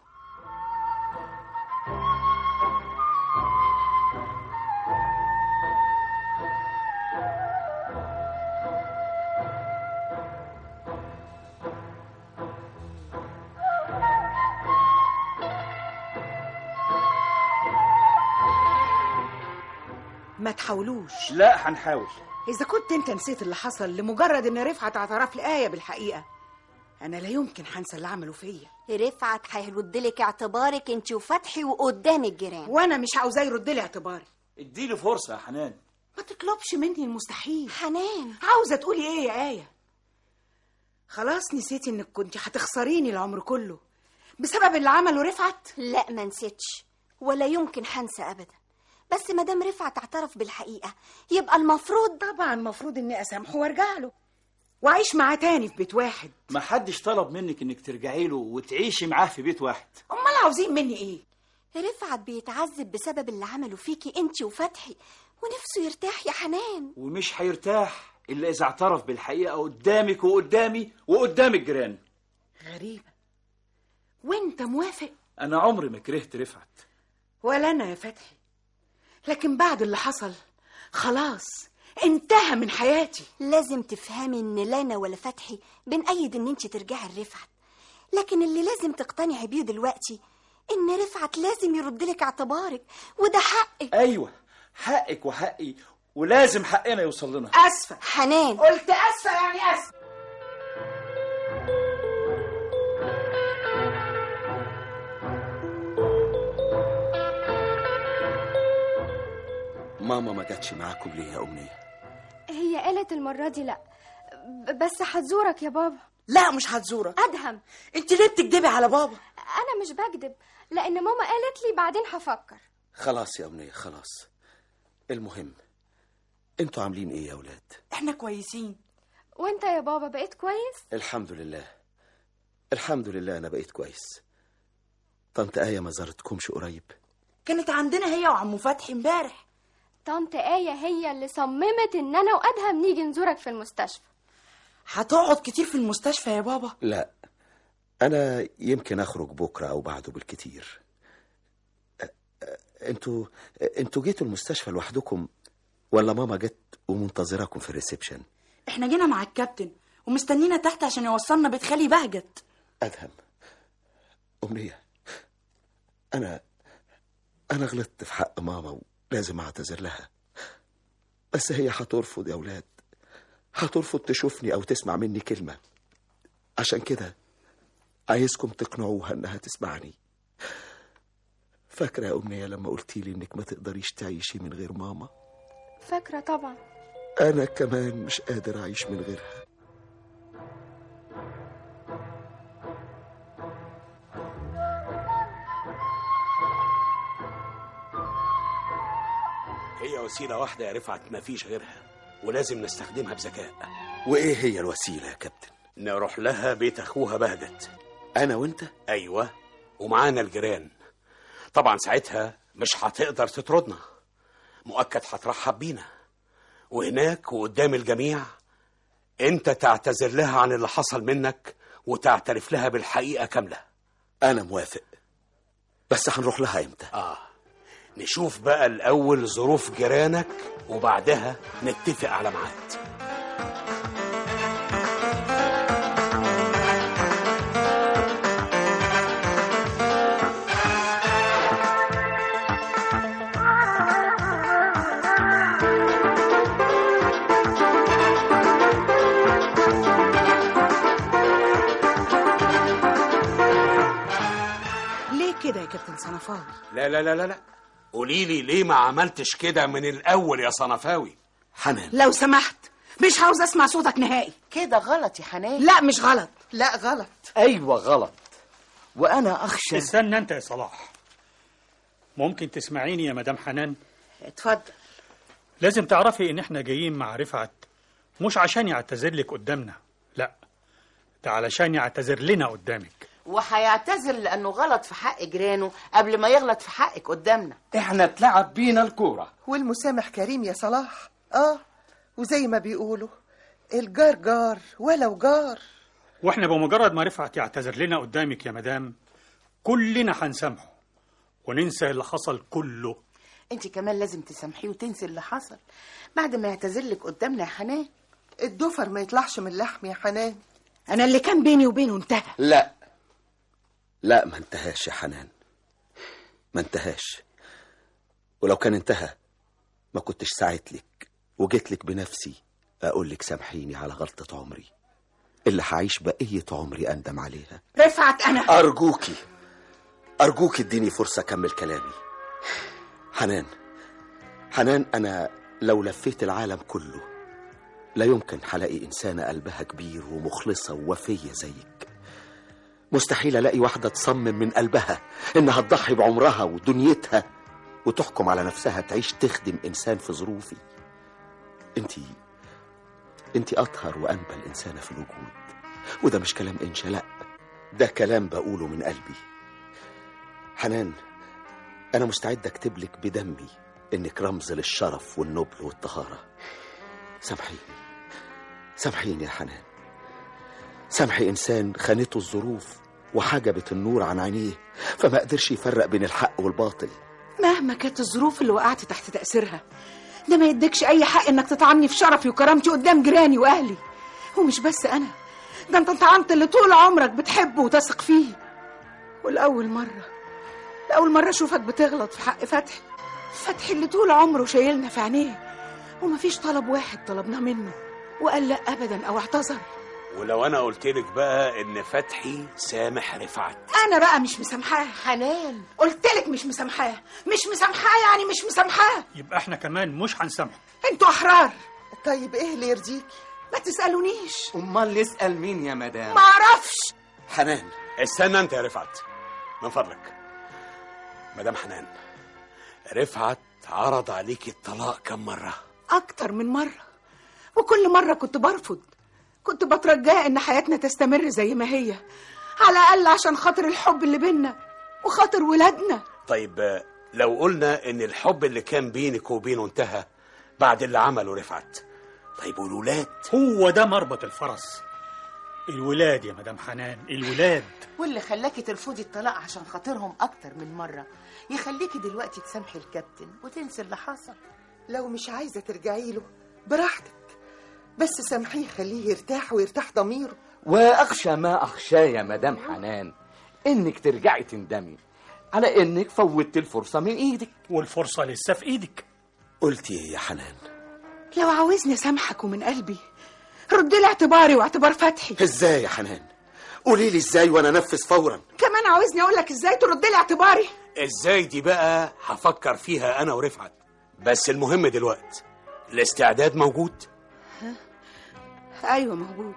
S18: ما تحاولوش.
S4: لا هنحاول.
S18: إذا كنت أنت نسيت اللي حصل لمجرد إن رفعت اعترف لآية بالحقيقة، أنا لا يمكن هنسى اللي عملوا فيا.
S5: رفعت هيردلك اعتبارك أنت وفتحي وقدام الجيران،
S18: وأنا مش عاوزاه يردلي اعتباري.
S4: اديله فرصة يا حنان.
S18: ما تطلبش مني المستحيل.
S5: حنان
S18: عاوزة تقولي إيه يا آية؟ خلاص نسيتي إنك كنت هتخسريني العمر كله بسبب اللي عمله رفعت؟
S5: لا ما نسيتش ولا يمكن هنسى أبدا، بس ما دام رفعت اعترف بالحقيقة يبقى المفروض.
S18: طبعا المفروض إني أسامحه وأرجع له وأعيش معاه تاني في بيت واحد.
S4: ما حدش طلب منك إنك ترجعي له وتعيشي معاه في بيت واحد.
S18: أمال عاوزين مني إيه؟
S5: رفعت بيتعذب بسبب اللي عمله فيكي انت وفتحي ونفسه يرتاح يا حنان.
S4: ومش هيرتاح إلا إذا اعترف بالحقيقة قدامك وقدامي وقدام الجيران.
S18: غريبة. وانت موافق؟
S4: أنا عمري ما كرهت رفعت.
S18: ولا أنا يا فتحي، لكن بعد اللي حصل خلاص انتهى من حياتي.
S5: لازم تفهمي ان لا انا ولا فتحي بنأيد ان انت ترجعي لرفعت، لكن اللي لازم تقتنعي بيه دلوقتي ان رفعت لازم يردلك اعتبارك، وده حقك.
S4: ايوه حقك وحقي، ولازم حقنا يوصل لنا.
S18: اسفه
S5: حنان.
S18: قلت اسفه يعني اسفه.
S17: ماما ما جاتش معاكم ليه يا أمنية؟
S21: هي قالت المرة دي لا، بس هتزورك يا بابا.
S18: لا مش هتزورك.
S21: أدهم،
S18: انت ليه بتكدبي على بابا؟
S21: أنا مش بكدب، لأن ماما قالت لي بعدين هفكر.
S17: خلاص يا أمنية خلاص. المهم انتوا عاملين ايه يا أولاد؟
S18: احنا كويسين.
S21: وانت يا بابا بقيت كويس؟
S17: الحمد لله الحمد لله أنا بقيت كويس. طنط آية ما زارتكمش قريب؟
S18: كانت عندنا هي وعمو فتحي امبارح.
S21: طنط آية هي اللي صممت ان انا وأدهم نيجي نزورك في المستشفى.
S18: هتقعد كتير في المستشفى يا بابا؟
S17: لا أنا يمكن أخرج بكرة أو بعده بالكتير. انتوا انتوا جيتوا المستشفى لوحدكم ولا ماما جت ومنتظراكم في الريسبشن؟
S18: احنا جينا مع الكابتن ومستنينا تحت عشان يوصلنا بيت خالي بهجت.
S17: أدهم أمنية، أنا أنا غلطت في حق ماما ولازم أعتذر لها، بس هي هترفض يا أولاد، هترفض تشوفني أو تسمع مني كلمة. عشان كده عايزكم تقنعوها إنها تسمعني. فاكرة يا أمنية لما قلتيلي إنك ما تقدريش تعيشي من غير ماما؟
S21: فاكرة طبعا.
S17: أنا كمان مش قادر أعيش من غيرها.
S20: هي وسيلة واحدة يا رفعت، مفيش غيرها، ولازم نستخدمها بذكاء.
S17: وإيه هي الوسيلة يا كابتن؟
S20: نروح لها بيت أخوها بهجت.
S17: أنا وأنت؟
S20: أيوة، ومعانا الجيران. طبعا ساعتها مش هتقدر تطردنا، مؤكد هترحب بينا، وهناك وقدام الجميع انت تعتذر لها عن اللي حصل منك وتعترف لها بالحقيقة كاملة.
S17: أنا موافق، بس هنروح لها إمتى؟
S20: آه نشوف بقى الأول ظروف جيرانك وبعدها نتفق على ميعاد.
S18: كده يا كابتن صنفاوي؟
S20: لا لا لا لا لا، قولي لي ليه ما عملتش كده من الأول يا صنفاوي؟
S17: حنان
S18: لو سمحت، مش عاوز اسمع صوتك نهائي.
S10: كده غلط يا حنان.
S18: لا مش غلط.
S14: لا غلط.
S19: ايوه غلط، وانا اخشى.
S13: استنى انت يا صلاح، ممكن تسمعيني يا مدام حنان؟
S18: اتفضل.
S13: لازم تعرفي ان احنا جايين مع رفعت مش عشان يعتذر لك قدامنا، لا، ده علشان يعتذر لنا قدامك.
S10: وهيعتذر لانه غلط في حق جيرانه قبل ما يغلط في حقك قدامنا.
S19: احنا اتلعب بينا الكوره،
S14: والمسامح كريم يا صلاح. اه وزي ما بيقولوا الجار جار ولو جار.
S13: واحنا بمجرد ما رفعت يعتذر لنا قدامك يا مدام كلنا هنسامحه وننسى اللي حصل كله.
S10: انت كمان لازم تسامحيه وتنسي اللي حصل بعد ما يعتذر لك قدامنا يا حنان.
S14: الضفر ما يطلعش من اللحم يا حنان.
S18: انا اللي كان بيني وبينه انتهى.
S17: لا لا ما انتهاش يا حنان، ما انتهاش، ولو كان انتهى ما كنتش ساعت لك وجيت لك بنفسي اقول لك سامحيني على غلطة عمري اللي هعيش بقية عمري اندم عليها.
S18: رفعت انا
S17: ارجوكي ارجوكي اديني فرصة اكمل كلامي. حنان حنان انا لو لفيت العالم كله لا يمكن هلاقي انسانة قلبها كبير ومخلصة ووفية زيك. مستحيل الاقي واحدة تصمم من قلبها انها تضحي بعمرها ودنيتها وتحكم على نفسها تعيش تخدم انسان في ظروفي. انتي انتي اطهر وانبل انسانة في الوجود، وده مش كلام انشا، لا ده كلام بقوله من قلبي. حنان انا مستعد اكتب لك بدمي انك رمز للشرف والنبل والطهارة. سامحيني سامحيني يا حنان، سامحي انسان خانته الظروف وحجبت النور عن عينيه فما قدرش يفرق بين الحق والباطل.
S18: مهما كانت الظروف اللي وقعت تحت تأثيرها ده ما يديكش اي حق انك تطعني في شرفي وكرامتي قدام جيراني واهلي. ومش بس انا، ده انت طعنت اللي طول عمرك بتحبه وتثق فيه. والاول مره لاول مره اشوفك بتغلط في حق فتحي فتحي اللي طول عمره شايلنا في عينيه ومفيش طلب واحد طلبناه منه وقال لا ابدا او اعتذر.
S20: ولو انا قلت لك بقى ان فتحي سامح رفعت؟
S18: انا بقى مش مسامحاه.
S10: حنان
S18: قلت لك مش مسامحاه، مش مسامحاه يعني مش مسامحاه.
S13: يبقى احنا كمان مش هنسامحه.
S18: انتوا احرار.
S14: طيب ايه اللي يرضيك؟
S18: ما تسالونيش.
S19: امال نسال مين يا مدام؟
S18: ما اعرفش.
S17: حنان
S20: استنى انت يا رفعت من فضلك. مدام حنان، رفعت عرض عليك الطلاق كم مرة؟
S18: اكتر من مرة، وكل مرة كنت برفض. كنت بترجاه ان حياتنا تستمر زي ما هي، على الاقل عشان خاطر الحب اللي بينا وخاطر ولادنا.
S20: طيب لو قلنا ان الحب اللي كان بينك وبينه انتهى بعد اللي عمله رفعت، طيب والولاد؟
S13: هو ده مربط الفرس، الولاد يا مدام حنان، الولاد.
S10: واللي خلاكي ترفضي الطلاق عشان خاطرهم اكتر من مرة يخليكي دلوقتي تسامحي الكابتن وتنسي اللي حصل.
S14: لو مش عايزة ترجعي له براحتك، بس سامحيه خليه يرتاح ويرتاح ضميره.
S19: واخشى ما اخشى يا مدام حنان انك ترجعي تندمي على انك فوتت الفرصة من ايدك.
S13: والفرصة لسه في ايدك.
S17: قلتي ايه يا حنان؟
S18: لو عاوزني اسامحك ومن قلبي رد لي اعتباري واعتبار فتحي.
S17: ازاي يا حنان؟ قولي لي ازاي وانا انفذ فورا.
S18: كمان عاوزني اقول لك ازاي ترد لي اعتباري؟
S20: ازاي دي بقى هفكر فيها انا ورفعت، بس المهم دلوقتي الاستعداد موجود؟
S18: ايوه موجود.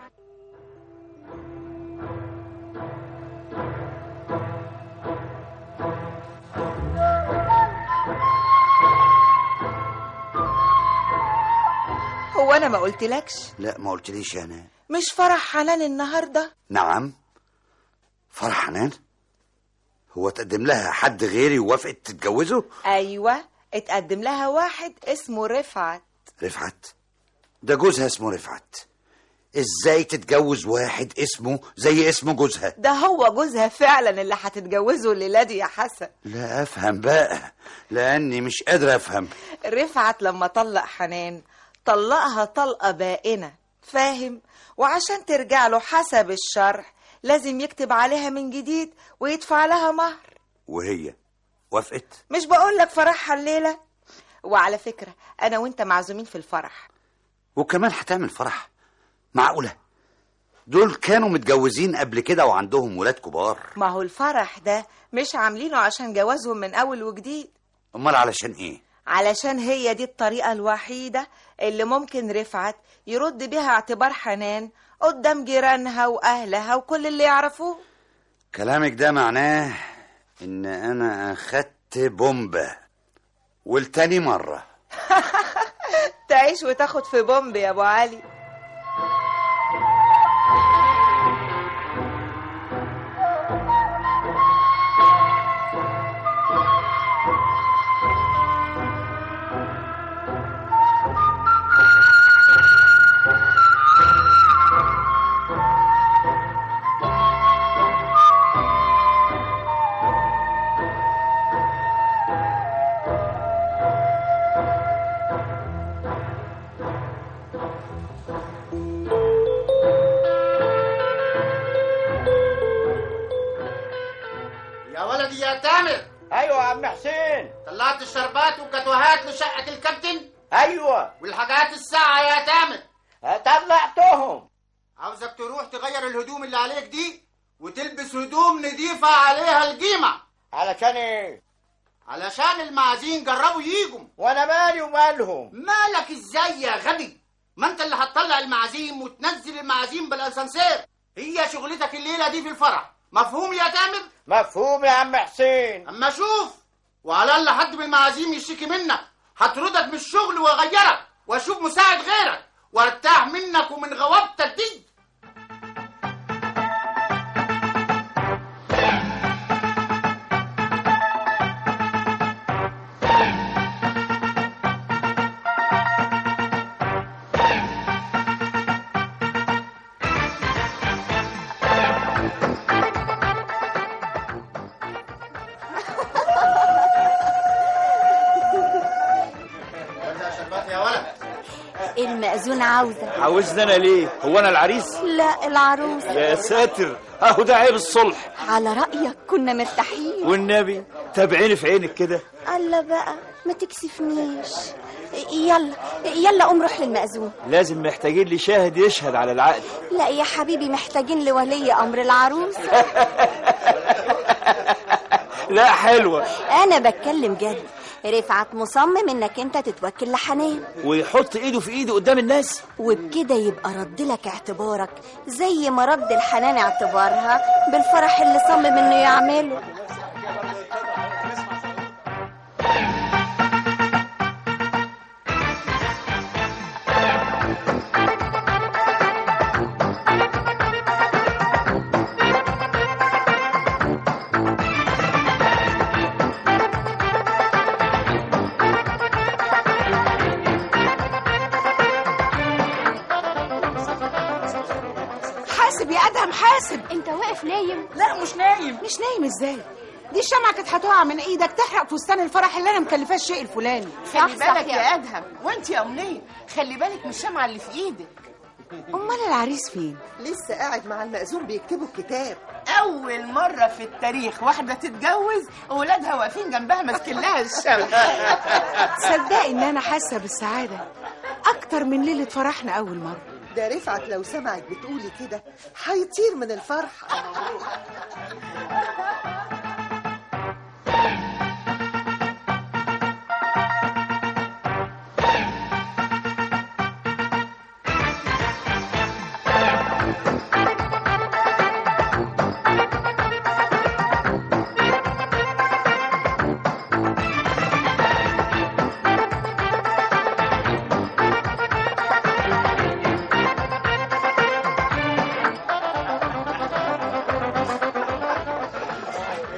S15: هو انا ما قلتلكش؟
S16: لا ما قلتليش يا هناء.
S15: مش فرح حنان النهارده؟
S16: نعم فرح حنان. هو تقدم لها حد غيري ووافقت تتجوزه؟
S15: ايوه اتقدم لها واحد اسمه رفعت.
S16: رفعت؟ ده جوزها اسمه رفعت. ازاي تتجوز واحد اسمه زي اسم جوزها؟
S15: ده هو جوزها فعلا اللي هتتجوزه الليله دي يا حسن.
S16: لا افهم بقى، لاني مش قادر افهم.
S15: رفعت لما طلق حنان طلقها طلقه بائنه، فاهم؟ وعشان ترجع له حسب الشرح لازم يكتب عليها من جديد ويدفع لها مهر.
S16: وهي وافقت؟
S15: مش بقولك فرحها الليله؟ وعلى فكره انا وانت معزومين في الفرح.
S16: وكمان هتعمل فرح؟ معقوله؟ دول كانوا متجوزين قبل كده وعندهم ولاد كبار.
S15: ما هو الفرح ده مش عاملينه عشان جوازهم من اول وجديد.
S16: امال علشان ايه؟
S15: علشان هي دي الطريقه الوحيده اللي ممكن رفعت يرد بيها اعتبار حنان قدام جيرانها واهلها وكل اللي يعرفوه.
S16: كلامك ده معناه ان انا اخدت بومبه والتاني مره.
S15: تعيش وتاخد في بومب يا ابو علي.
S9: طلعت الشربات والكاتوهات لشقة الكابتن؟
S8: ايوه.
S9: والحاجات الساعة يا تامر؟
S8: طلعتهم.
S9: عاوزك تروح تغير الهدوم اللي عليك دي وتلبس هدوم نضيفة عليها القيمة.
S8: علشان ايه؟
S9: علشان المعازيم جربوا ييجوا.
S8: وانا مالي ومالهم؟
S9: مالك ازاي يا غبي؟ ما انت اللي هتطلع المعازيم وتنزل المعازيم بالاسانسير. هي شغلتك الليلة دي في الفرح، مفهوم يا تامر؟
S8: مفهوم يا عم حسين.
S9: اما شوف، وعلى الله حد من المعازيم يشتكي منك هطردك من الشغل واغيرك واشوف مساعد غيرك وارتاح منك ومن غوابتك دي.
S5: المأذون عاوزة.
S4: عاوزني انا ليه؟ هو انا العريس؟
S5: لا العروس.
S4: يا ساتر، اهو ده عيب الصلح.
S5: على رأيك كنا مرتاحين.
S4: والنبي تابعيني في عينك كده.
S5: الله بقى ما تكسفنيش. يلا يلا قوم روح للمأذون.
S4: لازم محتاجين لي شاهد يشهد على العقد.
S5: لا يا حبيبي محتاجين لولي امر العروس.
S4: لا حلوة.
S5: انا بتكلم جد. رفعت مصمم انك انت تتوكل لحنان
S4: ويحط ايده في ايده قدام الناس،
S5: وبكده يبقى رد لك اعتبارك زي ما رد الحنان اعتبارها بالفرح اللي صمم انه يعمله.
S18: حاسب.
S21: انت واقف نايم؟
S18: لا مش نايم. مش نايم ازاي؟ دي الشمعة كانت هتقع من ايدك تحرق فستان الفرح اللي انا مكلفاه الشيء الفلاني.
S10: خلي بالك يا ادهم. وانت يا امنيه خلي بالك من الشمعة اللي في ايدك.
S18: امال العريس فين؟
S14: لسه قاعد مع المأذون بيكتبوا الكتاب.
S10: اول مره في التاريخ واحده تتجوز اولادها واقفين جنبها ماسكين لها الشمعة.
S18: تصدقي ان انا حاسه بالسعاده اكتر من ليله فرحنا اول مره.
S14: ده رفعت لو سمعك بتقولي كده هيطير من الفرح.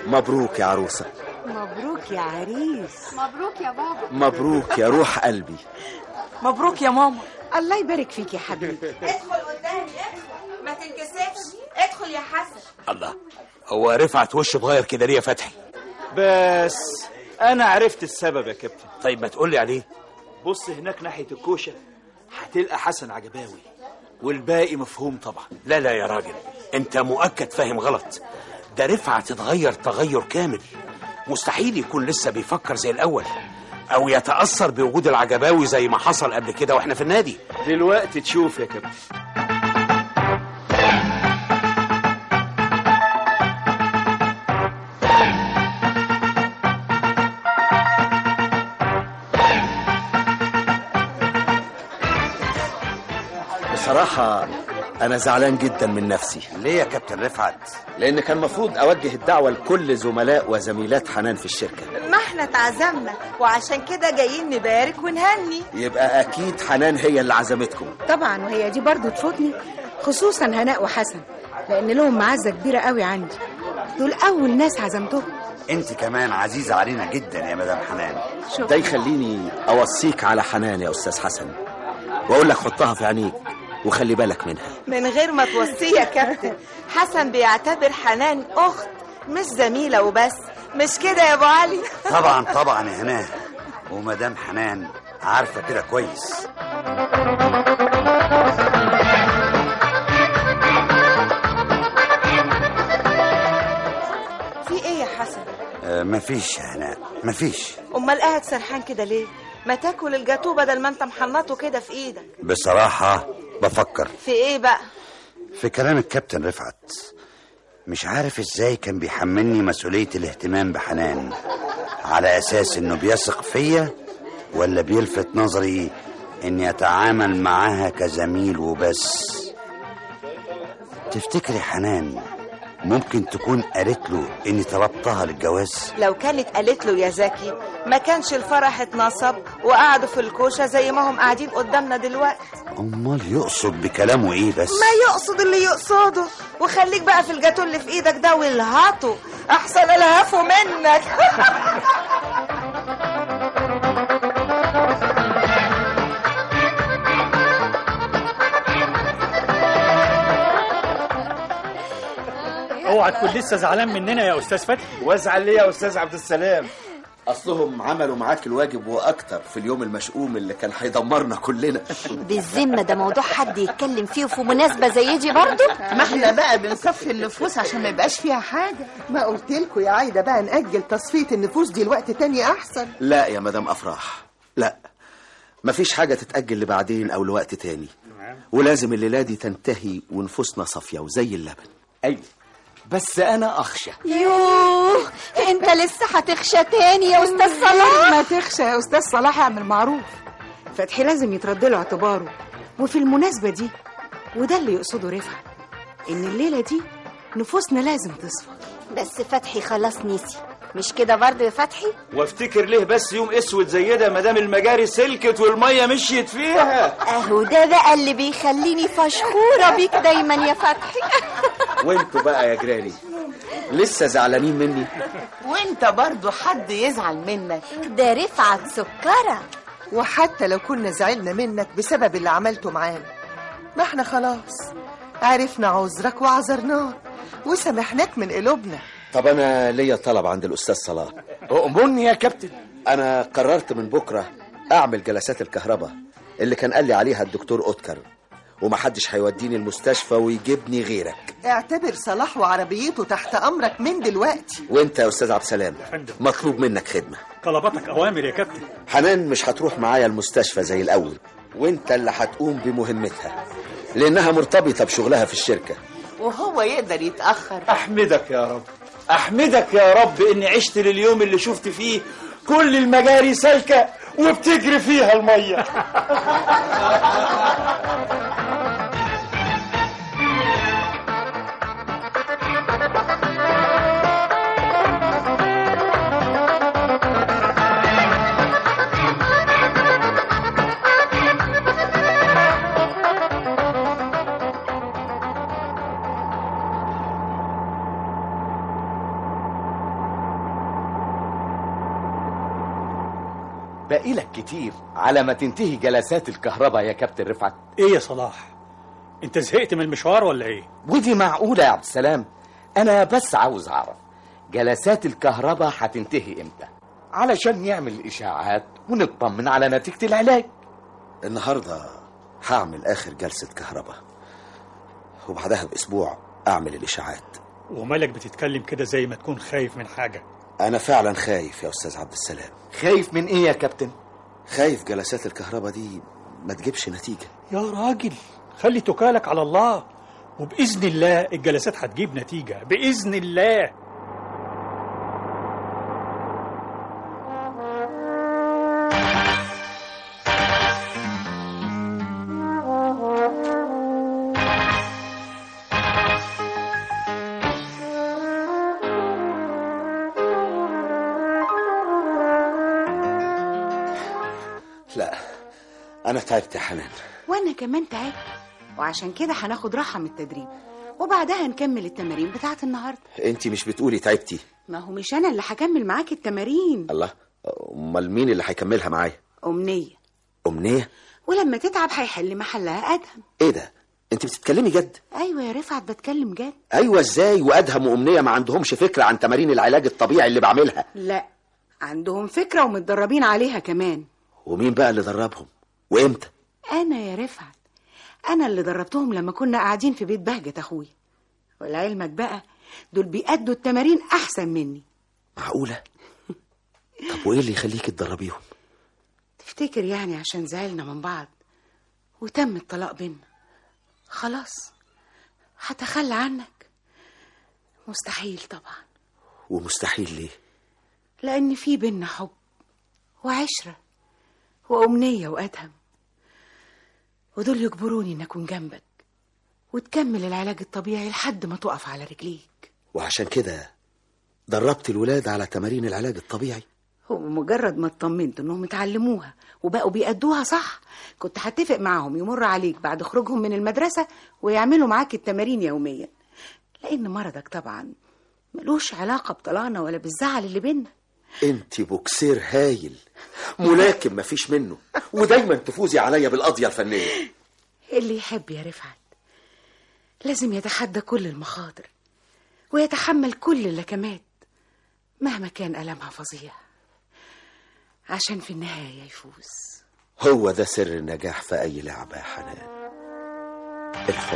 S3: مبروك يا عروسة.
S18: مبروك يا عريس.
S21: مبروك يا بابا.
S3: مبروك يا روح قلبي.
S18: مبروك يا ماما. الله يبارك فيك يا حبيبي.
S15: ادخل قدامي، ادخل ما تنكسفش. ادخل يا حسن.
S20: الله، هو رفعت وشه اتغير كده ليه يا فتحي؟
S4: بس انا عرفت السبب يا كابتن.
S20: طيب ما تقول لي عليه.
S4: بص هناك ناحيه الكوشه هتلقى حسن عجباوي والباقي مفهوم طبعا.
S20: لا لا يا راجل، انت مؤكد فاهم غلط. ده رفعت اتغير تغير كامل، مستحيل يكون لسه بيفكر زي الاول او يتأثر بوجود العجباوي زي ما حصل قبل كده واحنا في النادي.
S4: دلوقتي تشوف يا كابتن.
S3: بصراحة أنا زعلان جدا من نفسي.
S16: ليه يا كابتن رفعت؟
S3: لأن كان مفروض أوجه الدعوة لكل زملاء وزميلات حنان في الشركة.
S15: ما احنا اتعزمنا وعشان كده جايين نبارك ونهني.
S3: يبقى أكيد حنان هي اللي عزمتكم.
S18: طبعا، وهي دي برضو تفوتني، خصوصا هناء وحسن، لأن لهم معزة كبيرة قوي عندي. دول أول ناس عزمتهم.
S16: انت كمان عزيزة علينا جدا يا مدام حنان.
S3: ده يخليني أوصيك على حنان يا أستاذ حسن، وأقول لك حطها في عينيك وخلي بالك منها.
S15: من غير ما توصي يا كابتن. حسن بيعتبر حنان أخت مش زميلة وبس، مش كده يا أبو علي؟
S16: طبعا طبعا يا هناه، ومدام حنان عارفة كده كويس.
S15: في ايه يا حسن؟
S16: آه مفيش يا هناء، مفيش.
S15: امال قاعد سرحان كده ليه؟ ما تاكل الجاتوه بدل ما انت محنطه كده في ايدك.
S16: بصراحة بفكر
S15: في ايه بقى؟
S16: في كلام الكابتن رفعت. مش عارف ازاي كان بيحملني مسؤولية الاهتمام بحنان، على اساس انه بيثق فيا ولا بيلفت نظري اني اتعامل معاها كزميل وبس. تفتكري حنان ممكن تكون قالت له اني طلبتها للجواز؟
S15: لو كانت قالت له يا زكي ما كانش الفرح اتنصب وقعدوا في الكوشه زي ما هم قاعدين قدامنا دلوقتي.
S16: امال يقصد بكلامه ايه بس؟
S15: ما يقصد اللي يقصده، وخليك بقى في الجاتو اللي في ايدك ده والهاته احسن الهفه منك.
S13: اوعى تكون لسه زعلان مننا يا استاذ فتحي.
S4: وازعل ليه يا استاذ عبد السلام؟
S3: اصلهم عملوا معاك الواجب واكتر في اليوم المشؤوم اللي كان هيدمرنا كلنا.
S5: بالذمه ده موضوع حد يتكلم فيه في مناسبه زي دي برضه؟
S14: ما احنا بقى بنصفي النفوس عشان ما يبقاش فيها حاجه. ما قلت لكم يا عايده بقى نأجل تصفيه النفوس دي لوقت تاني احسن.
S3: لا يا مدام افراح، لا، مفيش حاجه تتأجل لبعدين او لوقت تاني، ولازم الليله دي تنتهي ونفوسنا صافيه وزي اللبن.
S19: ايوه بس انا اخشى.
S5: يوه، انت لسه هتخشى تاني يا استاذ صلاح؟
S18: ما تخشى يا استاذ صلاح، اعمل معروف. فتحي لازم يترد له اعتباره، وفي المناسبه دي وده اللي يقصده رفعت، ان الليله دي نفوسنا لازم تصفى.
S5: بس فتحي خلاص نسي، مش كده برضه يا فتحي؟
S4: وافتكر ليه بس يوم اسود زي ده ما دام المجاري سلكت والميه مشيت فيها؟
S5: اهو ده بقى اللي بيخليني فشخوره بيك دايما يا فتحي.
S3: وانتوا بقى يا جيراني لسه زعلانين مني؟
S14: وانت برضو حد يزعل منك؟
S5: ده رفعت سكرة.
S14: وحتى لو كنا زعلنا منك بسبب اللي عملته معانا، ما احنا خلاص عرفنا عذرك وعذرناك وسامحناك من قلوبنا.
S3: طب انا ليا طلب عند الاستاذ صلاح.
S19: أؤمرني يا كابتن.
S3: انا قررت من بكره اعمل جلسات الكهرباء اللي كان قال لي عليها الدكتور اوتكر، ومحدش هيوديني المستشفى ويجيبني غيرك.
S14: اعتبر صلاح وعربيته تحت امرك من دلوقتي.
S3: وانت يا استاذ عبد السلام مطلوب منك خدمه.
S13: طلباتك اوامر يا كابتن.
S3: حنان مش هتروح معايا المستشفى زي الاول، وانت اللي هتقوم بمهمتها لانها مرتبطه بشغلها في الشركه،
S14: وهو يقدر يتاخر.
S4: احمدك يا رب، احمدك يا رب اني عشت لليوم اللي شفت فيه كل المجاري سالكه وبتجري فيها الميه.
S19: باقي لك كتير على ما تنتهي جلسات الكهرباء يا كابتن رفعت.
S13: ايه يا صلاح، انت زهقت من المشوار ولا ايه؟
S19: ودي معقولة يا عبد السلام؟ انا بس عاوز اعرف جلسات الكهرباء هتنتهي امتى علشان نعمل اشاعات ونطمن على نتيجة العلاج.
S17: النهاردة هعمل اخر جلسة كهرباء، وبعدها باسبوع اعمل الاشاعات.
S13: ومالك بتتكلم كده زي ما تكون خايف من حاجة؟
S17: انا فعلا خايف يا استاذ عبد السلام.
S19: خايف من ايه يا كابتن؟
S17: خايف جلسات الكهرباء دي ما تجيبش نتيجة.
S13: يا راجل خلي توكالك على الله، وبإذن الله الجلسات هتجيب نتيجة بإذن الله.
S17: لا انا تعبت يا حنان.
S18: وانا كمان تعبت، وعشان كده هناخد راحة من التدريب وبعدها نكمل التمارين بتاعت النهاردة.
S17: انت مش بتقولي تعبتي؟
S18: ما هو مش انا اللي هكمل معاك التمارين.
S17: الله، امال مين اللي هيكملها معايا؟
S18: أمنية.
S17: أمنية؟
S18: ولما تتعب هيحل محلها أدهم.
S17: ايه ده، انت بتتكلمي جد؟
S18: ايوه يا رفعت بتكلم جد.
S17: ايوه ازاي؟ وادهم وامنيه ما عندهمش فكره عن تمارين العلاج الطبيعي اللي بعملها؟
S18: لا عندهم فكره ومتدربين عليها كمان.
S17: ومين بقى اللي دربهم وامتى؟
S18: انا يا رفعت، انا اللي دربتهم لما كنا قاعدين في بيت بهجة اخويا. ولعلمك بقى دول بيأدوا التمارين احسن مني.
S17: معقوله؟ طب وايه اللي يخليك تدربيهم؟
S18: تفتكر يعني عشان زعلنا من بعض وتم الطلاق بينا خلاص هتخلى عنك؟ مستحيل طبعا.
S17: ومستحيل ليه؟
S18: لأن في بينا حب وعشرة وأمنية وأدهم، ودول يجبروني إن أكون جنبك وتكمل العلاج الطبيعي لحد ما تقف على رجليك.
S17: وعشان كده دربت الولاد على تمارين العلاج الطبيعي؟
S18: وبمجرد ما اطمنت إنهم اتعلموها وبقوا بيأدوها صح كنت هتفق معهم يمر عليك بعد خروجهم من المدرسة ويعملوا معاك التمارين يوميا، لأن مرضك طبعا ملوش علاقة بطلاقنا ولا بالزعل اللي بينا.
S17: انت بوكسير هايل، ملاكم مفيش منه، ودايما تفوزي عليا بالقضية الفنية.
S18: اللي يحب يا رفعت لازم يتحدى كل المخاطر ويتحمل كل اللكمات مهما كان ألمها فظيع عشان في النهاية يفوز.
S17: هو ده سر النجاح في أي لعبة يا حنان، الحب.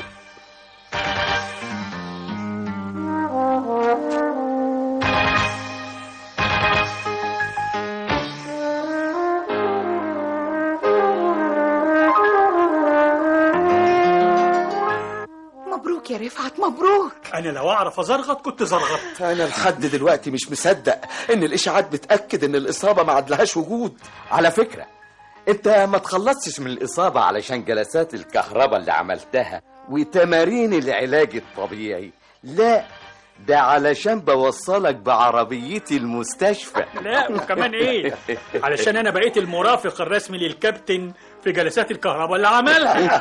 S18: مبروك يا رفعت مبروك.
S13: انا لو اعرف ازرغط كنت زرغطت.
S17: انا لحد دلوقتي مش مصدق ان الاشاعات بتاكد ان الاصابه ما عادلهاش وجود.
S19: على فكره انت ما تخلصتش من الاصابه علشان جلسات الكهرباء اللي عملتها وتمارين العلاج الطبيعي، لا ده علشان بوصلك بعربيتي المستشفى.
S13: لا وكمان ايه، علشان انا بقيت المرافق الرسمي للكابتن في جلسات الكهرباء اللي عملها.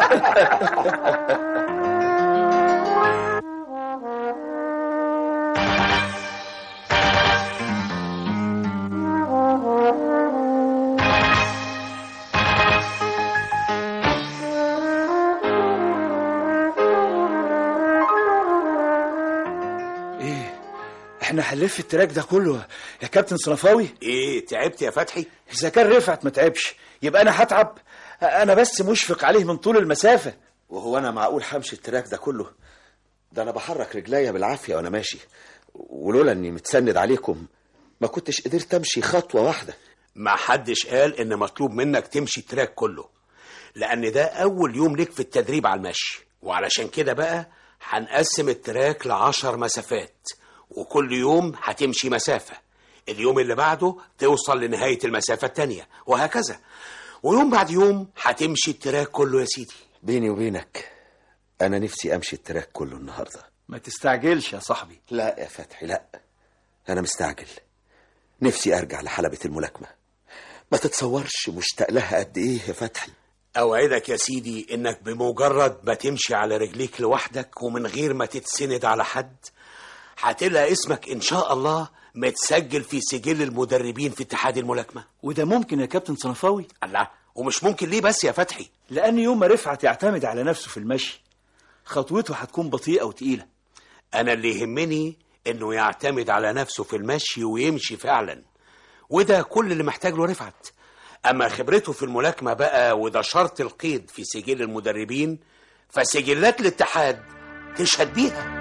S4: احنا هنلف التراك ده كله يا كابتن صنفاوي؟
S20: ايه تعبت يا فتحي؟
S4: اذا كان رفعت ما تعبش يبقى انا هتعب. انا بس مشفق عليه من طول المسافه.
S17: وهو انا معقول همشي التراك ده كله؟ ده انا بحرك رجليا بالعافيه وانا ماشي، ولولا اني متسند عليكم ما كنتش قدرت امشي خطوه واحده.
S20: ما حدش قال ان مطلوب منك تمشي التراك كله، لان ده اول يوم ليك في التدريب على المشي، وعلشان كده بقى هنقسم التراك لعشر مسافات، وكل يوم هتمشي مسافة، اليوم اللي بعده توصل لنهاية المسافة التانية، وهكذا، ويوم بعد يوم هتمشي التراك كله يا سيدي.
S17: بيني وبينك أنا نفسي أمشي التراك كله النهاردة.
S4: ما تستعجلش يا صاحبي.
S17: لا يا فتحي لا، أنا مستعجل، نفسي أرجع لحلبة الملاكمة. ما تتصورش مشتاق لها قد إيه يا فتحي.
S20: أوعدك يا سيدي إنك بمجرد ما تمشي على رجليك لوحدك ومن غير ما تتسند على حد هتلاقي اسمك إن شاء الله متسجل في سجل المدربين في اتحاد الملاكمة.
S4: وده ممكن يا كابتن صنفاوي؟
S20: الله، ومش ممكن ليه بس يا فتحي؟
S4: لأن يوم ما رفعت يعتمد على نفسه في المشي خطوته هتكون بطيئة وتقيلة.
S20: أنا اللي يهمني إنه يعتمد على نفسه في المشي ويمشي فعلا، وده كل اللي محتاج له رفعت. أما خبرته في الملاكمة بقى، وده شرط القيد في سجل المدربين، فسجلات الاتحاد تشهد بيها.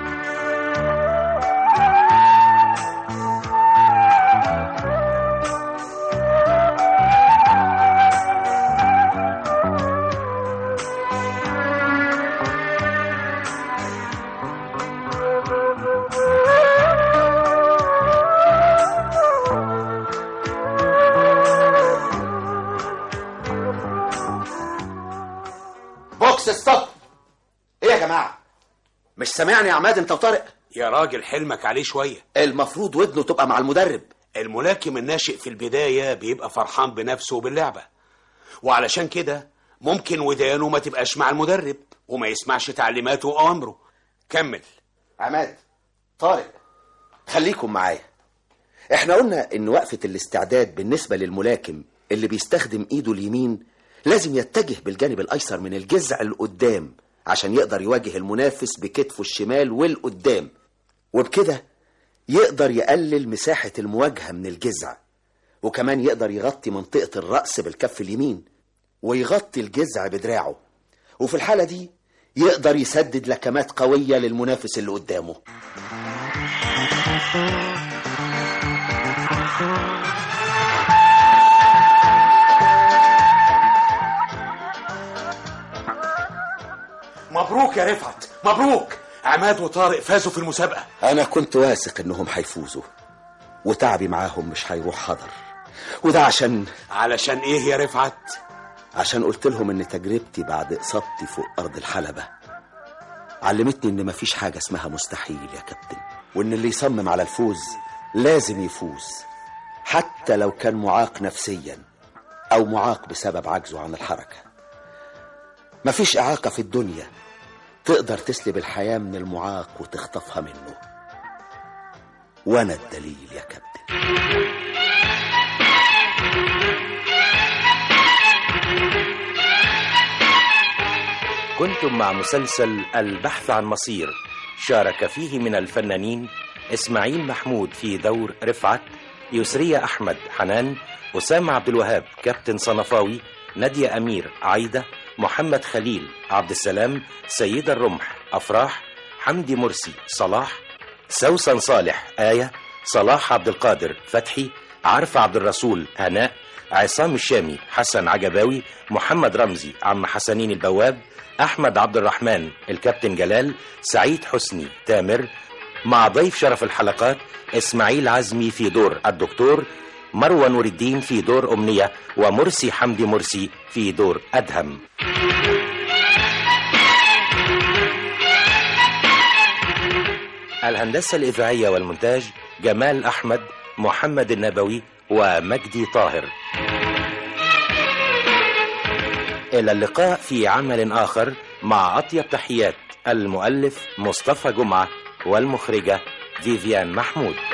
S17: بوكس ستوب. ايه يا جماعه، مش سامعني يا عماد انت وطارق؟
S20: يا راجل حلمك عليه شويه.
S17: المفروض ودنه تبقى مع المدرب.
S20: الملاكم الناشئ في البدايه بيبقى فرحان بنفسه وباللعبه، وعلشان كده ممكن ودانه ما تبقاش مع المدرب وما يسمعش تعليماته واوامره. كمل.
S17: عماد، طارق، خليكم معايا. احنا قلنا ان وقفه الاستعداد بالنسبه للملاكم اللي بيستخدم ايده اليمين لازم يتجه بالجانب الايسر من الجذع لقدام عشان يقدر يواجه المنافس بكتفه الشمال والقدام، وبكده يقدر يقلل مساحة المواجهة من الجذع، وكمان يقدر يغطي منطقة الرأس بالكف اليمين ويغطي الجذع بدراعه، وفي الحالة دي يقدر يسدد لكمات قوية للمنافس اللي قدامه.
S20: مبروك يا رفعت، مبروك. عماد وطارق فازوا في المسابقة.
S17: أنا كنت واثق إنهم هيفوزوا، وتعبي معاهم مش هيروح هدر. وده عشان
S20: علشان إيه يا رفعت؟
S17: عشان قلت لهم إن تجربتي بعد إصابتي فوق أرض الحلبة علمتني إن مفيش حاجة اسمها مستحيل يا كابتن، وإن اللي يصمم على الفوز لازم يفوز، حتى لو كان معاق نفسيا أو معاق بسبب عجزه عن الحركة. مفيش إعاقة في الدنيا تقدر تسلب الحياة من المعاق وتخطفها منه، وأنا الدليل يا كابتن.
S12: كنتم مع مسلسل البحث عن مصير، شارك فيه من الفنانين إسماعيل محمود في دور رفعت، يسرية أحمد حنان، أسامة عبد الوهاب كابتن صنفاوي، نادية أمير عايدة، محمد خليل عبد السلام، سيدة الرمح أفراح، حمدي مرسي صلاح، سوسن صالح آية، صلاح عبد القادر فتحي، عارفة عبد الرسول هناء، عصام الشامي حسن عجباوي، محمد رمزي عم حسنين البواب، أحمد عبد الرحمن الكابتن جلال، سعيد حسني تامر، مع ضيف شرف الحلقات إسماعيل عزمي في دور الدكتور، مروى نور الدين في دور أمنية، ومرسي حمدي مرسي في دور أدهم. الهندسة الإذاعية والمونتاج جمال أحمد، محمد النبوي، ومجدي طاهر. إلى اللقاء في عمل آخر، مع أطيب تحيات المؤلف مصطفى جمعة والمخرجة فيفيان محمود.